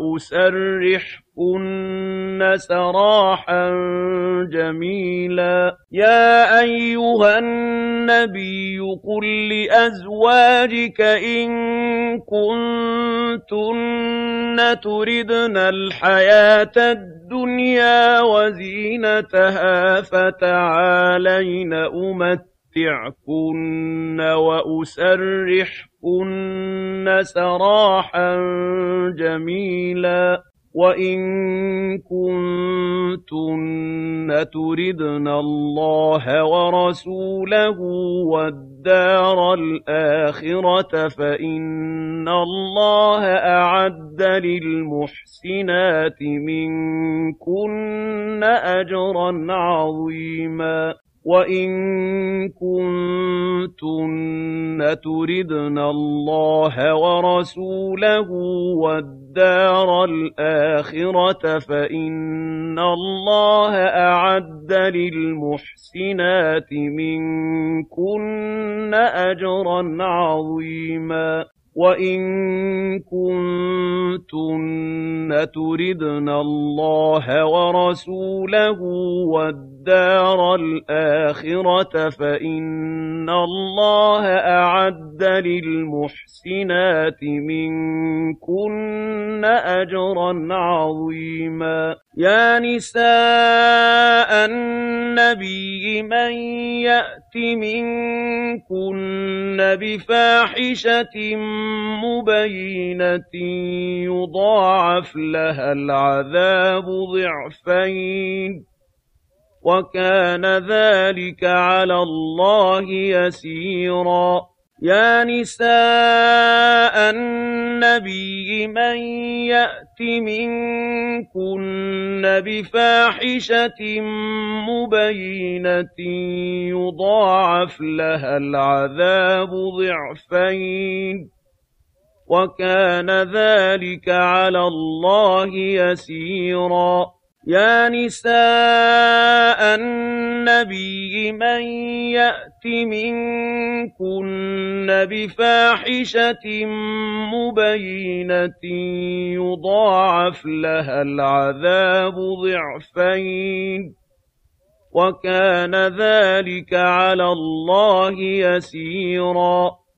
وَأُسَرِّحْكُنَّ سَرَاحًا جَمِيلًا يَا أَيُّهَا النَّبِيُّ قُل لِّأَزْوَاجِكَ إِن كُنتُنَّ تُرِدْنَ الْحَيَاةَ الدُّنْيَا وَزِينَتَهَا فَتَعَالَيْنَ أُمَتِّعْكُنَّ وَأُسَرِّحْكُنَّ سَرَاحًا جَمِيلًا وَإِن كُنتُنَّ تُرِدْنَ اللَّهَ وَرَسُولَهُ وَالدَّارَ الْآخِرَةَ فَإِنَّ اللَّهَ أَعَدَّ لِلْمُحْسِنَاتِ مِنكُنَّ أَجْرًا عَظِيمًا وَإِن كُنتُنَّ تُرِدْنَ اللَّهَ وَرَسُولَهُ وَالدَّارَ الْآخِرَةَ فَإِنَّ اللَّهَ أَعَدَّ لِلْمُحْسِنَاتِ مِنكُنَّ أَجْرًا عَظِيمًا وَإِن كُنتُنَّ تُرِدْنَ اللَّهَ وَرَسُولَهُ وَالدَّارَ الْآخِرَةَ فَإِنَّ اللَّهَ أَعَدَّ لِلْمُحْسِنَاتِ مِنكُنَّ أَجْرًا عَظِيمًا يَا نِسَاءَ النَّبِيِّ مَن يَأْتِ مِنكُنَّ بِفَاحِشَةٍ مُّبَيِّنَةٍ يُضَاعَفْ لَهَا الْعَذَابُ ضِعْفَيْنِ ۚ وَكَانَ ذَٰلِكَ عَلَى اللَّهِ يَسِيرًا يَا نِسَاءَ النَّبِيِّ مَن يَأْتِ مِنكُنَّ بِفَاحِشَةٍ مُّبَيِّنَةٍ يُضَاعَفْ لَهَا الْعَذَابُ ضِعْفَيْنِ ۚ وَكَانَ ذَٰلِكَ عَلَى اللَّهِ يَسِيرًا يَا نِسَاءَ النَّبِيِّ مَن يَأْتِ مِنكُنَّ بِفَاحِشَةٍ مُّبَيِّنَةٍ يُضَاعَفْ لَهَا الْعَذَابُ ضِعْفَيْنِ ۚ وَكَانَ ذَٰلِكَ عَلَى اللَّهِ يَسِيرًا